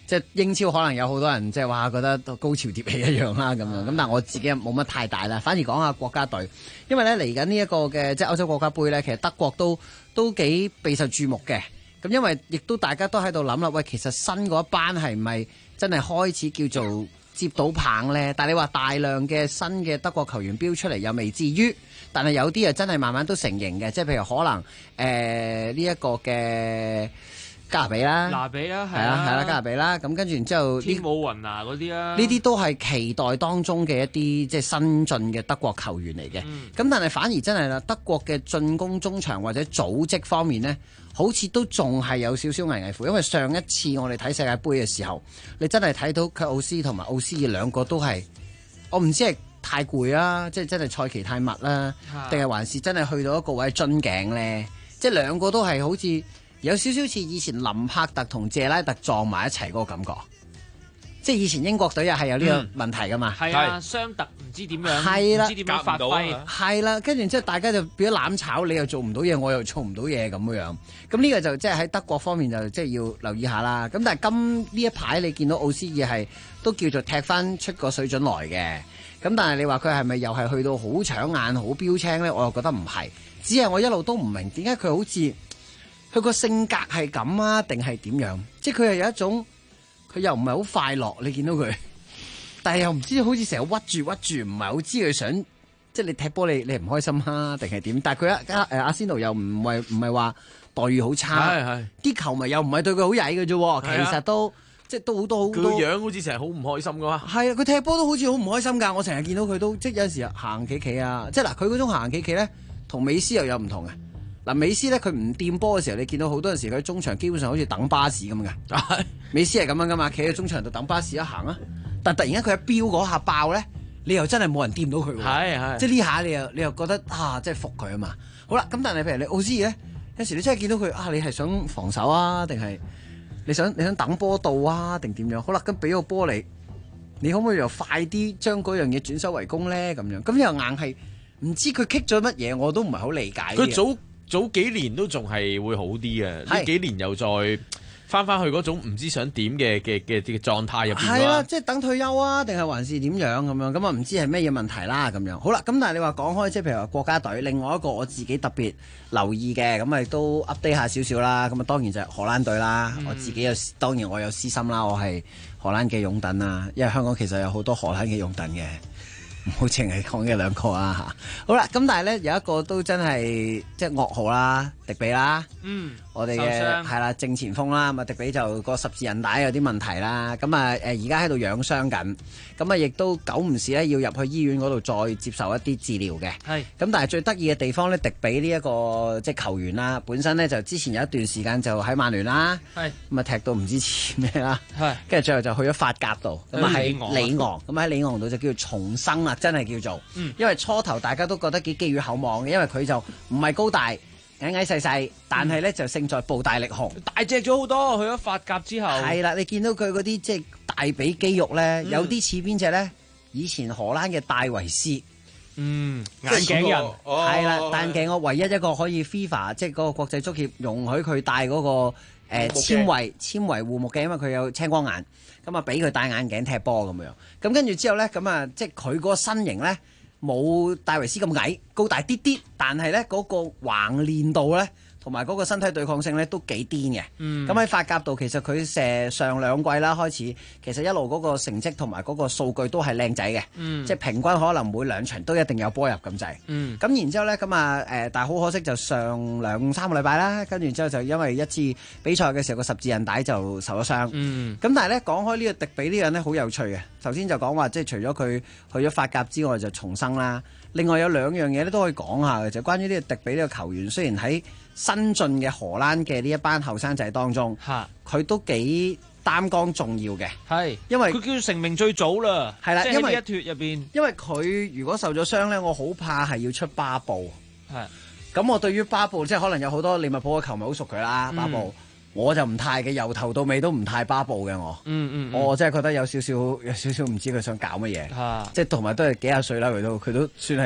即係英超可能有好多人即係話覺得高潮迭起一樣啦咁樣，咁但係我自己冇乜太大啦，反而講下國家隊，因為咧嚟緊呢一個嘅即係歐洲國家杯咧，其實德國都幾備受注目嘅。咁因為亦都大家都喺度諗啦，喂，其實新嗰一班係唔係真係開始叫做接到棒咧？但係你話大量嘅新嘅德國球員標出嚟又未至於，但係有啲啊真係慢慢都成型嘅，即係譬如可能呢一個嘅加拿比啦，係啦加拿比啦，咁跟住然之後天母雲啊嗰啲啊， 呢啲都係期待當中嘅一啲即係新進嘅德國球員嚟嘅。咁但係反而真係啦，德國嘅進攻中場或者組織方面呢，好似都仲係有少少危危乎，因為上一次我哋睇世界盃嘅時候，你真係睇到卻奧斯同埋奧斯爾兩個都係，我唔知係太攰啦，即係真係賽期太密啦，定係還是真係去到一個位樽頸呢？即係兩個都係好似有少少似以前林柏特同謝拉特撞埋一齊嗰個感覺，即係以前英國隊又係有呢個問題噶嘛？ 係啊，雙特唔知點樣， 係啦， 唔知點樣發揮， 係啦，跟住之後大家就變咗攬炒，你又做唔到嘢，我又做唔到嘢咁樣。咁呢個就即係喺德國方面就即係要留意下啦。咁但係今呢一排你見到奧斯爾係都叫做踢翻出個水準來嘅。咁但係你話佢係咪又係去到好搶眼、好標青咧？我又覺得唔係，只係我一路都唔明點解佢好似佢個性格係咁啊，定係點樣？即係佢係有一種佢又唔係好快樂，你見到佢，但係又唔知好似成日屈住，唔係好知佢想即係你踢波你唔開心啊，定係點？但係佢阿仙奴又唔係話待遇好差，啲球迷又唔係對佢好曳嘅啫，其實都。即係都好多， 佢個樣好似成日好唔開心噶嘛。係啊，佢踢波都好似好唔開心㗎。我成日見到佢都即係有陣時行企企啊。即係嗱，佢嗰種行企企咧，同美斯又有唔同嘅。嗱，美斯咧佢唔掂波嘅時候，你見到好多陣時佢喺中場基本上好似等巴士咁㗎。美斯係咁樣㗎嘛，企喺中場度等巴士一行啊。但突然間佢一飆嗰下爆咧，你又真係冇人掂到佢喎。係。即係呢下你又覺得啊，即係服佢啊嘛。好啦，咁但係譬如你奧斯爾咧，有時你真係見到佢啊，你係想防守啊，定係？你想等波到啊，定點樣？好啦，咁俾個波你可唔可以又快啲將嗰樣嘢轉守為攻咧？咁樣咁又硬係唔知佢棘咗乜嘢，我都唔係好理解。 佢早幾年都仲係會好啲嘅，呢幾年又再翻去嗰種唔知想點嘅狀態入邊。係啦，即係等退休啊，定係還是點樣咁樣？咁啊唔知係咩嘢問題啦咁樣。好啦，咁但係你話講開，即係譬如話國家隊，另外一個我自己特別留意嘅，咁咪都 update 下少少啦。咁啊當然就係荷蘭隊啦。我自己當然我有私心啦，我係荷蘭嘅擁躉啦，因為香港其實有好多荷蘭嘅擁躉嘅。唔好淨係講嘅兩個啊嚇，好啦，咁但係咧有一個都真係即係噩耗啦，迪比啦，我哋嘅係啦正前鋒啦，咁啊迪比就個十字韌帶有啲問題啦，咁啊而家喺度養傷緊，咁啊亦都久唔時咧要入去醫院嗰度再接受一啲治療嘅，咁但係最得意嘅地方咧，迪比呢一個即係球員啦，本身咧就之前有一段時間就喺曼聯啦，咁啊踢到唔知似咩啦，跟住最後就去咗法甲度，咁啊喺里昂，咁喺里昂度就叫做重生啦。真係叫做，因為初頭大家都覺得幾寄予厚望嘅，因為佢就唔係高大，矮矮細細，但係咧就勝在步大力雄， 大隻咗好多。去咗法甲之後， 係啦，你見到佢嗰啲即係大髀肌肉咧，有啲似邊隻咧？以前荷蘭嘅戴維斯， 眼鏡人， 係啦，眼鏡我唯一一個可以 FIFA 即係嗰個國際足協容許佢戴嗰個纖維護目鏡，因為佢有青光眼。咁啊，俾佢戴眼鏡踢波咁樣，咁跟住之後咧，咁啊，即係佢嗰個身形咧，冇戴維斯咁矮，高大啲啲，但係咧嗰個橫練度咧，同埋嗰個身體對抗性咧都幾癲嘅。咁喺法甲度，其實佢上兩季啦開始，其實一路嗰個成績同埋嗰個數據都係靚仔嘅，即係平均可能每兩場都一定有波入咁滯。咁然之後咧，咁啊但係好可惜就上2-3個禮拜啦，跟住之後就因為一次比賽嘅時候個十字韌帶就受咗傷。咁但係咧講開呢個迪比呢樣咧好有趣嘅，頭先就講話即係除咗佢去咗法甲之外就重生啦，另外有兩樣嘢咧都可以講下嘅，就關於呢個迪比呢個球員，雖然喺新進嘅荷蘭嘅呢一班後生仔當中，佢都幾擔綱重要嘅，因為佢叫成名最早啦， 係啦，因為一脱入邊， 因為佢如果受咗傷咧，我好怕係要出巴布，咁我對於巴布即係可能有好多利物浦嘅球迷好熟佢啦，巴布。我就唔太嘅，由頭到尾都唔太巴布嘅我，我真係覺得有少少唔知佢想搞乜嘢，即係同埋都係幾廿歲啦，佢都算係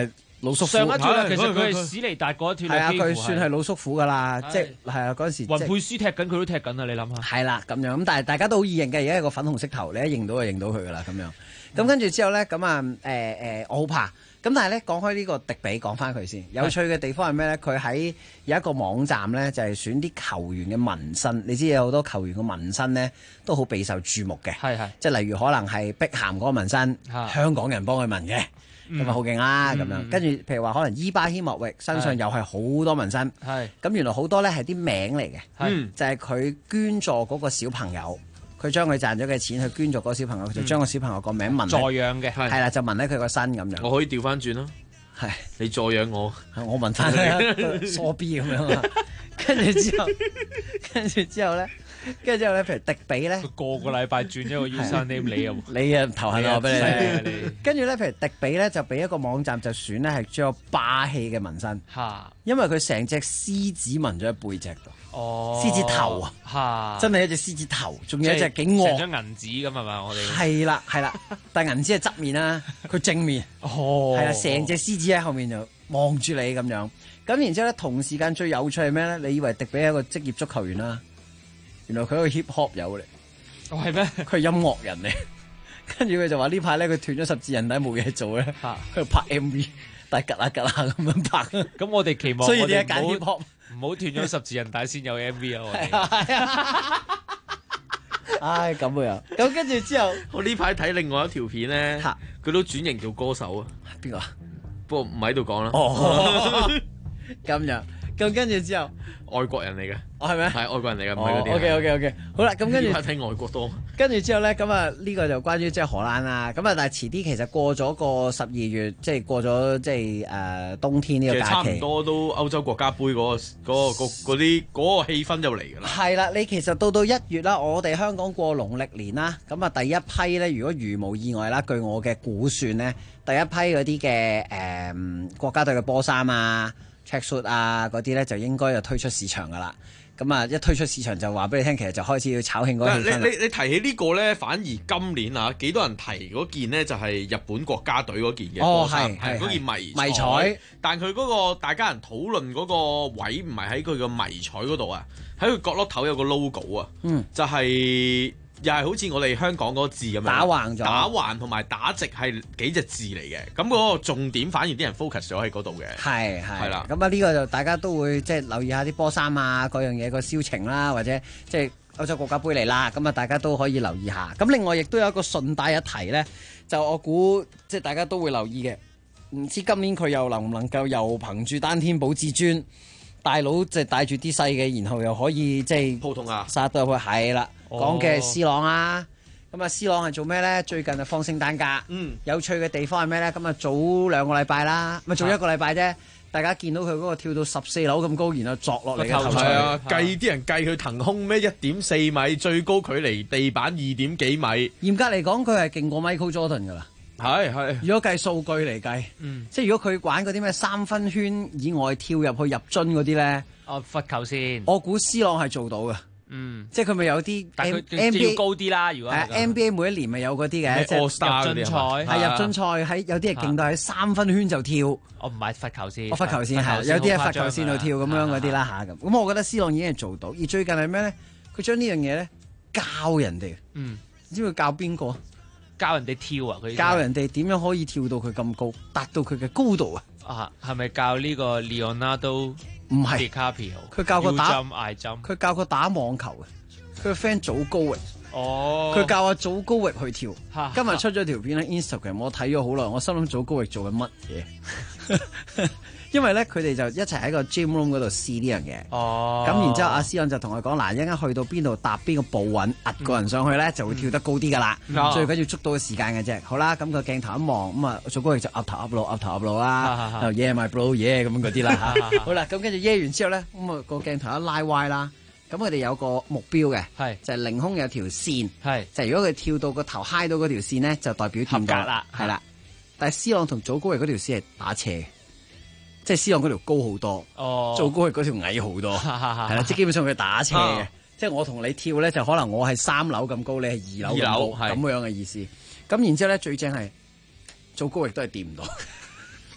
老叔父上一脱啦，其實佢係史尼達嗰一脱係啊，佢算係老叔父噶啦，即係啊嗰陣時。 雲佩斯踢緊，佢都踢緊啊！你諗下。 係啦，咁樣咁，但係大家都好易認嘅，而家有個粉紅色頭，你一認到就認到佢噶啦，咁樣。咁跟住之後咧，咁啊我好怕。咁但係咧講開呢個迪比，講翻佢先。有趣嘅地方係咩咧？佢喺有一個網站咧，就係選啲球員嘅紋身。你知有好多球員嘅紋身咧，都好備受注目嘅。 係。即係例如可能係碧咸嗰個紋身，香港人幫佢紋嘅。咁啊好勁啦，咁樣跟住譬如話可能伊巴希莫域身上又係好多紋身，咁原來好多咧係啲名嚟嘅，就係佢捐助嗰個小朋友，佢將佢賺咗嘅錢去捐助嗰個小朋友，佢就將個小朋友個名紋助養嘅， 係啦，就紋喺佢個身咁樣。 我可以調翻轉咯，係你助養我， 我紋翻佢疏 B 咁樣啊，跟住之後咧。跟住之後咧，譬如迪比咧， 佢個禮拜轉一個 username 你啊頭痕我俾你。跟住咧，譬如迪比咧就俾一個網站就選咧係最有霸氣嘅紋身，因為佢成隻獅子紋咗喺背脊度，獅子頭啊，真係一隻獅子頭，仲有一隻幾惡， 成張銀紙咁係嘛？我哋係啦，但銀紙係側面啦，佢正面，係啦，成隻獅子喺後面就望住你咁樣。咁然之後咧，同時間最有趣係咩咧？你以為迪比係一個職業足球員啦？原來佢係個 hip hop 友嚟， 係咩？ 佢係音樂人嚟，跟住佢就話呢排咧佢斷咗十字韌帶冇嘢做咧，佢拍 MV，但係吉下咁樣拍。 咁我哋期望， 所以點解揀 hip hop？ 唔好斷咗十字韌帶先有 MV 啊！我哋唉咁樣，咁跟住之後， 我呢排睇另外一條片咧，佢都轉型做歌手啊！ 邊個啊？ 不過唔喺度講啦。 咁樣，咁跟住之後， 外國人嚟嘅。 係咩？ 係外國人嚟嘅，唔係嗰啲。 OK，好啦，咁跟住睇外國多。 跟住之後咧，咁啊呢個就關於即係荷蘭啦。咁啊，但係遲啲其實過咗個12月，即係過咗即係冬天呢個假期。 其實差唔多都歐洲國家盃嗰個氣氛就嚟㗎啦。 係啦，你其實到1月啦，我哋香港過農曆年啦，咁啊第一批咧，如果如無意外啦，據我嘅估算咧，第一批嗰啲嘅國家隊嘅波衫啊、tracksuit 啊嗰啲咧，就應該就推出市場㗎啦。咁啊，一推出市場就話俾你聽，其實就開始要炒興嗰個氣氛。 你提起呢個咧，反而今年啊，幾多人提嗰件呢？就係日本國家隊嗰件嘅波衫，係嗰件迷彩。但佢嗰個大家人討論嗰個位唔係喺佢個迷彩嗰度啊，喺佢角落頭有個 logo 啊，就係。又係好似我哋香港嗰個字咁樣打橫咗， 打橫同埋打直係幾隻字嚟嘅，咁嗰個重點反而啲人 focus 咗喺嗰度嘅。 係啦， 咁啊呢個就大家都會即係留意下啲波衫啊嗰樣嘢個銷情啦，或者即係歐洲國家杯嚟啦，咁啊大家都可以留意下。咁另外亦都有一個順帶一提咧，就我估即係大家都會留意嘅，唔知今年佢又能唔能夠又憑住單天保至尊，大佬即係帶住啲細嘅，然後又可以即係普通啊殺到入去係啦。講嘅係 C 朗啊，咁啊 C 朗係做咩咧？最近就放聖誕假，有趣嘅地方係咩咧？咁啊早2個禮拜啦，咪早1個禮拜啫。大家見到佢嗰個跳到14樓咁高，然後鑿落嚟嘅頭槌， 係啊，啲人計佢騰空咩1.4米，最高距離地板2點幾米。 嚴格嚟講，佢係勁過 Michael Jordan 噶啦。 係， 如果計數據嚟計，即係如果佢玩嗰啲咩3分圈以外跳入去入樽嗰啲咧， 罰球先。 我估 C 朗係做到嘅。即係佢咪有啲 NBA 要高啲啦，如果 NBA 每一年咪有嗰啲嘅，即係入樽賽，係入樽賽喺有啲係勁到喺3分圈就跳。 我唔係罰球線， 我罰球線係有啲喺罰球線度跳咁樣嗰啲啦嚇咁。咁我覺得 C 朗已經係做到，而最近係咩咧？佢將呢樣嘢咧教人哋，你知佢教邊個？ 教人哋跳啊！佢教人哋點樣可以跳到佢咁高，達到佢嘅高度啊！ 係咪教呢個 Leonardo？ 唔係，佢教佢打 ， 佢教佢打網球嘅，佢個 friend 祖高域，佢教阿祖高域去跳。今日出咗條片喺 Instagram， 我睇咗好耐，我心諗祖高域做緊乜嘢？因為咧，佢哋就一齊喺個 gym room 嗰度試呢樣嘢。咁然之後，阿C朗就同佢講：嗱，一陣間去到邊度搭邊個步穩，壓個人上去咧，就會跳得高啲噶啦。最緊要捉到個時間嘅啫。好啦，咁個鏡頭一望，咁啊，祖高域就岌頭岌路啦，又 yeah my bro yeah 咁樣嗰啲啦。好啦，咁跟住 yeah 完之後咧，咁啊個鏡頭一拉歪啦，咁佢哋有個目標嘅，就係凌空有條線，就係如果佢跳到個頭嗨到嗰條線咧，就代表合格啦，係啦。但係 C朗同祖高域嗰條線係打斜。即係C朗嗰條高好多，祖高域嗰條矮好多，係啦，即係基本上佢打斜嘅。即係我同你跳咧，就可能我係3樓咁高，你係2樓咁高，咁樣嘅意思。咁然之後咧，最正係祖高域都係掂唔到，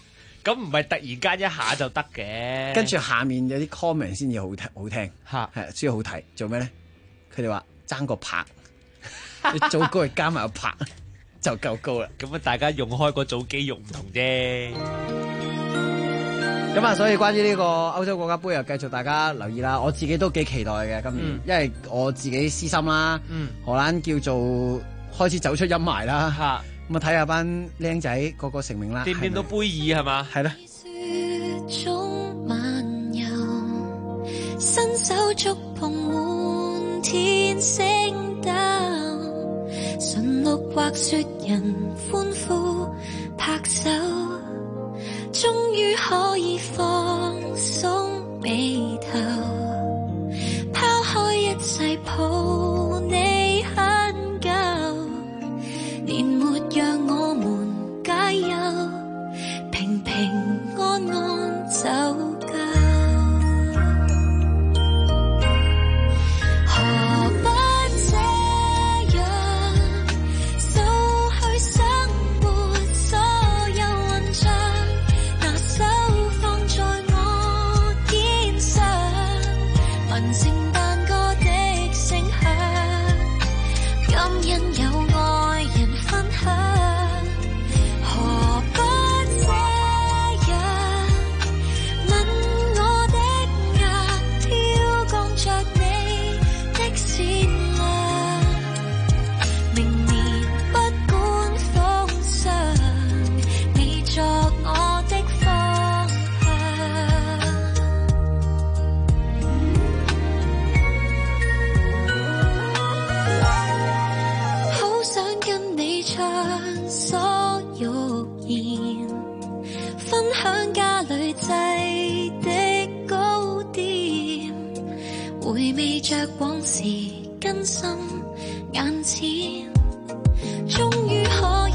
咁唔係突然間一下就得嘅。 跟住下面有啲 comment 先至好聽， 嚇係先好睇。做咩咧？佢哋話爭個拍，你組高加埋個拍就夠高啦。 咁啊，大家用開個組機用唔同啫。 咁啊，所以關於呢個歐洲國家杯又繼續大家留意啦。我自己都幾期待嘅今年，因為我自己私心啦。荷蘭叫做開始走出陰霾啦。咁啊，睇下班僆仔個個成名啦。 掂唔掂到杯爾係嘛？ 係啦。 中漫遊，伸手觸碰滿天星斗，馴鹿或雪人歡呼拍手。終於可以放鬆眉頭，拋開一切抱你很久，年沒讓我們解憂，平平安安走夠。何不這樣掃去生活所有混帳，拿手放在我肩上，聞聖誕歌的聲響，感恩有愛人分享。何不這樣吻我的額，飄降着你的善良，明年不管風霜，你作我的方向。好想跟你暢所欲言，分享家裏製的糕點，回味着往事更深眼前，終於可